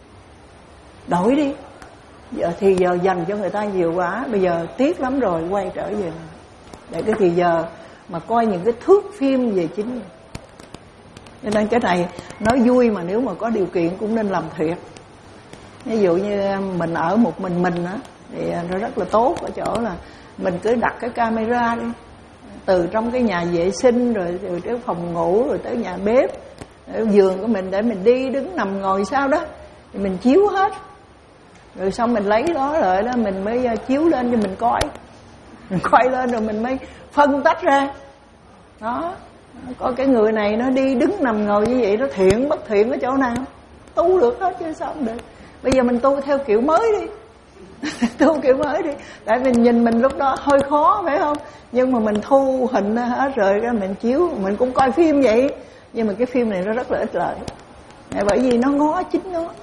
Đổi đi. Giờ thì giờ dành cho người ta nhiều quá, bây giờ tiếc lắm rồi, quay trở về để cái thì giờ mà coi những cái thước phim về chính mình. Cho nên cái này nói vui mà nếu mà có điều kiện cũng nên làm thiệt. Ví dụ như mình ở một mình mình á, thì nó rất là tốt ở chỗ là mình cứ đặt cái camera đi, từ trong cái nhà vệ sinh rồi từ cái phòng ngủ rồi tới nhà bếp, giường của mình để mình đi đứng nằm ngồi sao đó thì mình chiếu hết. Rồi xong mình lấy đó rồi đó mình mới chiếu lên cho mình coi. Mình coi lên rồi mình mới phân tách ra. Đó, có cái người này nó đi đứng nằm ngồi như vậy, nó thiện bất thiện ở chỗ nào, tu được hết chứ sao không được. Bây giờ mình tu theo kiểu mới đi. Tu kiểu mới đi. Tại mình nhìn mình lúc đó hơi khó phải không, nhưng mà mình thu hình hết rồi đó, mình chiếu, mình cũng coi phim vậy. Nhưng mà cái phim này nó rất là ích lợi, bởi vì nó ngó chính nó,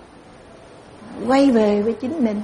quay về với chính mình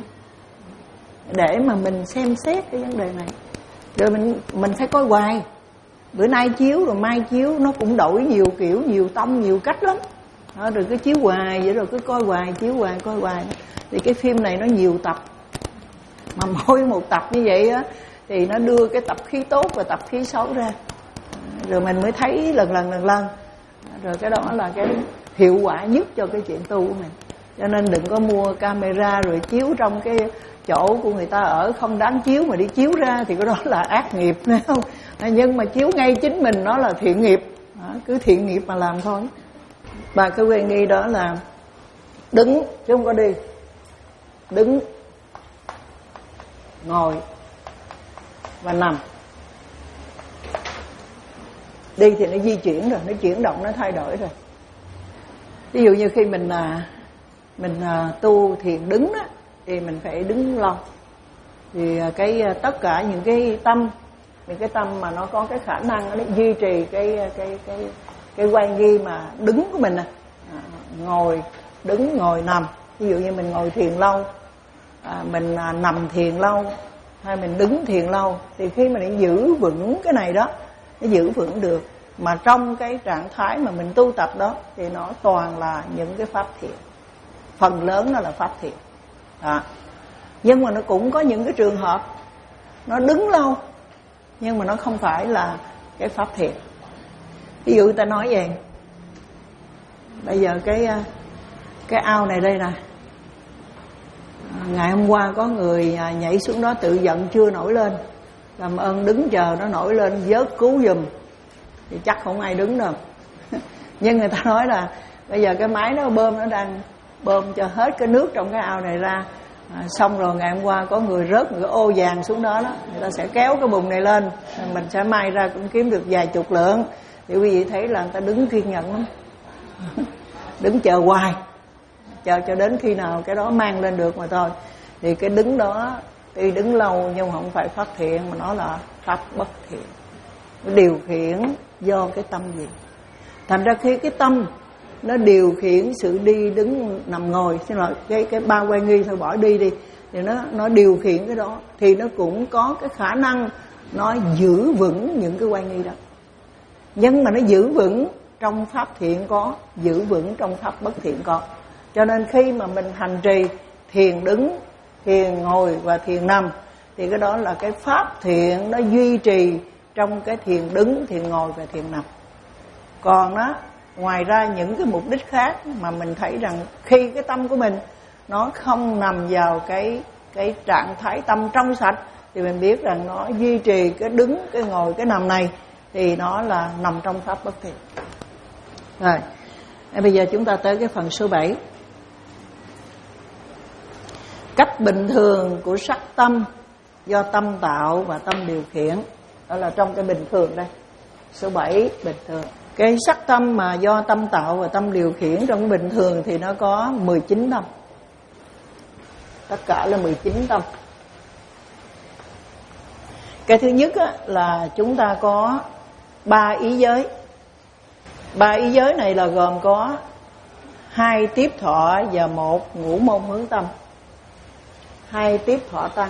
để mà mình xem xét cái vấn đề này. Rồi mình mình phải coi hoài. Bữa nay chiếu rồi mai chiếu, nó cũng đổi nhiều kiểu, nhiều tông, nhiều cách lắm. Đó, rồi cứ chiếu hoài vậy, rồi cứ coi hoài, chiếu hoài, coi hoài. Thì cái phim này nó nhiều tập, mà mỗi một tập như vậy á thì nó đưa cái tập khí tốt và tập khí xấu ra, rồi mình mới thấy lần lần lần lần. Rồi cái đó là cái hiệu quả nhất cho cái chuyện tu của mình. Cho nên đừng có mua camera rồi chiếu trong cái chỗ của người ta ở không đáng chiếu mà đi chiếu ra, thì cái đó là ác nghiệp, phải không? Nhưng mà chiếu ngay chính mình nó là thiện nghiệp. Đó, cứ thiện nghiệp mà làm thôi. Bà cái quê nghi đó là đứng chứ không có đi. Đứng, ngồi và nằm. Đi thì nó di chuyển rồi, nó chuyển động, nó thay đổi rồi. Ví dụ như khi mình mình tu thiền đứng đó, thì mình phải đứng lâu. Thì cái tất cả những cái tâm, những cái tâm mà nó có cái khả năng nó duy trì cái cái cái cái quan nghi mà đứng của mình nè, ngồi, đứng, ngồi, nằm, Ví dụ như mình ngồi thiền lâu, à, mình à, nằm thiền lâu, hay mình đứng thiền lâu, thì khi mà mình giữ vững cái này đó, nó giữ vững được. Mà trong cái trạng thái mà mình tu tập đó thì nó toàn là những cái pháp thiền, phần lớn nó là pháp thiền à. Nhưng mà nó cũng có những cái trường hợp nó đứng lâu nhưng mà nó không phải là cái pháp thiền. Ví dụ ta nói về bây giờ cái cái ao này đây nè, ngày hôm qua có người nhảy xuống đó tự giận chưa nổi lên, làm ơn đứng chờ nó nổi lên vớt cứu giùm, thì chắc không ai đứng đâu. Nhưng người ta nói là bây giờ cái máy nó bơm, nó đang bơm cho hết cái nước trong cái ao này ra, à, xong rồi ngày hôm qua có người rớt một cái ô vàng xuống đó đó, người ta sẽ kéo cái bùn này lên, mình sẽ may ra cũng kiếm được vài chục lượng. Thì quý vị thấy là người ta đứng kiên nhẫn lắm. Đứng chờ hoài, chờ cho đến khi nào cái đó mang lên được mà thôi. Thì cái đứng đó tuy đứng lâu nhưng không phải pháp thiện, mà nó là pháp bất thiện. Nó điều khiển do cái tâm gì. Thành ra khi cái tâm nó điều khiển sự đi đứng nằm ngồi, xin lỗi, cái cái ba quay nghi thôi bỏ đi đi, thì nó nó điều khiển cái đó, thì nó cũng có cái khả năng nó giữ vững những cái quay nghi đó. Nhưng mà nó giữ vững trong pháp thiện có, giữ vững trong pháp bất thiện có. Cho nên khi mà mình hành trì thiền đứng, thiền ngồi và thiền nằm, thì cái đó là cái pháp thiện nó duy trì trong cái thiền đứng, thiền ngồi và thiền nằm. Còn đó, ngoài ra những cái mục đích khác mà mình thấy rằng khi cái tâm của mình nó không nằm vào cái cái trạng thái tâm trong sạch, thì mình biết rằng nó duy trì cái đứng, cái ngồi, cái nằm này, thì nó là nằm trong pháp bất thiện. Rồi, bây giờ chúng ta tới cái phần số bảy. Cách bình thường của sắc tâm do tâm tạo và tâm điều khiển. Đó là trong cái bình thường đây. Số bảy, bình thường. Cái sắc tâm mà do tâm tạo và tâm điều khiển trong cái bình thường thì nó có mười chín tâm. Tất cả là mười chín tâm. Cái thứ nhất á, là chúng ta có ba ý giới. Ba ý giới này là gồm có hai tiếp thọ và một ngũ môn hướng tâm. Hai tiếp thọ tăng,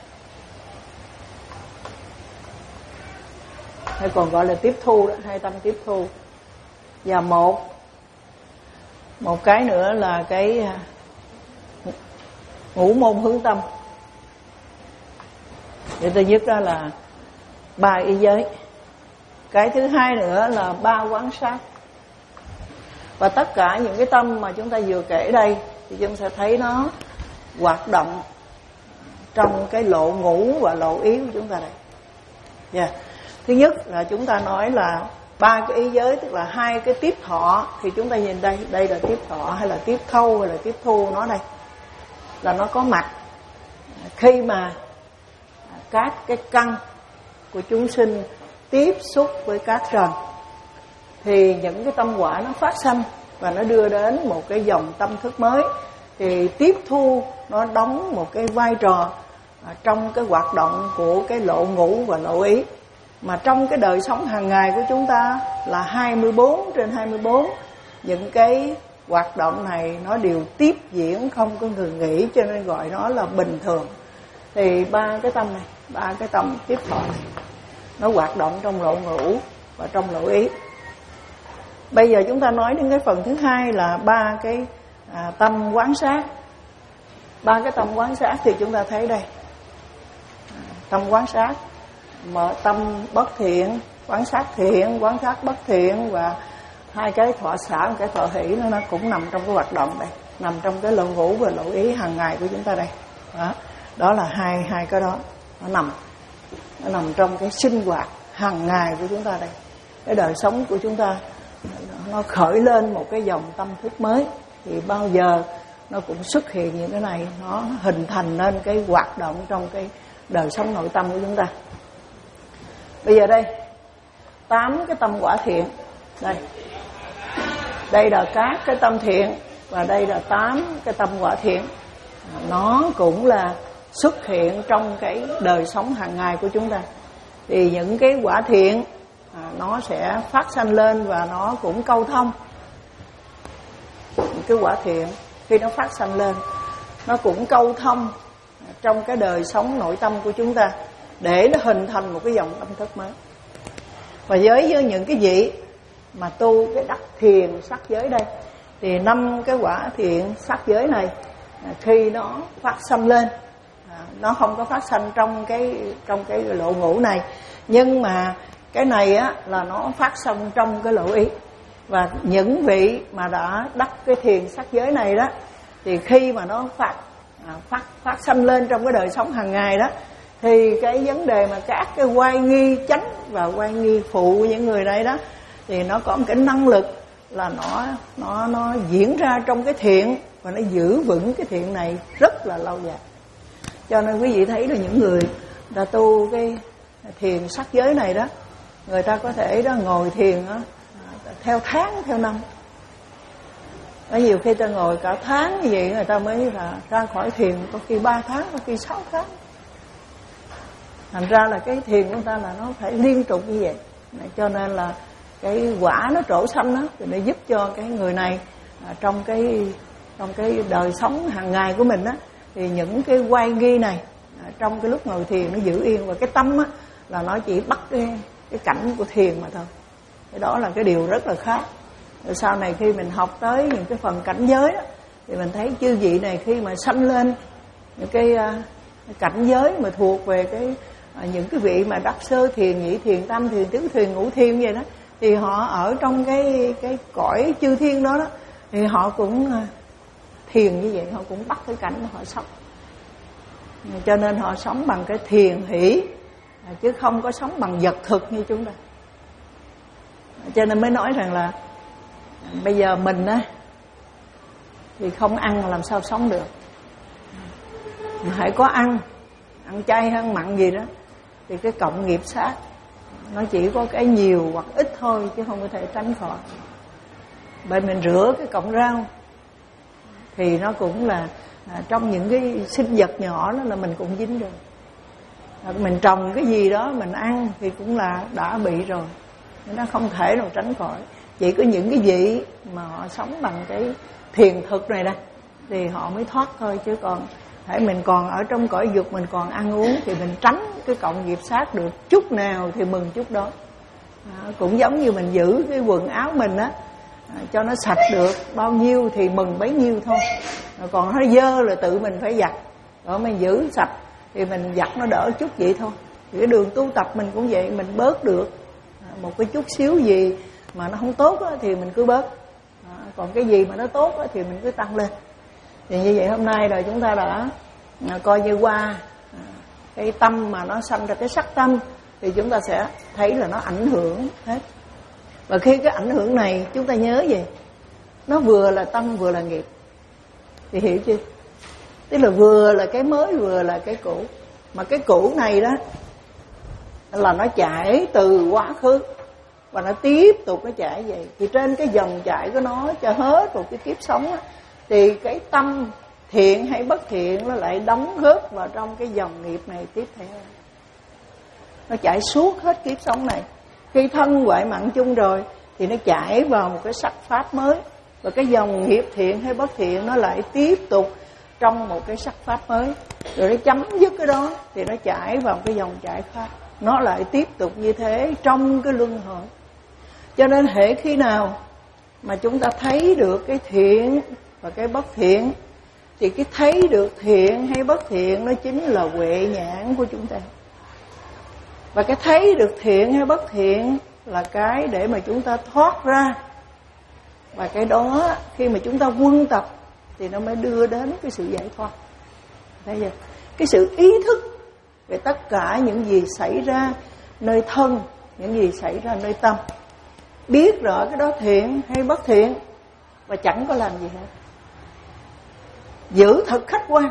hay còn gọi là tiếp thu đó, hai tâm tiếp thu. Và một một cái nữa là cái ngũ môn hướng tâm. Vậy thứ nhất đó là ba ý giới. Cái thứ hai nữa là ba quán sát. Và tất cả những cái tâm mà chúng ta vừa kể đây thì chúng ta sẽ thấy nó hoạt động trong cái lộ ngũ và lộ ý của chúng ta đây. Yeah. Thứ nhất là chúng ta nói là ba cái ý giới, tức là hai cái tiếp thọ. Thì chúng ta nhìn đây, đây là tiếp thọ hay là tiếp thâu hay là tiếp thu, nó đây là nó có mặt khi mà các cái căn của chúng sinh tiếp xúc với các trần, thì những cái tâm quả nó phát sanh và nó đưa đến một cái dòng tâm thức mới. Thì tiếp thu nó đóng một cái vai trò trong cái hoạt động của cái lộ ngũ và lộ ý. Mà trong cái đời sống hàng ngày của chúng ta là hai mươi bốn trên hai mươi bốn, những cái hoạt động này nó đều tiếp diễn không có ngừng nghỉ, cho nên gọi nó là bình thường. Thì ba cái tâm này, ba cái tâm tiếp thọ này, nó hoạt động trong lộ ngũ và trong lộ ý. Bây giờ chúng ta nói đến cái phần thứ hai là ba cái à, tâm quán sát. Ba cái tâm quán sát thì chúng ta thấy đây. À, tâm quán sát, mở tâm bất thiện, quán sát thiện, quán sát bất thiện, và hai cái thọ xả, một cái thọ hỷ, nó, nó cũng nằm trong cái hoạt động đây, nằm trong cái lộ ngũ và lộ ý hàng ngày của chúng ta đây. Đó, đó là hai hai cái đó, nó nằm nó nằm trong cái sinh hoạt hàng ngày của chúng ta đây. Cái đời sống của chúng ta nó khởi lên một cái dòng tâm thức mới, thì bao giờ nó cũng xuất hiện những cái này, nó hình thành nên cái hoạt động trong cái đời sống nội tâm của chúng ta. Bây giờ đây, tám cái tâm quả thiện. Đây, đây là các cái tâm thiện, và đây là tám cái tâm quả thiện. Nó cũng là xuất hiện trong cái đời sống hàng ngày của chúng ta. Thì những cái quả thiện à, nó sẽ phát sanh lên và nó cũng câu thông. Những cái quả thiện khi nó phát sanh lên, nó cũng câu thông trong cái đời sống nội tâm của chúng ta để nó hình thành một cái dòng tâm thức mới. Và với với những cái vị mà tu cái đắc thiền sắc giới đây, thì năm cái quả thiện sắc giới này khi nó phát sanh lên, nó không có phát sanh trong cái trong cái lộ ngũ này, nhưng mà cái này á là nó phát sanh trong cái lộ ý. Và những vị mà đã đắc cái thiền sắc giới này đó, thì khi mà nó phát phát phát sanh lên trong cái đời sống hàng ngày đó, thì cái vấn đề mà các cái oai nghi chánh và oai nghi phụ những người này đó, thì nó có một cái năng lực là nó nó nó diễn ra trong cái thiện, và nó giữ vững cái thiện này rất là lâu dài. Cho nên quý vị thấy là những người đã tu cái thiền sắc giới này đó, người ta có thể đó ngồi thiền đó, theo tháng theo năm. Có nhiều khi ta ngồi cả tháng như vậy người ta mới là ra khỏi thiền, có khi ba tháng, có khi sáu tháng. Thành ra là cái thiền của người ta là nó phải liên tục như vậy. Cho nên là cái quả nó trổ xanh đó, thì nó giúp cho cái người này à, trong cái trong cái đời sống hàng ngày của mình đó, thì những cái oai nghi này à, trong cái lúc ngồi thiền nó giữ yên, và cái tâm á là nó chỉ bắt cái cái cảnh của thiền mà thôi. Cái đó là cái điều rất là khác. Rồi sau này khi mình học tới những cái phần cảnh giới đó, thì mình thấy chư vị này khi mà sanh lên những cái, uh, cái cảnh giới mà thuộc về cái uh, những cái vị mà đắc sơ thiền, nhị thiền, tam thiền, tứ thiền, ngũ thiền vậy đó, thì họ ở trong cái cái cõi chư thiên đó đó, thì họ cũng uh, thiền như vậy, họ cũng bắt cái cảnh mà họ sống. Cho nên họ sống bằng cái thiền hỷ, chứ không có sống bằng vật thực như chúng ta. Cho nên mới nói rằng là bây giờ mình á thì không ăn làm sao sống được, mà hãy có ăn, ăn chay hay ăn mặn gì đó, thì cái cộng nghiệp sát nó chỉ có cái nhiều hoặc ít thôi, chứ không có thể tránh khỏi. Bên mình rửa cái cọng rau thì nó cũng là à, trong những cái sinh vật nhỏ đó là mình cũng dính rồi. À, mình trồng cái gì đó mình ăn thì cũng là đã bị rồi, nó không thể nào tránh khỏi. Chỉ có những cái vị mà họ sống bằng cái thiền thực này đây thì họ mới thoát thôi, chứ còn thể mình còn ở trong cõi dục, mình còn ăn uống thì mình tránh cái cộng nghiệp sát được chút nào thì mừng chút đó. À, cũng giống như mình giữ cái quần áo mình á, à, cho nó sạch được bao nhiêu thì mừng bấy nhiêu thôi. À, còn nó dơ là tự mình phải giặt, rồi mình giữ sạch thì mình giặt nó đỡ chút vậy thôi. Thì cái đường tu tập mình cũng vậy, mình bớt được à, một cái chút xíu gì mà nó không tốt á, thì mình cứ bớt. À, còn cái gì mà nó tốt á, thì mình cứ tăng lên. Thì như vậy hôm nay rồi chúng ta đã à, coi như qua à, cái tâm mà nó sanh ra cái sắc tâm, thì chúng ta sẽ thấy là nó ảnh hưởng hết. Và khi cái ảnh hưởng này chúng ta nhớ gì? Nó vừa là tâm vừa là nghiệp. Thì hiểu chưa? Tức là vừa là cái mới vừa là cái cũ. Mà cái cũ này đó là nó chảy từ quá khứ và nó tiếp tục nó chảy vậy. Thì trên cái dòng chảy của nó cho hết một cái kiếp sống á, thì cái tâm thiện hay bất thiện nó lại đóng góp vào trong cái dòng nghiệp này tiếp theo. Nó chảy suốt hết kiếp sống này. Khi thân huệ mạng chung rồi thì nó chảy vào một cái sắc pháp mới, và cái dòng nghiệp thiện hay bất thiện nó lại tiếp tục trong một cái sắc pháp mới, rồi nó chấm dứt cái đó thì nó chảy vào cái dòng chảy khác, nó lại tiếp tục như thế trong cái luân hồi. Cho nên hễ khi nào mà chúng ta thấy được cái thiện và cái bất thiện, thì cái thấy được thiện hay bất thiện nó chính là huệ nhãn của chúng ta. Và cái thấy được thiện hay bất thiện là cái để mà chúng ta thoát ra. Và cái đó khi mà chúng ta quân tập thì nó mới đưa đến cái sự giải thoát. Thấy chưa? Cái sự ý thức về tất cả những gì xảy ra nơi thân, những gì xảy ra nơi tâm, biết rõ cái đó thiện hay bất thiện và chẳng có làm gì hết. Giữ thật khách quan,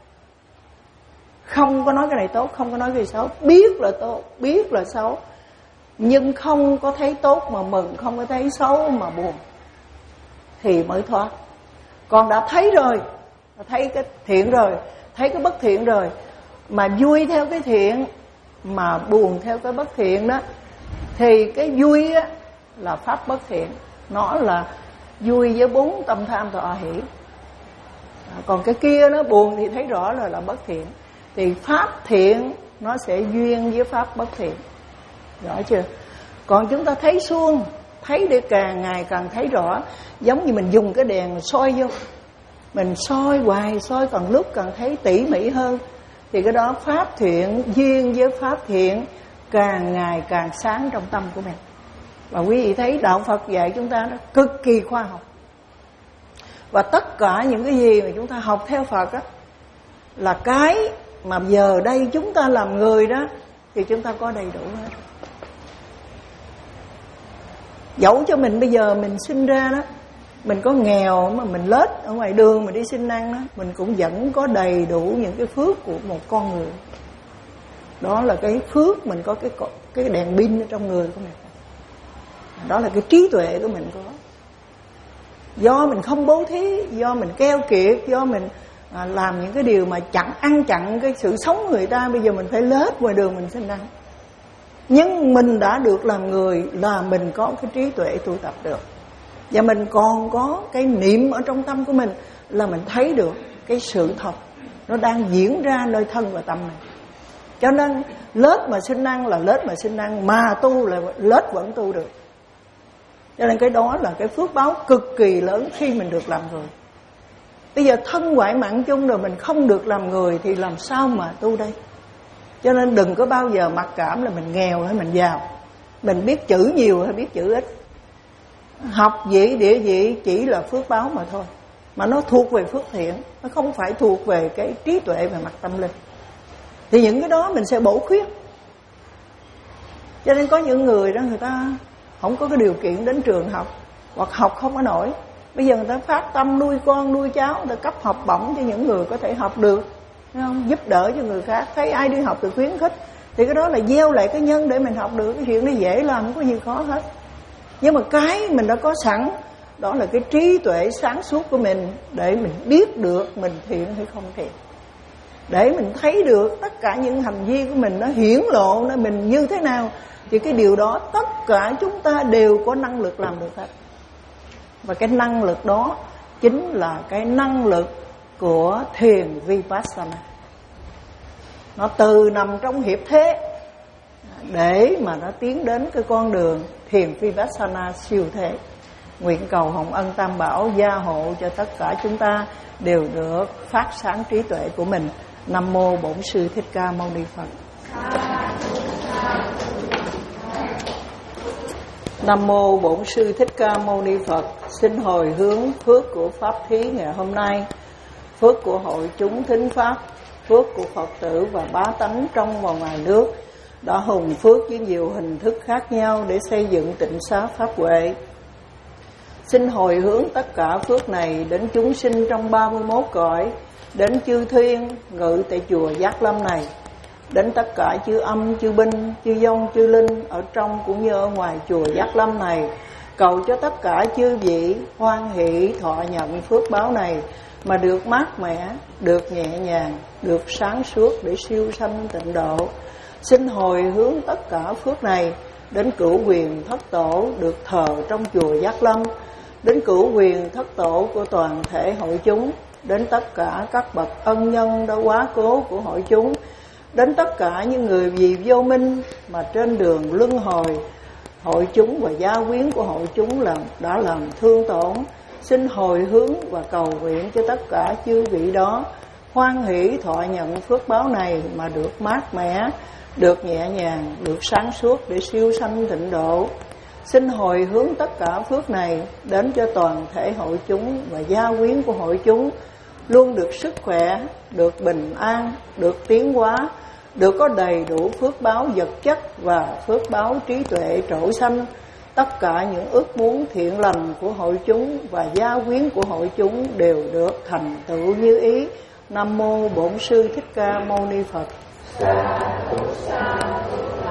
không có nói cái này tốt, không có nói cái này xấu. Biết là tốt, biết là xấu, nhưng không có thấy tốt mà mừng, không có thấy xấu mà buồn, thì mới thoát. Còn đã thấy rồi, thấy cái thiện rồi, thấy cái bất thiện rồi, mà vui theo cái thiện mà buồn theo cái bất thiện đó, thì cái vui á là pháp bất thiện. Nó là vui với bốn tâm tham thọ hỷ. Còn cái kia nó buồn thì thấy rõ rồi là bất thiện. Thì pháp thiện nó sẽ duyên với pháp bất thiện, rõ chưa? Còn chúng ta thấy suông, thấy để càng ngày càng thấy rõ. Giống như mình dùng cái đèn soi vô, mình soi hoài, soi càng lúc càng thấy tỉ mỉ hơn. Thì cái đó pháp thiện duyên với pháp thiện càng ngày càng sáng trong tâm của mình. Và quý vị thấy đạo Phật dạy chúng ta nó cực kỳ khoa học. Và tất cả những cái gì mà chúng ta học theo Phật á, là cái mà giờ đây chúng ta làm người đó thì chúng ta có đầy đủ hết. Dẫu cho mình bây giờ mình sinh ra đó, mình có nghèo mà mình lết ở ngoài đường mình đi xin ăn đó, mình cũng vẫn có đầy đủ những cái phước của một con người. Đó là cái phước mình có cái cái đèn pin ở trong người của mình. Đó là cái trí tuệ của mình có. Do mình không bố thí, do mình keo kiệt, do mình à, làm những cái điều mà chặn ăn chặn cái sự sống người ta, bây giờ mình phải lết ngoài đường mình xin ăn. Nhưng mình đã được làm người là mình có cái trí tuệ tu tập được. Và mình còn có cái niệm ở trong tâm của mình là mình thấy được cái sự thật nó đang diễn ra nơi thân và tâm này. Cho nên lết mà xin ăn là lết mà xin ăn, mà tu là lết vẫn tu được. Cho nên cái đó là cái phước báo cực kỳ lớn khi mình được làm người. Bây giờ thân ngoại mạng chung rồi mình không được làm người thì làm sao mà tu đây? Cho nên đừng có bao giờ mặc cảm là mình nghèo hay mình giàu, mình biết chữ nhiều hay biết chữ ít. Học vị địa vị chỉ là phước báo mà thôi, mà nó thuộc về phước thiện, nó không phải thuộc về cái trí tuệ về mặt tâm linh. Thì những cái đó mình sẽ bổ khuyết. Cho nên có những người đó người ta không có cái điều kiện đến trường học, hoặc học không có nổi. Bây giờ người ta phát tâm nuôi con nuôi cháu, người ta cấp học bổng cho những người có thể học được, thấy không? Giúp đỡ cho người khác. Thấy ai đi học thì khuyến khích. Thì cái đó là gieo lại cái nhân để mình học được. Cái chuyện nó dễ làm, không có gì khó hết. Nhưng mà cái mình đã có sẵn, đó là cái trí tuệ sáng suốt của mình, để mình biết được mình thiện hay không thiện, để mình thấy được tất cả những hành vi của mình nó hiển lộ nó mình như thế nào. Thì cái điều đó tất cả chúng ta đều có năng lực làm được hết. Và cái năng lực đó chính là cái năng lực của thiền Vipassana. Nó từ nằm trong hiệp thế để mà nó tiến đến cái con đường thiền Vipassana siêu thế. Nguyện cầu Hồng Ân Tam Bảo gia hộ cho tất cả chúng ta đều được phát sáng trí tuệ của mình. Nam mô Bổn Sư Thích Ca Mâu Ni Phật. Nam mô Bổn Sư Thích Ca Mâu Ni Phật. Xin hồi hướng phước của pháp thí ngày hôm nay, phước của hội chúng thính pháp, phước của Phật tử và bá tánh trong và ngoài nước đã hùng phước với nhiều hình thức khác nhau để xây dựng tịnh xá pháp huệ. Xin hồi hướng tất cả phước này đến chúng sinh trong ba mươi mốt cõi, đến chư thiên ngự tại chùa Giác Lâm này, đến tất cả chư âm, chư binh, chư vong, chư linh ở trong cũng như ở ngoài chùa Giác Lâm này, cầu cho tất cả chư vị hoan hỷ thọ nhận phước báo này mà được mát mẻ, được nhẹ nhàng, được sáng suốt để siêu sanh tịnh độ. Xin hồi hướng tất cả phước này đến cửu quyền thất tổ được thờ trong chùa Giác Lâm, đến cửu quyền thất tổ của toàn thể hội chúng, đến tất cả các bậc ân nhân đã quá cố của hội chúng, đến tất cả những người vì vô minh mà trên đường luân hồi hội chúng và gia quyến của hội chúng làm đã làm thương tổn. Xin hồi hướng và cầu nguyện cho tất cả chư vị đó hoan hỷ thọ nhận phước báo này mà được mát mẻ, được nhẹ nhàng, được sáng suốt để siêu sanh tịnh độ. Xin hồi hướng tất cả phước này đến cho toàn thể hội chúng và gia quyến của hội chúng luôn được sức khỏe, được bình an, được tiến hóa, được có đầy đủ phước báo vật chất và phước báo trí tuệ trổ sanh. Tất cả những ước muốn thiện lành của hội chúng và gia quyến của hội chúng đều được thành tựu như ý. Nam mô Bổn Sư Thích Ca Mâu Ni Phật.